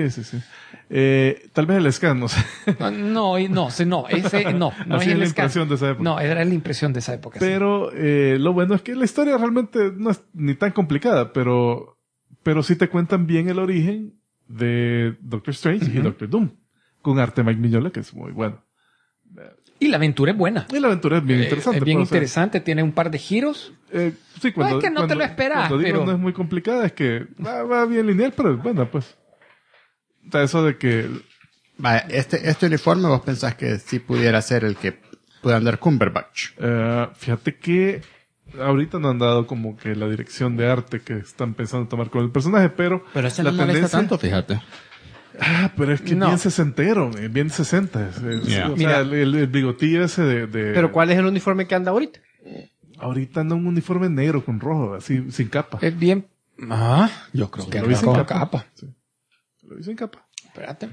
[SPEAKER 3] Tal vez el scan, no sé.
[SPEAKER 5] No, ese no
[SPEAKER 3] Así
[SPEAKER 5] es
[SPEAKER 3] es
[SPEAKER 5] el
[SPEAKER 3] la
[SPEAKER 5] scan.
[SPEAKER 3] impresión de esa época.
[SPEAKER 5] No, era la impresión de esa época. sí.
[SPEAKER 3] Pero lo bueno es que la historia realmente no es ni tan complicada, pero sí te cuentan bien el origen de Doctor Strange y Doctor Doom, con arte Mike Mignola, que es muy bueno.
[SPEAKER 5] Y la aventura es buena.
[SPEAKER 3] Y la aventura es bien interesante.
[SPEAKER 5] Es bien
[SPEAKER 3] pues, o sea,
[SPEAKER 5] interesante, tiene un par de giros.
[SPEAKER 3] sí, cuando,
[SPEAKER 5] No, es que no te lo esperas,
[SPEAKER 3] cuando digo
[SPEAKER 5] pero-
[SPEAKER 3] no es muy complicada, es que va bien lineal, pero es buena, pues. O sea, eso de que...
[SPEAKER 2] Vaya, este uniforme vos pensás que sí pudiera ser el que pueda andar Cumberbatch.
[SPEAKER 3] fíjate que ahorita no han dado como que la dirección de arte que están pensando tomar con el personaje, pero
[SPEAKER 2] Pero ese
[SPEAKER 3] la
[SPEAKER 2] no molesta
[SPEAKER 3] tendencia...
[SPEAKER 2] tanto, fíjate.
[SPEAKER 3] Pero es que
[SPEAKER 5] No.
[SPEAKER 3] bien sesentero, bien 60.
[SPEAKER 2] Yeah.
[SPEAKER 3] O
[SPEAKER 5] Mira.
[SPEAKER 3] sea, el bigotillo ese de...
[SPEAKER 4] Pero ¿cuál es el uniforme que anda ahorita?
[SPEAKER 3] Ahorita anda un uniforme negro con rojo, así, sin capa.
[SPEAKER 5] Es bien... Ah, yo creo que
[SPEAKER 3] Lo
[SPEAKER 5] anda
[SPEAKER 3] hice en
[SPEAKER 5] con
[SPEAKER 3] capa.
[SPEAKER 5] capa.
[SPEAKER 3] Sí. Lo hice en capa.
[SPEAKER 5] Espérate.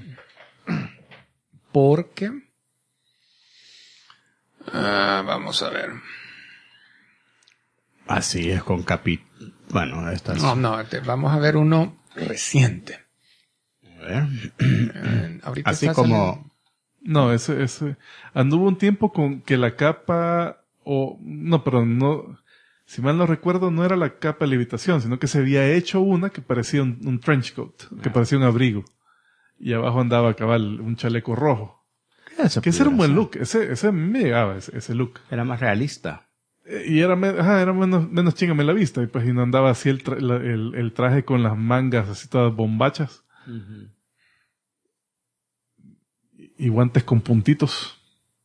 [SPEAKER 5] Porque... vamos a ver.
[SPEAKER 2] Así es, con capi... Bueno, estas...
[SPEAKER 5] Vamos a ver uno reciente.
[SPEAKER 2] A ver.
[SPEAKER 5] Ahorita
[SPEAKER 2] Así
[SPEAKER 5] está
[SPEAKER 2] como...
[SPEAKER 3] No, ese... Anduvo un tiempo con que la capa... No, perdón, no... Si mal no recuerdo, no era la capa de levitación, sino que se había hecho una que parecía un trench coat, que parecía un abrigo. Y abajo andaba cabal un chaleco rojo. Que ese era un buen look. Ese me llegaba, ese look.
[SPEAKER 2] Era más realista.
[SPEAKER 3] Y era menos chingame la vista. Y pues y no andaba así el traje con las mangas así todas bombachas. Y guantes con puntitos.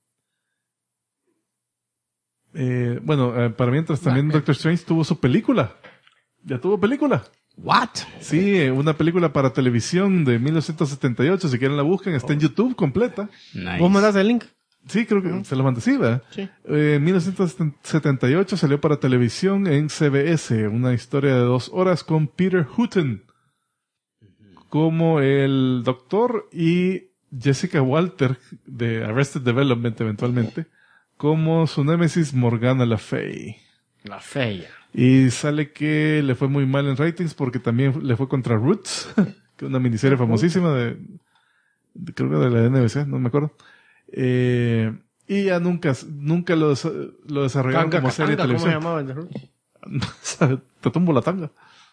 [SPEAKER 3] Para mientras también Doctor Strange tuvo su película. Ya tuvo película.
[SPEAKER 2] ¿What?
[SPEAKER 3] Sí, una película para televisión de 1978. Si quieren la buscan, está en YouTube completa.
[SPEAKER 2] Nice.
[SPEAKER 4] ¿Vos mandaste el link?
[SPEAKER 3] Sí, creo que se los mandé, sí, ¿verdad?
[SPEAKER 4] Sí.
[SPEAKER 3] En 1978 salió para televisión en CBS, una historia de 2 horas con Peter Hutton como el doctor y Jessica Walter de Arrested Development eventualmente como su némesis Morgana Le Fay.
[SPEAKER 4] La fea.
[SPEAKER 3] Y sale que le fue muy mal en ratings porque también le fue contra Roots, que es una miniserie famosísima creo que de la NBC, no me acuerdo. Y ya nunca lo desarrollaron como serie de
[SPEAKER 4] ¿Cómo se
[SPEAKER 3] televisión.
[SPEAKER 4] llamaba el de Ruth?
[SPEAKER 3] Te tumbo la tanga.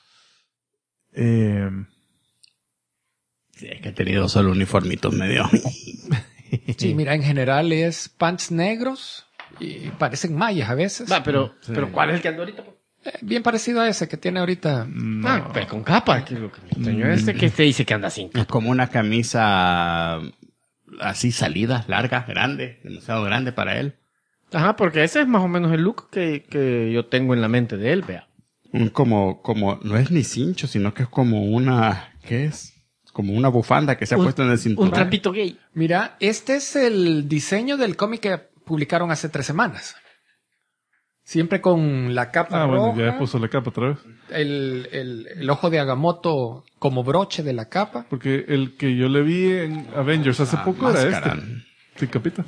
[SPEAKER 2] Sí, es que he tenido solo uniformitos medio.
[SPEAKER 5] Sí, mira, en general es pants negros y parecen mallas a veces.
[SPEAKER 4] Va, pero ¿cuál es el que anda ahorita?
[SPEAKER 5] Bien parecido a ese que tiene ahorita.
[SPEAKER 3] No.
[SPEAKER 4] Ah, pero con capa. Que es lo que me extrañó que te dice que anda sin
[SPEAKER 2] Es
[SPEAKER 4] capa.
[SPEAKER 2] como una camisa así salida, larga, grande, demasiado grande para él.
[SPEAKER 4] Ajá, porque ese es más o menos el look que yo tengo en la mente de él, vea.
[SPEAKER 2] Como, no es ni cincho, sino que es como ¿qué es? Como una bufanda que se ha puesto en el cinturón.
[SPEAKER 4] Un trapito gay.
[SPEAKER 5] Mira, este es el diseño del cómic que publicaron hace 3 semanas. Siempre con la capa roja,
[SPEAKER 3] bueno, ya puso la capa otra vez.
[SPEAKER 5] el ojo de Agamotto como broche de la capa.
[SPEAKER 3] Porque el que yo le vi en Avengers hace poco
[SPEAKER 2] máscara.
[SPEAKER 3] era sin capita.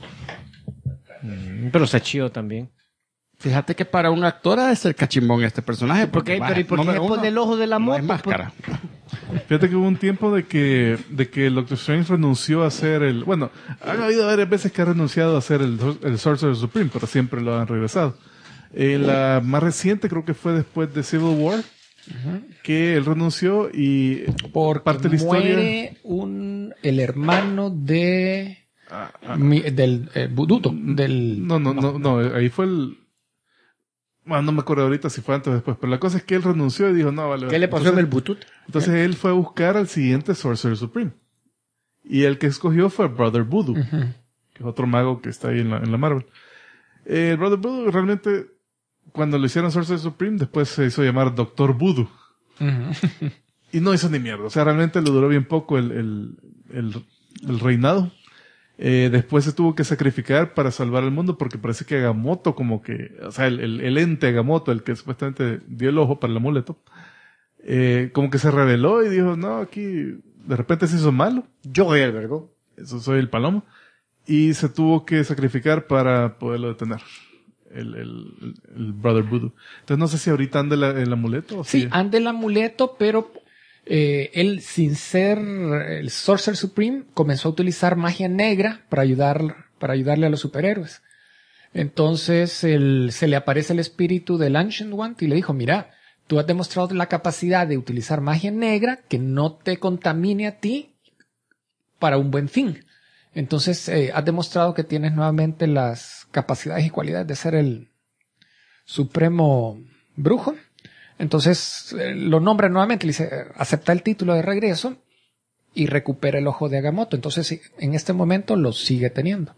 [SPEAKER 4] Pero está chido también.
[SPEAKER 2] Fíjate que para un actor ha de ser cachimbón este personaje.
[SPEAKER 4] Pero ¿y por qué le pone el ojo de la
[SPEAKER 2] no
[SPEAKER 4] moto?
[SPEAKER 2] hay máscara.
[SPEAKER 3] Fíjate que hubo un tiempo de que el Doctor Strange renunció a hacer bueno, han habido varias veces que ha renunciado a hacer el Sorcerer Supreme, pero siempre lo han regresado. La más reciente creo que fue después de Civil War, que él renunció y
[SPEAKER 5] Porque
[SPEAKER 3] parte de la historia...
[SPEAKER 5] muere el hermano del Buduto, del...
[SPEAKER 3] No, ahí fue bueno, no me acuerdo ahorita si fue antes o después, pero la cosa es que él renunció y dijo, no, vale.
[SPEAKER 4] ¿Qué le pasó en el Butut?
[SPEAKER 3] Entonces él fue a buscar al siguiente Sorcerer Supreme. Y el que escogió fue Brother Voodoo, que es otro mago que está ahí en la Marvel. Brother Voodoo realmente, cuando lo hicieron Sorcerer Supreme, después se hizo llamar Doctor Voodoo. Y no hizo ni mierda. O sea, realmente le duró bien poco el reinado. Después se tuvo que sacrificar para salvar el mundo porque parece que Agamotto o sea, el ente Agamotto, el que supuestamente dio el ojo para el amuleto, como que se rebeló y dijo, no, aquí de repente se hizo malo.
[SPEAKER 4] Yo soy el vergo.
[SPEAKER 3] Eso soy el palomo. Y se tuvo que sacrificar para poderlo detener. El Brother Voodoo. Entonces no sé si ahorita anda el amuleto.
[SPEAKER 5] Sí, anda el amuleto, pero él, sin ser el Sorcerer Supreme, comenzó a utilizar magia negra para ayudarle a los superhéroes. Entonces se le aparece el espíritu del Ancient One y le dijo, mira, tú has demostrado la capacidad de utilizar magia negra que no te contamine a ti para un buen fin. Entonces has demostrado que tienes nuevamente las capacidades y cualidades de ser el supremo brujo. Entonces lo nombra nuevamente, le dice, acepta el título de regreso y recupera el ojo de Agamotto. Entonces en este momento lo sigue teniendo.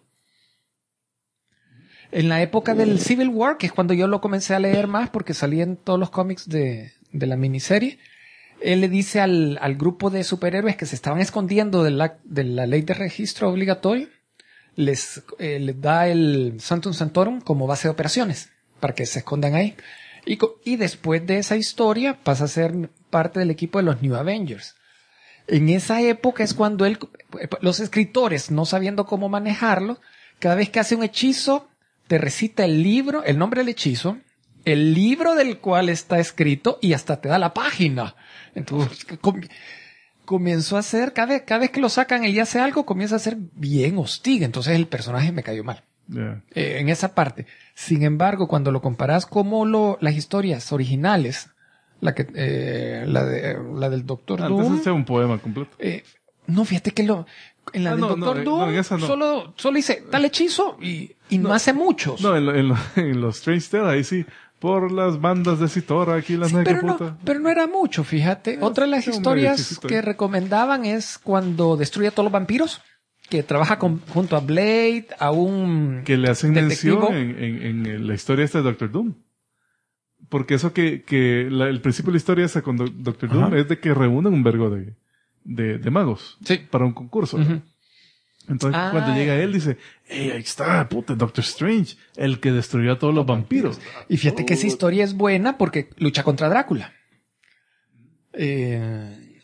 [SPEAKER 5] En la época del Civil War, que es cuando yo lo comencé a leer más porque salía en todos los cómics de la miniserie, él le dice al grupo de superhéroes que se estaban escondiendo de la ley de registro obligatorio, les da el Sanctum Sanctorum como base de operaciones para que se escondan ahí. Y después de esa historia pasa a ser parte del equipo de los New Avengers. En esa época es cuando los escritores, no sabiendo cómo manejarlo, cada vez que hace un hechizo, te recita el libro, el nombre del hechizo, el libro del cual está escrito y hasta te da la página. Entonces comenzó a ser, cada vez que lo sacan y hace algo, comienza a ser bien hostil. Entonces el personaje me cayó mal.
[SPEAKER 3] Yeah.
[SPEAKER 5] En esa parte. Sin embargo, cuando lo comparas como las historias originales, la del Doctor Doom.
[SPEAKER 3] Entonces es un poema completo.
[SPEAKER 5] No, fíjate que en la del Doctor Doom
[SPEAKER 3] en esa no.
[SPEAKER 5] solo dice tal hechizo y no hace muchos.
[SPEAKER 3] No, en los Strange Tales, ahí sí. Por las bandas de Citora, aquí las
[SPEAKER 5] Sí,
[SPEAKER 3] puta.
[SPEAKER 5] pero no era mucho, fíjate. Otra de las historias que recomendaban es cuando destruye a todos los vampiros, que trabaja junto a Blade, a un
[SPEAKER 3] que le hacen
[SPEAKER 5] detectivo.
[SPEAKER 3] mención en la historia esta de Doctor Doom. Porque eso el principio de la historia esa con Doctor Doom es de que reúnen un vergo de magos para un concurso.
[SPEAKER 5] Uh-huh.
[SPEAKER 3] Entonces cuando llega él dice, hey, ahí está, puta, Doctor Strange, el que destruyó a todos los vampiros.
[SPEAKER 5] Y fíjate que esa historia es buena porque lucha contra Drácula.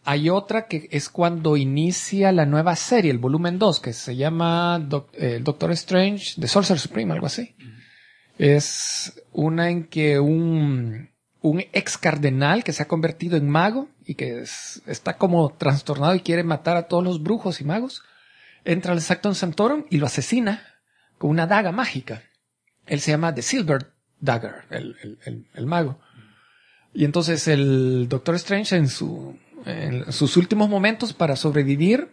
[SPEAKER 5] Hay otra que es cuando inicia la nueva serie, el volumen 2, que se llama Doctor Strange, The Sorcerer Supreme, algo así. Es una en que un ex cardenal que se ha convertido en mago y que está como trastornado y quiere matar a todos los brujos y magos, entra al Sanctum Sanctorum y lo asesina con una daga mágica. Él se llama The Silver Dagger, el mago. Y entonces el Doctor Strange en sus últimos momentos para sobrevivir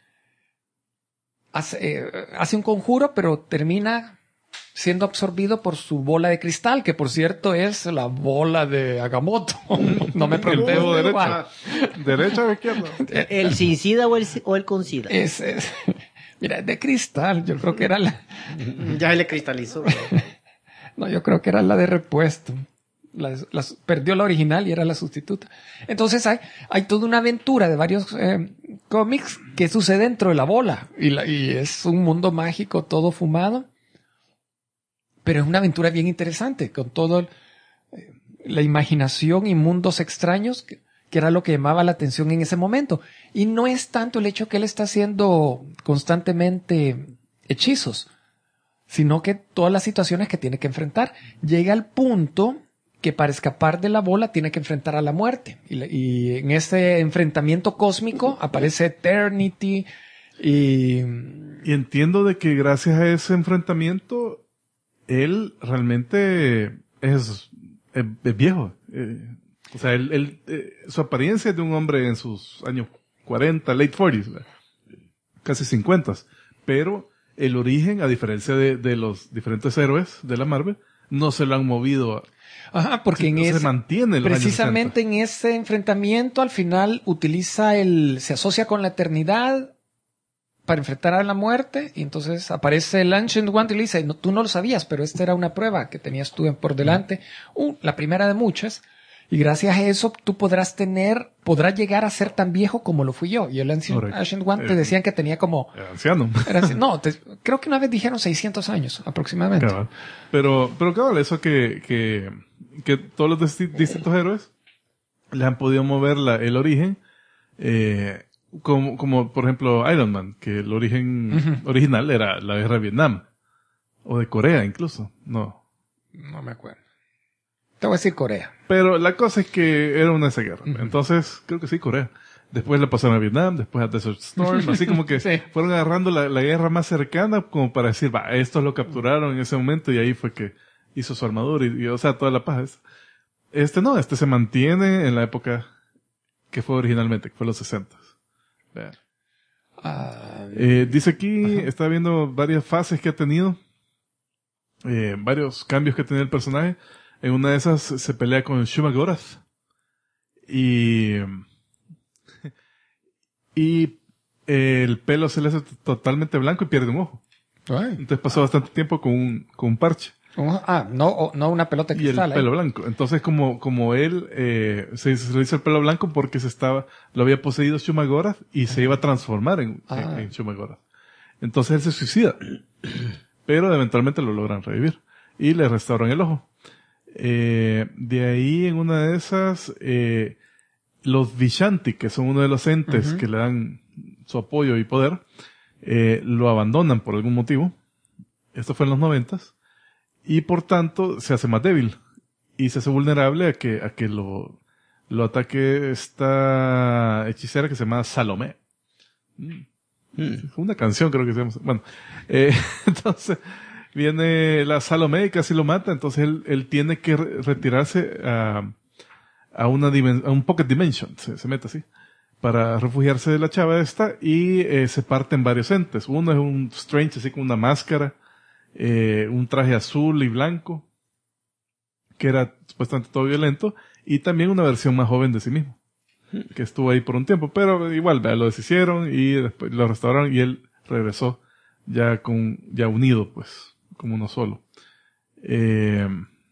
[SPEAKER 5] hace un conjuro, pero termina siendo absorbido por su bola de cristal, que por cierto es la bola de Agamotto. No me pregunté cuál.
[SPEAKER 3] ¿Derecha o izquierda?
[SPEAKER 6] ¿El sin sida o el con sida?
[SPEAKER 5] Mira, de cristal, yo creo que era la...
[SPEAKER 4] Ya se le cristalizó.
[SPEAKER 5] No, yo creo que era la de repuesto. Perdió la original y era la sustituta. Entonces hay toda una aventura de varios cómics que sucede dentro de la bola. Y es un mundo mágico todo fumado. Pero es una aventura bien interesante, con todo la imaginación y mundos extraños, que era lo que llamaba la atención en ese momento. Y no es tanto el hecho que él está haciendo constantemente hechizos, sino que todas las situaciones que tiene que enfrentar. Llega al punto que para escapar de la bola tiene que enfrentar a la muerte. Y en ese enfrentamiento cósmico aparece Eternity y
[SPEAKER 3] entiendo de que gracias a ese enfrentamiento él realmente es viejo. O sea, su apariencia es de un hombre en sus años 40, late 40s, ¿verdad? Casi 50s. Pero el origen, a diferencia de los diferentes héroes de la Marvel, no se lo han movido.
[SPEAKER 5] Ajá, porque
[SPEAKER 3] se mantiene en los
[SPEAKER 5] precisamente
[SPEAKER 3] años 60.
[SPEAKER 5] En ese enfrentamiento al final se asocia con la eternidad para enfrentar a la muerte, y entonces aparece el Ancient One y le dice, no, tú no lo sabías, pero esta era una prueba que tenías tú por delante, la primera de muchas, y gracias a eso tú podrás llegar a ser tan viejo como lo fui yo. Y el Ancient One te decían que tenía como...
[SPEAKER 3] Era anciano.
[SPEAKER 5] Creo que una vez dijeron 600 años aproximadamente.
[SPEAKER 3] Cabal. Pero cabal, eso que todos los distintos héroes le han podido mover el origen, como por ejemplo Iron Man, que el origen original era la guerra de Vietnam, o de Corea incluso. No
[SPEAKER 5] me acuerdo. Te voy a decir Corea.
[SPEAKER 3] Pero la cosa es que era una de esas guerras. Entonces, creo que sí, Corea. Después le pasaron a Vietnam, después a Desert Storm, así como que
[SPEAKER 5] sí.
[SPEAKER 3] Fueron agarrando la guerra más cercana como para decir, estos lo capturaron en ese momento y ahí fue que hizo su armadura y o sea, toda la paz. Este se mantiene en la época que fue originalmente, que fue los 60. Dice aquí, está viendo varias fases que ha tenido, varios cambios que ha tenido el personaje. En una de esas se pelea con Shuma-Gorath y el pelo se le hace totalmente blanco y pierde un ojo.
[SPEAKER 5] Ay.
[SPEAKER 3] Entonces pasó bastante tiempo con un parche.
[SPEAKER 5] No una pelota de cristal.
[SPEAKER 3] Y el pelo blanco. Entonces como él se le hizo el pelo blanco porque lo había poseído Shuma-Gorath y se iba a transformar en Shuma-Gorath. Entonces él se suicida. Pero eventualmente lo logran revivir y le restauran el ojo. De ahí en una de esas los Vishanti, que son uno de los entes que le dan su apoyo y poder, lo abandonan por algún motivo. Esto fue en los 90s. Y por tanto se hace más débil y se hace vulnerable a que lo ataque esta hechicera que se llama Salomé. Una canción creo que se llama. Bueno, entonces viene la Salomé y casi lo mata, entonces él tiene que retirarse a un Pocket Dimension, se mete así, para refugiarse de la chava esta y se parte en varios entes. Uno es un Strange así con una máscara, un traje azul y blanco, que era supuestamente todo violento, y también una versión más joven de sí mismo, que estuvo ahí por un tiempo, pero igual, lo deshicieron y después lo restauraron y él regresó ya unido, pues, como uno solo. De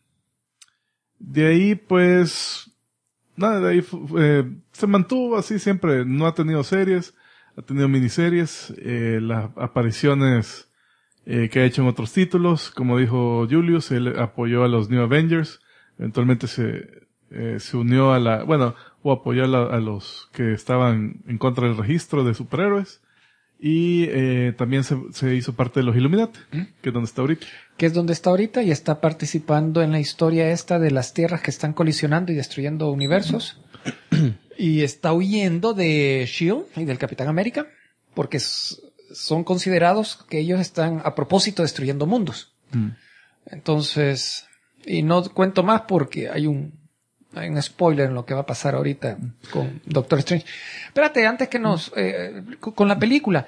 [SPEAKER 3] ahí, pues, nada, de ahí se mantuvo así siempre, no ha tenido series, ha tenido miniseries, las apariciones que ha hecho en otros títulos, como dijo Julius, él apoyó a los New Avengers, eventualmente se unió a o apoyar a los que estaban en contra del registro de superhéroes. Y también se hizo parte de los Illuminati, que es donde está ahorita.
[SPEAKER 5] Que es donde está ahorita y está participando en la historia esta de las tierras que están colisionando y destruyendo universos. Y está huyendo de S.H.I.E.L.D. y del Capitán América, porque son considerados que ellos están a propósito destruyendo mundos. Entonces, y no cuento más porque hay un spoiler en lo que va a pasar ahorita con Doctor Strange. Espérate, antes que con la película,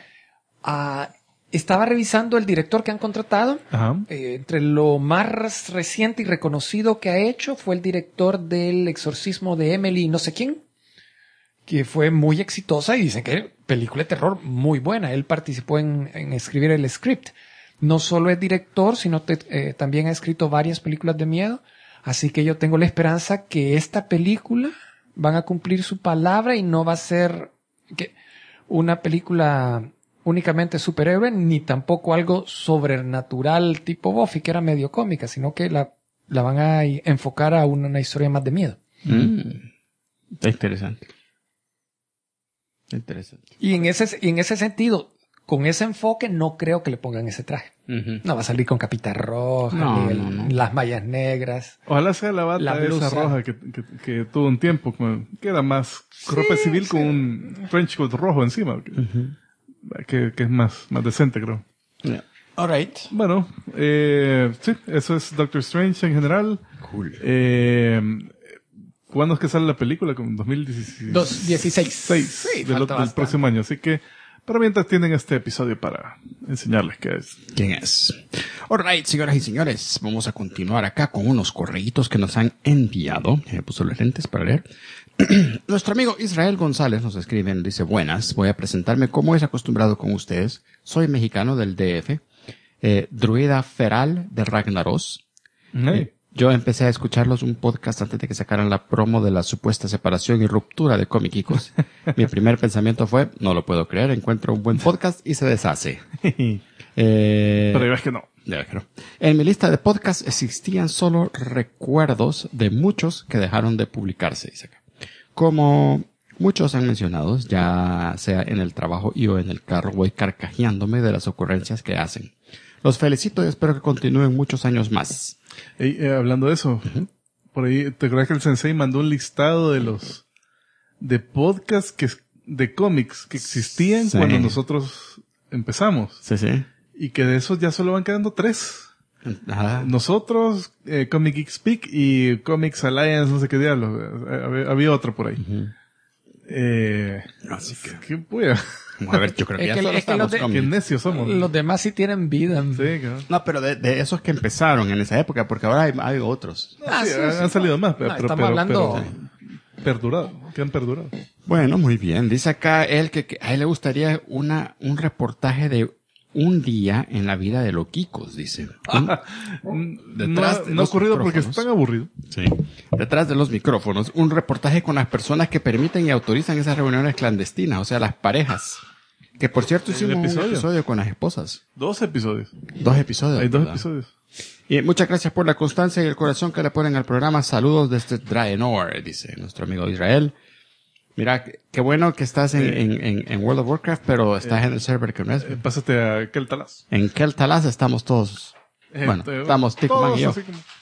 [SPEAKER 5] estaba revisando el director que han contratado.
[SPEAKER 3] Ajá.
[SPEAKER 5] Entre lo más reciente y reconocido que ha hecho fue el director del exorcismo de Emily no sé quién, que fue muy exitosa y dicen que película de terror muy buena. Él participó en escribir el script. No solo es director, sino también ha escrito varias películas de miedo. Así que yo tengo la esperanza que esta película van a cumplir su palabra y no va a ser una película únicamente superhéroe, ni tampoco algo sobrenatural tipo Buffy, que era medio cómica, sino que la van a enfocar a una historia más de miedo.
[SPEAKER 2] Está interesante. Interesante.
[SPEAKER 5] Y en ese sentido, con ese enfoque, no creo que le pongan ese traje. No va a salir con capita roja,
[SPEAKER 2] No.
[SPEAKER 5] las mallas negras.
[SPEAKER 3] Ojalá sea la bata
[SPEAKER 5] La blusa.
[SPEAKER 3] esa roja que tuvo un tiempo, que era más ropa civil con un trench coat rojo encima. Que es más decente, creo.
[SPEAKER 2] Yeah. All right.
[SPEAKER 3] Bueno, sí, eso es Doctor Strange en general.
[SPEAKER 2] Cool.
[SPEAKER 3] ¿Cuándo es que sale la película? ¿Con 2016?
[SPEAKER 5] 16.
[SPEAKER 3] Sí, del
[SPEAKER 5] falta bastante.
[SPEAKER 3] próximo año. Así que, pero mientras tienen este episodio para enseñarles qué es.
[SPEAKER 2] ¿Quién es? All right, señoras y señores, vamos a continuar acá con unos correitos que nos han enviado. Me puso los lentes para leer. Nuestro amigo Israel González nos escribe, dice: buenas, voy a presentarme como es acostumbrado con ustedes. Soy mexicano del DF, druida feral de Ragnaros. Yo empecé a escucharlos un podcast antes de que sacaran la promo de la supuesta separación y ruptura de Comiquicos. Mi primer pensamiento fue: no lo puedo creer, encuentro un buen podcast y se deshace.
[SPEAKER 3] Pero ya ves que no.
[SPEAKER 2] Ya ves que no. En mi lista de podcasts existían solo recuerdos de muchos que dejaron de publicarse, dice acá. Como muchos han mencionado, ya sea en el trabajo y o en el carro, voy carcajeándome de las ocurrencias que hacen. Los felicito y espero que continúen muchos años más.
[SPEAKER 3] Hablando de eso, por ahí, ¿te acuerdas que el Sensei mandó un listado de podcasts de cómics que existían cuando nosotros empezamos?
[SPEAKER 2] Sí, sí.
[SPEAKER 3] Y que de esos ya solo van quedando 3.
[SPEAKER 2] Ajá.
[SPEAKER 3] Nosotros, Comic Geek Speak y Comics Alliance, no sé qué diablos. Había otro por ahí.
[SPEAKER 2] Así que,
[SPEAKER 3] ¿Qué puya?
[SPEAKER 2] a ver, yo creo que
[SPEAKER 5] Es
[SPEAKER 2] ya
[SPEAKER 5] que-
[SPEAKER 2] solo
[SPEAKER 5] es que
[SPEAKER 2] están
[SPEAKER 5] los
[SPEAKER 2] los
[SPEAKER 5] de-
[SPEAKER 3] Qué
[SPEAKER 2] cómics.
[SPEAKER 3] necios somos.
[SPEAKER 5] Los demás sí tienen vida.
[SPEAKER 3] Sí, claro.
[SPEAKER 2] No, pero de esos que empezaron en esa época, porque ahora hay otros.
[SPEAKER 3] Sí, han salido más, pero,
[SPEAKER 5] estamos hablando...
[SPEAKER 3] pero perdurado, que han perdurado.
[SPEAKER 2] Bueno, muy bien. Dice acá él que a él le gustaría un reportaje de un día en la vida de Loquicos, dice. Detrás de
[SPEAKER 3] No ha
[SPEAKER 2] los
[SPEAKER 3] ocurrido porque
[SPEAKER 2] micrófonos.
[SPEAKER 3] es tan aburrido.
[SPEAKER 2] Sí. Detrás de los micrófonos, un reportaje con las personas que permiten y autorizan esas reuniones clandestinas, o sea, las parejas. Que por cierto hicimos un episodio con las esposas.
[SPEAKER 3] 2 episodios.
[SPEAKER 2] 2 episodios.
[SPEAKER 3] Hay 2
[SPEAKER 2] ¿verdad?
[SPEAKER 3] episodios.
[SPEAKER 2] Y muchas gracias por la constancia y el corazón que le ponen al programa. Saludos desde Draenor, dice nuestro amigo Israel. Mira, qué bueno que estás en World of Warcraft, pero estás en el server que no es.
[SPEAKER 3] Pásate a Keltalas.
[SPEAKER 2] En Keltalas estamos todos. Bueno, estamos Tickman y yo.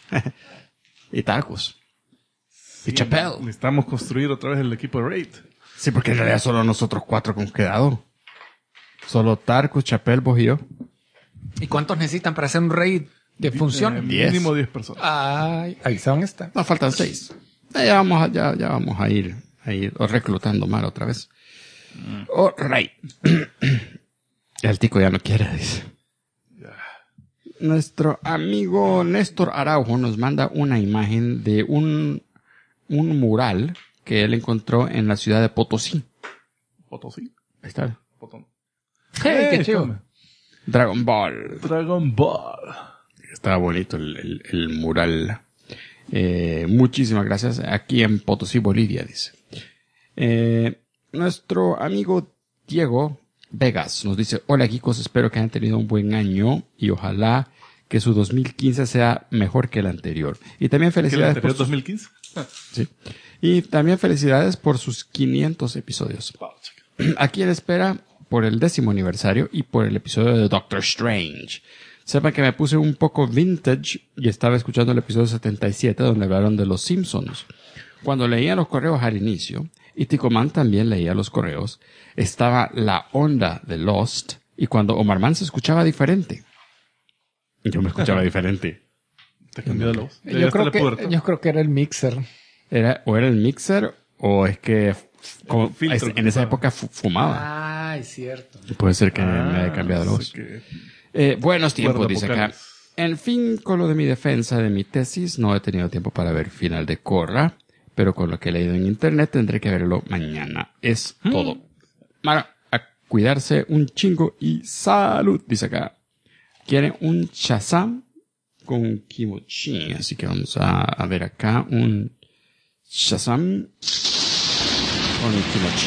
[SPEAKER 2] Y Tarkus. Y Chapel.
[SPEAKER 3] Necesitamos construir otra vez el equipo de Raid.
[SPEAKER 2] Sí, porque en realidad solo nosotros 4 hemos quedado. Solo Tarkus, Chapel, vos y yo.
[SPEAKER 5] ¿Y cuántos necesitan para hacer un raid que funcione?
[SPEAKER 2] 10.
[SPEAKER 3] Mínimo 10 personas.
[SPEAKER 5] Ay, ahí se van a estar.
[SPEAKER 2] Nos faltan 6. Ya vamos a ir reclutando mal otra vez. All right. El tico ya no quiere, dice. Nuestro amigo Néstor Araujo nos manda una imagen de un mural que él encontró en la ciudad de Potosí.
[SPEAKER 3] Potosí.
[SPEAKER 2] Ahí está.
[SPEAKER 3] Potón.
[SPEAKER 5] Hey, qué chido.
[SPEAKER 2] Dragon Ball.
[SPEAKER 3] Dragon Ball.
[SPEAKER 2] Está bonito el mural. Muchísimas gracias. Aquí en Potosí, Bolivia, dice. Nuestro amigo Diego Vegas nos dice: hola, chicos, espero que hayan tenido un buen año y ojalá que su 2015 sea mejor que el anterior. Y también
[SPEAKER 3] ¿Que el
[SPEAKER 2] felicidades
[SPEAKER 3] anterior
[SPEAKER 2] por sus,
[SPEAKER 3] 2015?
[SPEAKER 2] sí. Y también felicidades por sus 500 episodios. Aquí en espera por el 10º aniversario y por el episodio de Doctor Strange. Sepan que me puse un poco vintage y estaba escuchando el episodio 77 donde hablaron de los Simpsons. Cuando leía los correos al inicio, y Ticoman también leía los correos, estaba la onda de Lost, y cuando Omar Man se escuchaba diferente. Yo me escuchaba diferente.
[SPEAKER 3] Te cambió de voz.
[SPEAKER 5] Yo creo que era el mixer.
[SPEAKER 2] Era el mixer, o es que
[SPEAKER 3] filtro
[SPEAKER 2] en esa época fumaba.
[SPEAKER 5] Ah, es cierto.
[SPEAKER 2] Puede ser que me haya cambiado la voz. Buenos tiempos, dice acá. En fin, con lo de mi defensa de mi tesis, no he tenido tiempo para ver final de Korra, pero con lo que he leído en internet tendré que verlo mañana. Es todo. Mara, a cuidarse un chingo y salud, dice acá. Quieren un Shazam con kimochi, así que vamos a ver acá un Shazam con kimochi.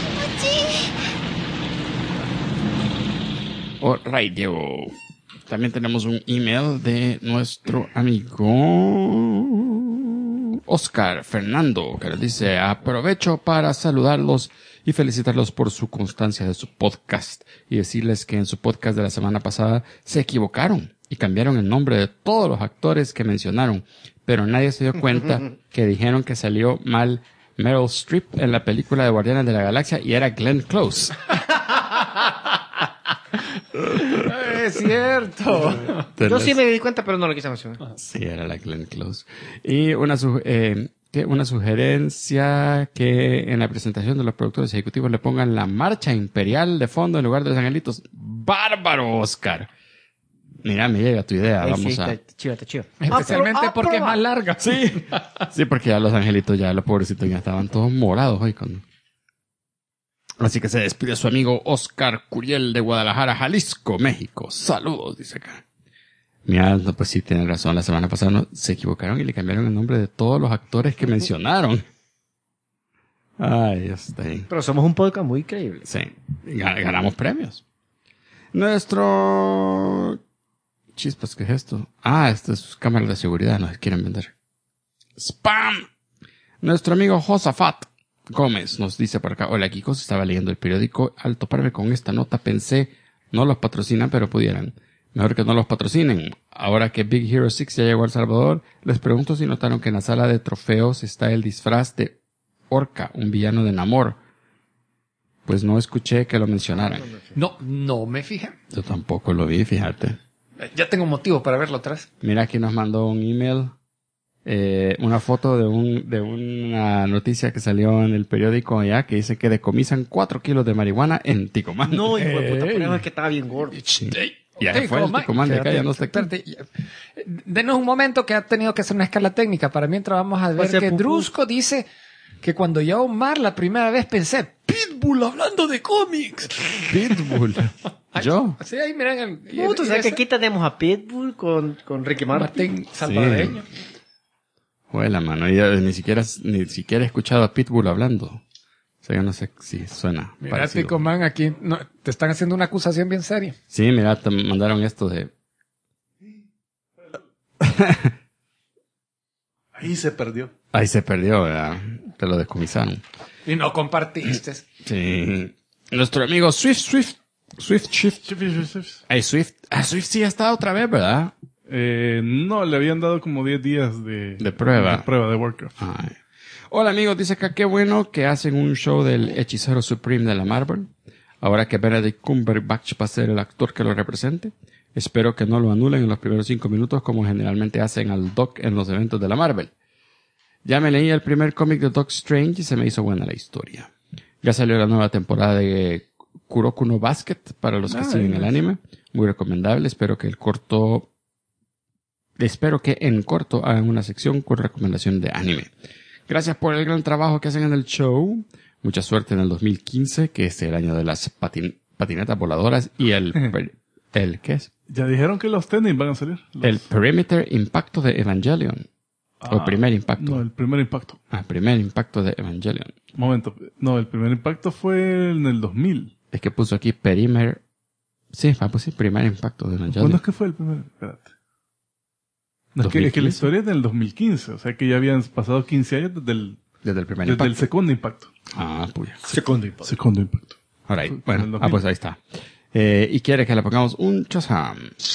[SPEAKER 2] Alright, Diego. También tenemos un email de nuestro amigo Oscar Fernando, que nos dice: aprovecho para saludarlos y felicitarlos por su constancia de su podcast y decirles que en su podcast de la semana pasada se equivocaron y cambiaron el nombre de todos los actores que mencionaron, pero nadie se dio cuenta que dijeron que salió mal Meryl Streep en la película de Guardianes de la Galaxia y era Glenn Close.
[SPEAKER 5] Es cierto.
[SPEAKER 4] Yo sí me di cuenta, pero no lo quise mencionar.
[SPEAKER 2] Sí, era la Glenn Close. Y una sugerencia que en la presentación de los productores ejecutivos le pongan la marcha imperial de fondo en lugar de los angelitos. ¡Bárbaro, Oscar! Mira, me llega tu idea.
[SPEAKER 6] Ay,
[SPEAKER 2] Vamos
[SPEAKER 6] sí,
[SPEAKER 2] a...
[SPEAKER 6] está chido, está chido.
[SPEAKER 5] Especialmente porque es más larga.
[SPEAKER 2] Sí. Sí, porque ya los angelitos, ya los pobrecitos ya estaban todos morados hoy con... Así que se despide su amigo Oscar Curiel de Guadalajara, Jalisco, México. Saludos, dice acá. Mira, no, pues sí, tiene razón. La semana pasada se equivocaron y le cambiaron el nombre de todos los actores que mencionaron. Ay, Dios, está bien.
[SPEAKER 6] Pero somos un podcast muy creíble.
[SPEAKER 2] Sí, ganamos premios. Nuestro... Chispas, ¿qué es esto? Ah, esto es cámara de seguridad, nos quieren vender. ¡Spam! Nuestro amigo Josafat Gómez nos dice por acá: hola, Kikos, estaba leyendo el periódico. Al toparme con esta nota pensé, no los patrocinan, pero pudieran. Mejor que no los patrocinen. Ahora que Big Hero 6 ya llegó a El Salvador, les pregunto si notaron que en la sala de trofeos está el disfraz de Orca, un villano de Namor. Pues no escuché que lo mencionaran.
[SPEAKER 5] No me fijé.
[SPEAKER 2] Yo tampoco lo vi, fíjate.
[SPEAKER 5] Ya tengo motivo para verlo atrás.
[SPEAKER 2] Mira, aquí nos mandó un email, una foto de una noticia que salió en el periódico allá que dice que decomisan 4 kilos de marihuana en Ticomán.
[SPEAKER 4] No, hijo de puta, por eso es que estaba bien gordo.
[SPEAKER 2] Sí. Ya se fue el Ticomán de acá, ya no está aquí.
[SPEAKER 5] Denos un momento que ha tenido que hacer una escala técnica. Para mientras vamos a ver que Drusco dice que cuando yo a Omar la primera vez pensé, Pitbull hablando de cómics.
[SPEAKER 2] Pitbull. ¿Yo?
[SPEAKER 5] Sí, ahí miren.
[SPEAKER 4] Puto, o sea que aquí tenemos a Pitbull con Ricky Martin.
[SPEAKER 5] Martín salvadoreño.
[SPEAKER 2] Juela, mano, yo ni siquiera he escuchado a Pitbull hablando. O sea, yo no sé si suena
[SPEAKER 5] Mira,
[SPEAKER 2] parecido.
[SPEAKER 5] Ticomán, aquí te están haciendo una acusación bien seria.
[SPEAKER 2] Sí, mira, te mandaron esto de...
[SPEAKER 3] Ahí se perdió.
[SPEAKER 2] Ahí se perdió, ¿verdad? Te lo descomisaron.
[SPEAKER 5] Y no compartiste.
[SPEAKER 2] Sí. Nuestro amigo Swift. Hey, Swift sí ha estado otra vez, ¿verdad?
[SPEAKER 3] No, le habían dado como 10 días de
[SPEAKER 2] prueba.
[SPEAKER 3] De prueba de Warcraft.
[SPEAKER 2] Ay. Hola, amigos. Dice acá, qué bueno que hacen un show del hechicero Supreme de la Marvel. Ahora que Benedict Cumberbatch va a ser el actor que lo represente. Espero que no lo anulen en los primeros 5 minutos como generalmente hacen al Doc en los eventos de la Marvel. Ya me leí el primer cómic de Doc Strange y se me hizo buena la historia. Ya salió la nueva temporada de Kuroko no Basket para los que siguen el anime. Muy recomendable. Espero que en corto hagan una sección con recomendación de anime. Gracias por el gran trabajo que hacen en el show. Mucha suerte en el 2015, que es el año de las patinetas voladoras y ¿qué es?
[SPEAKER 3] Ya dijeron que los tenis van a salir.
[SPEAKER 2] El Perimeter Impacto de Evangelion. O el primer impacto.
[SPEAKER 3] No, el primer impacto.
[SPEAKER 2] Primer impacto de Evangelion.
[SPEAKER 3] Momento. No, el primer impacto fue en el 2000.
[SPEAKER 2] Es que puso aquí Perimeter. Sí, pues sí, primer impacto de Evangelion.
[SPEAKER 3] ¿Cuándo es que fue el primer? Espérate. No, es que la historia es del 2015, o sea que ya habían pasado 15 años desde
[SPEAKER 2] Desde el primer
[SPEAKER 3] el
[SPEAKER 2] impacto.
[SPEAKER 3] segundo impacto.
[SPEAKER 2] Ah, puya.
[SPEAKER 3] Segundo impacto.
[SPEAKER 2] Alright,
[SPEAKER 3] En el
[SPEAKER 2] bueno,
[SPEAKER 3] 2000.
[SPEAKER 2] pues ahí está. Y quiere que le pongamos un Shazam.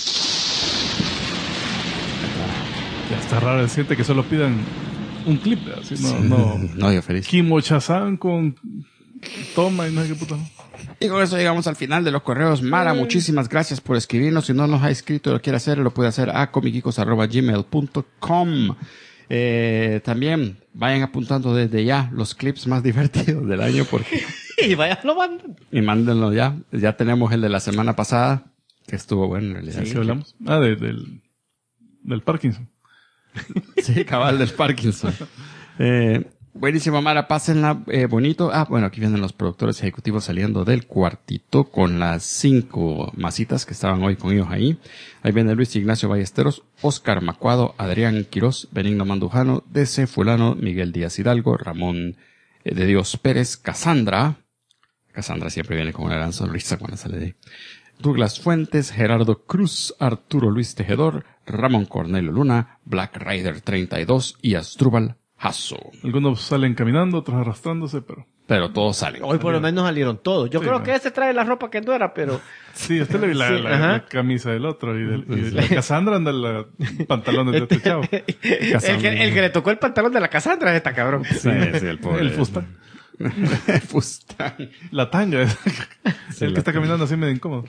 [SPEAKER 3] Ya está raro decirte que solo pidan un clip, así no.
[SPEAKER 2] No, yo feliz.
[SPEAKER 3] Kimo Chazán con toma y no sé qué puta.
[SPEAKER 2] Y con eso llegamos al final de los correos. Mara, muchísimas gracias por escribirnos. Si no nos ha escrito y lo quiere hacer, lo puede hacer a comicicos@gmail.com. También vayan apuntando desde ya los clips más divertidos del año porque
[SPEAKER 4] Y vaya, lo mandan.
[SPEAKER 2] y mándenlo ya. Ya tenemos el de la semana pasada, que estuvo bueno en realidad.
[SPEAKER 3] ¿Qué hablamos? Ah, del Parkinson.
[SPEAKER 2] Sí, cabal del Parkinson. Buenísimo, Mara, pásenla bonito. Ah, bueno, aquí vienen los productores ejecutivos saliendo del cuartito con las 5 masitas que estaban hoy con ellos ahí. Ahí viene Luis Ignacio Ballesteros, Oscar Macuado, Adrián Quirós, Benigno Mandujano, DC Fulano, Miguel Díaz Hidalgo, Ramón de Dios Pérez, Cassandra siempre viene con una gran sonrisa cuando sale de ahí. Douglas Fuentes, Gerardo Cruz, Arturo Luis Tejedor, Ramón Cornelio Luna, Black Rider 32 y Asdrúbal Jasso.
[SPEAKER 3] Algunos salen caminando, otros arrastrándose, pero
[SPEAKER 2] todos salen.
[SPEAKER 4] Hoy por lo menos salieron todos. Yo
[SPEAKER 3] Sí,
[SPEAKER 4] creo
[SPEAKER 3] ¿no?
[SPEAKER 4] que ese trae la ropa que no era, pero...
[SPEAKER 3] sí, usted le vi la,
[SPEAKER 4] Sí,
[SPEAKER 3] la-
[SPEAKER 4] ajá.
[SPEAKER 3] la camisa del otro y de la Cassandra anda los pantalones de este chavo.
[SPEAKER 4] el que le tocó el pantalón de la Cassandra es esta cabrón.
[SPEAKER 2] Sí, el pobre.
[SPEAKER 3] El fustán.
[SPEAKER 2] El fustán.
[SPEAKER 3] La tanga. El que
[SPEAKER 2] la
[SPEAKER 3] está caminando así medio incómodo.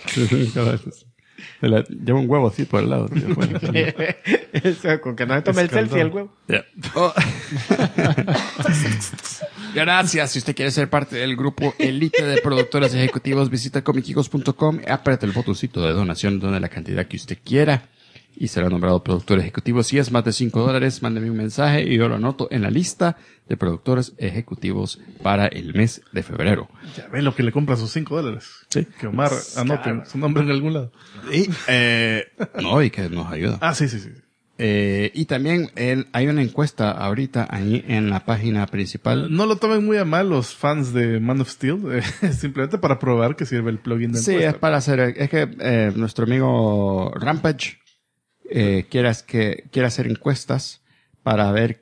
[SPEAKER 2] Lleva un huevo así por el lado. Tío. Bueno,
[SPEAKER 4] Eso, con que no se tome el
[SPEAKER 3] Escaldado.
[SPEAKER 4] selfie el huevo.
[SPEAKER 2] ya. Oh. Gracias. Si usted quiere ser parte del grupo elite de productores ejecutivos, visita comicicos.com, apriete el botoncito de donación, done la cantidad que usted quiera y será nombrado productor ejecutivo. Si es más de $5, mándeme un mensaje y yo lo anoto en la lista de productores ejecutivos para el mes de febrero.
[SPEAKER 3] Ya ve lo que le compra sus $5.
[SPEAKER 2] Sí.
[SPEAKER 3] Que Omar anote su nombre en algún lado.
[SPEAKER 2] Y, no, y que nos ayuda.
[SPEAKER 3] Ah, sí.
[SPEAKER 2] Y también hay una encuesta ahorita ahí en la página principal.
[SPEAKER 3] No lo tomen muy a mal los fans de Man of Steel. Simplemente para probar que sirve el plugin de
[SPEAKER 2] Sí,
[SPEAKER 3] encuesta.
[SPEAKER 2] es para hacer, es que nuestro amigo Rampage quiere hacer encuestas para ver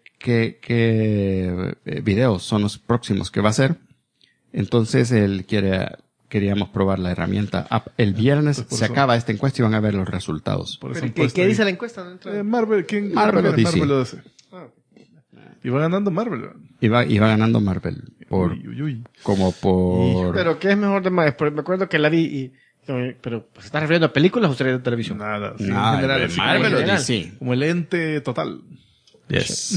[SPEAKER 2] qué videos son los próximos que va a hacer. Entonces queríamos probar la herramienta app. El viernes
[SPEAKER 3] Pues por
[SPEAKER 2] se
[SPEAKER 3] eso.
[SPEAKER 2] acaba esta encuesta y van a ver los resultados.
[SPEAKER 3] Por eso
[SPEAKER 4] ¿Qué,
[SPEAKER 3] han puesto
[SPEAKER 4] qué
[SPEAKER 3] ahí.
[SPEAKER 4] dice la encuesta? No entra.
[SPEAKER 3] Marvel, ¿quién?
[SPEAKER 2] Marvel o DC.
[SPEAKER 3] Marvel o DC. Y va ganando Marvel. ¿verdad?
[SPEAKER 2] Y va ganando Marvel
[SPEAKER 3] Uy.
[SPEAKER 2] como por
[SPEAKER 4] Pero ¿qué es mejor de más? Me acuerdo que la vi y... Pero, ¿se está refiriendo a películas o series de televisión?
[SPEAKER 3] Nada. Sí,
[SPEAKER 2] Nada,
[SPEAKER 3] en general,
[SPEAKER 2] de
[SPEAKER 3] así
[SPEAKER 2] Marvel
[SPEAKER 3] como
[SPEAKER 2] o
[SPEAKER 3] el-
[SPEAKER 2] DC.
[SPEAKER 3] Como el ente total.
[SPEAKER 2] Yes.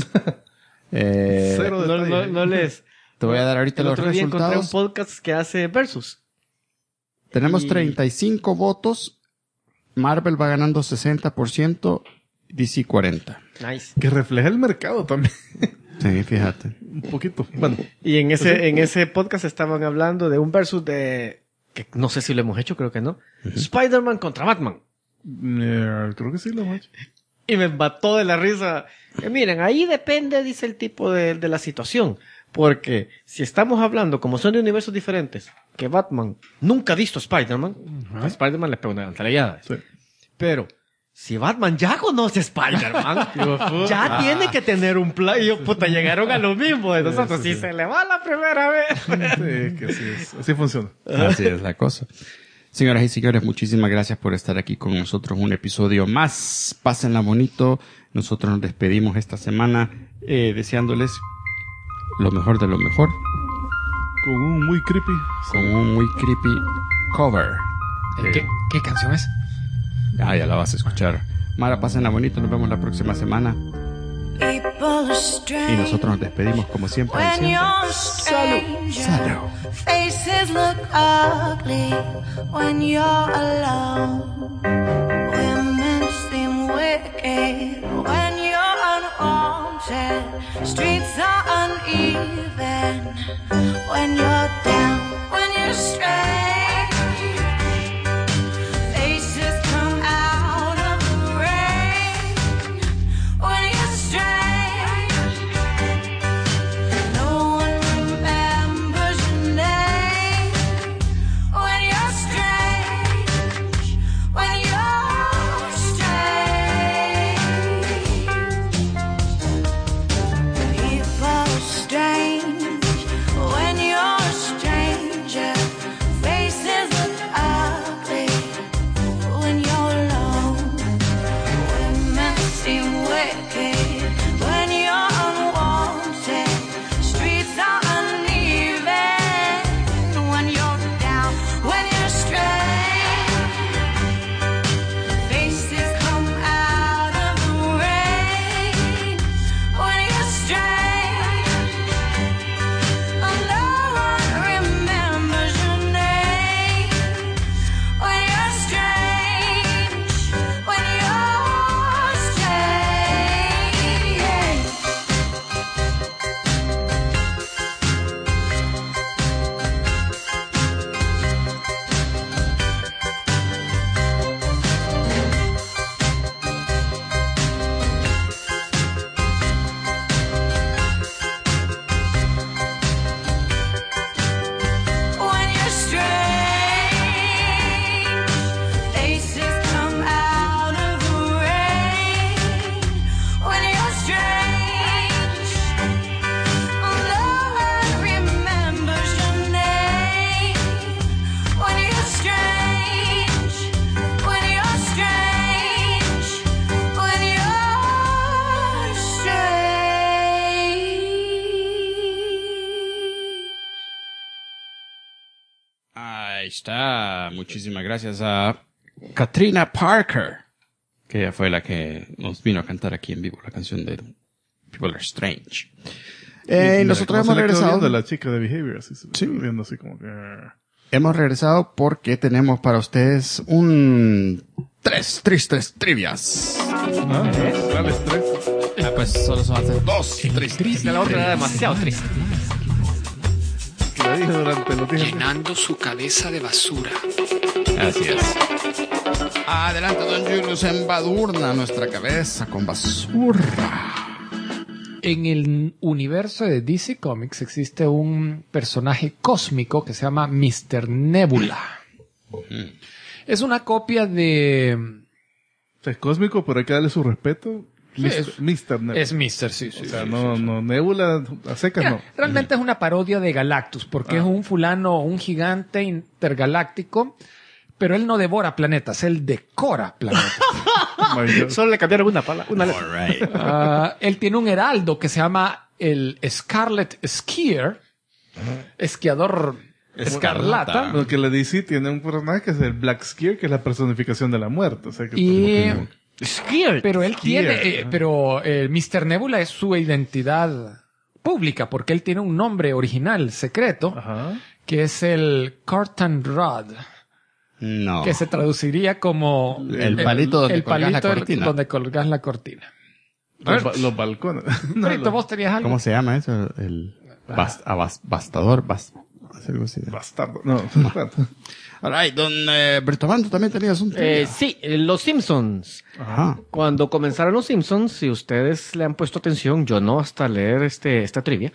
[SPEAKER 3] Cero
[SPEAKER 4] No,
[SPEAKER 3] detalle.
[SPEAKER 4] no les...
[SPEAKER 2] Te voy a dar ahorita
[SPEAKER 4] El
[SPEAKER 2] los
[SPEAKER 4] otro día encontré un
[SPEAKER 2] resultados.
[SPEAKER 4] podcast que hace Versus.
[SPEAKER 2] Tenemos
[SPEAKER 4] y-
[SPEAKER 2] 35 votos. Marvel va ganando 60%, DC 40%.
[SPEAKER 4] Nice.
[SPEAKER 3] Que refleja el mercado también.
[SPEAKER 2] Sí, fíjate.
[SPEAKER 3] Un poquito. Bueno,
[SPEAKER 4] Y en ese podcast estaban hablando de un Versus de... que no sé si lo hemos hecho, creo que no. Spider-Man contra Batman.
[SPEAKER 3] creo que sí lo hemos hecho.
[SPEAKER 4] Y me mató de la risa. Miren, ahí depende, dice el tipo de la situación. Porque si estamos hablando, como son de universos diferentes, que Batman nunca ha visto a Spider-Man, a Spider-Man le pega una gantalellada.
[SPEAKER 3] Sí.
[SPEAKER 4] Pero si Batman ya conoce a Spider-Man, ya tiene que tener un plan. Y yo, puta, llegaron a lo mismo de nosotros. Si se le va la primera vez.
[SPEAKER 3] Sí, que así es. Así funciona.
[SPEAKER 2] Así es la cosa. Señoras y señores, muchísimas gracias por estar aquí con nosotros. Un episodio más. Pásenla bonito. Nosotros nos despedimos esta semana deseándoles lo mejor de lo mejor
[SPEAKER 3] Con un muy creepy.
[SPEAKER 2] con un muy creepy cover.
[SPEAKER 5] ¿Qué canción es?
[SPEAKER 2] Ya la vas a escuchar. Mara, pásenla bonito. Nos vemos la próxima semana. Y nosotros nos despedimos como siempre
[SPEAKER 7] When
[SPEAKER 2] diciendo
[SPEAKER 7] you're a stranger,
[SPEAKER 2] salud.
[SPEAKER 7] faces look ugly when you're alone. Women seem wicked when you're unwanted. Streets are uneven when you're down, when you're strange. Faces come out of the rain when you're strange. No one remembers your name when you're strange. When you're strange.
[SPEAKER 2] está. Muchísimas gracias a Katrina Parker, que ella fue la que nos vino a cantar aquí en vivo la canción de People Are Strange.
[SPEAKER 3] Mira,
[SPEAKER 2] Nosotros
[SPEAKER 3] ¿cómo
[SPEAKER 2] hemos
[SPEAKER 3] se le quedó
[SPEAKER 2] regresado.
[SPEAKER 3] viendo a la chica de Behavior, así se le
[SPEAKER 2] Sí.
[SPEAKER 3] quedó viendo así como que...
[SPEAKER 2] Hemos regresado porque tenemos para ustedes un 3 tristes trivias.
[SPEAKER 3] Dale estrés.
[SPEAKER 2] Pues solo son hacer 2 tristes.
[SPEAKER 4] La otra era demasiado triste.
[SPEAKER 3] Que la dije durante los días.
[SPEAKER 5] Llenando su cabeza de basura.
[SPEAKER 2] Así es. Adelante, don Julius, embadurna nuestra cabeza con basura.
[SPEAKER 5] En el universo de DC Comics existe un personaje cósmico que se llama Mr. Nebula. Es una copia de...
[SPEAKER 3] O sea, es cósmico, pero hay que darle su respeto.
[SPEAKER 5] es-
[SPEAKER 3] Mr. Nebula.
[SPEAKER 5] Es Mr. Sí, sí.
[SPEAKER 3] O sea, no, Nebula a secas
[SPEAKER 5] Mira,
[SPEAKER 3] no.
[SPEAKER 5] realmente es una parodia de Galactus, porque es un fulano, un gigante intergaláctico, pero él no devora planetas, él decora planetas.
[SPEAKER 3] Oh my God.
[SPEAKER 4] Solo le cambiaron una letra.
[SPEAKER 2] All right.
[SPEAKER 5] Él tiene un heraldo que se llama el Scarlet Skier, esquiador escarlata.
[SPEAKER 3] Lo que le DC tiene un personaje que es el Black Skier, que es la personificación de la muerte. O sea, que
[SPEAKER 5] Y,
[SPEAKER 4] Scared.
[SPEAKER 5] pero él tiene,
[SPEAKER 3] Skier.
[SPEAKER 5] pero Mr. Nebula es su identidad pública, porque él tiene un nombre original, secreto,
[SPEAKER 3] Ajá.
[SPEAKER 5] que es el Curtain Rod.
[SPEAKER 2] No.
[SPEAKER 5] Que se traduciría como
[SPEAKER 2] El palito donde
[SPEAKER 5] el
[SPEAKER 2] colgás la
[SPEAKER 5] palito
[SPEAKER 2] cortina.
[SPEAKER 5] donde colgás la cortina.
[SPEAKER 3] Los balcones. No,
[SPEAKER 5] Brito, vos tenías algo.
[SPEAKER 2] ¿Cómo se llama eso? El bastador. Algo así.
[SPEAKER 3] bastardo. No,
[SPEAKER 2] All right, don Bertomán, tú también tenías un trivia.
[SPEAKER 4] Sí, Los Simpsons.
[SPEAKER 2] Ajá.
[SPEAKER 4] Cuando comenzaron Los Simpsons, si ustedes le han puesto atención, yo no, hasta leer esta trivia,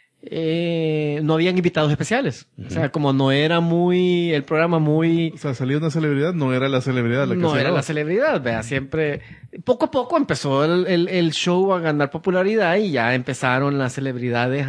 [SPEAKER 4] no habían invitados especiales. O sea, como no era el programa muy...
[SPEAKER 3] o sea, salía una celebridad, no era la celebridad la que
[SPEAKER 4] No
[SPEAKER 3] se
[SPEAKER 4] era
[SPEAKER 3] grabó.
[SPEAKER 4] la celebridad, vea, siempre... Poco a poco empezó el show a ganar popularidad y ya empezaron las celebridades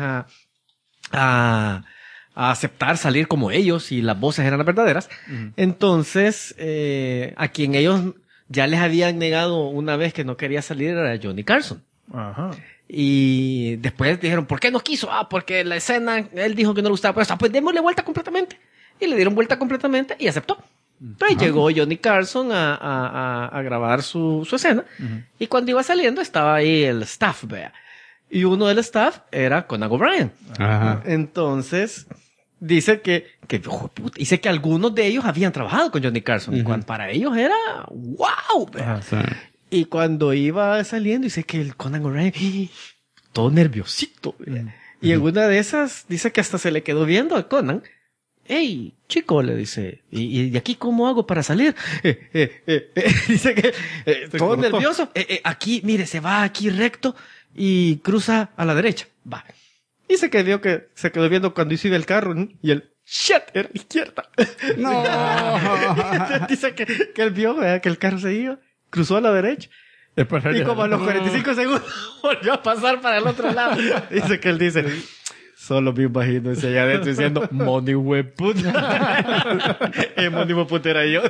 [SPEAKER 4] a aceptar salir como ellos y las voces eran las verdaderas. Entonces, a quien ellos ya les habían negado una vez que no quería salir era Johnny Carson.
[SPEAKER 3] Ajá.
[SPEAKER 4] Y después dijeron, ¿por qué no quiso? Porque la escena, él dijo que no le gustaba. Pues démosle vuelta completamente. Y le dieron vuelta completamente y aceptó. Entonces llegó Johnny Carson a grabar su escena. Y cuando iba saliendo estaba ahí el staff, vea. Y uno del staff era Conan O'Brien.
[SPEAKER 2] Ajá.
[SPEAKER 4] Entonces, dice dice que algunos de ellos habían trabajado con Johnny Carson. Cuando para ellos era wow, vea.
[SPEAKER 2] Sí.
[SPEAKER 4] Y cuando iba saliendo, dice que el Conan O'Brien, todo nerviosito. Y en una de esas, dice que hasta se le quedó viendo a Conan. Hey, chico, le dice, ¿y de aquí cómo hago para salir? Dice que todo
[SPEAKER 3] cortó.
[SPEAKER 4] nervioso. Aquí, mire, se va aquí recto y cruza a la derecha. Va. Y se quedó viendo cuando hizo el carro, ¿no? Y el shit era a la izquierda.
[SPEAKER 2] No.
[SPEAKER 4] Dice que él vio, ¿verdad? Que el carro se iba, cruzó a la derecha. Y como a los 45 segundos volvió a pasar para el otro lado. Dice que él dice, solo me imagino ese allá adentro diciendo, money weapon. El money weapon era yo.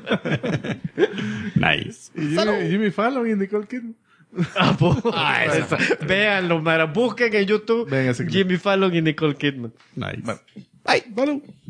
[SPEAKER 2] Nice.
[SPEAKER 3] Y Jimmy Fallon y Nicole Kidman.
[SPEAKER 4] Véanlo, Mara. Busquen en YouTube
[SPEAKER 3] Ven ese clip.
[SPEAKER 4] Jimmy Fallon y Nicole Kidman.
[SPEAKER 2] Nice.
[SPEAKER 3] Bueno.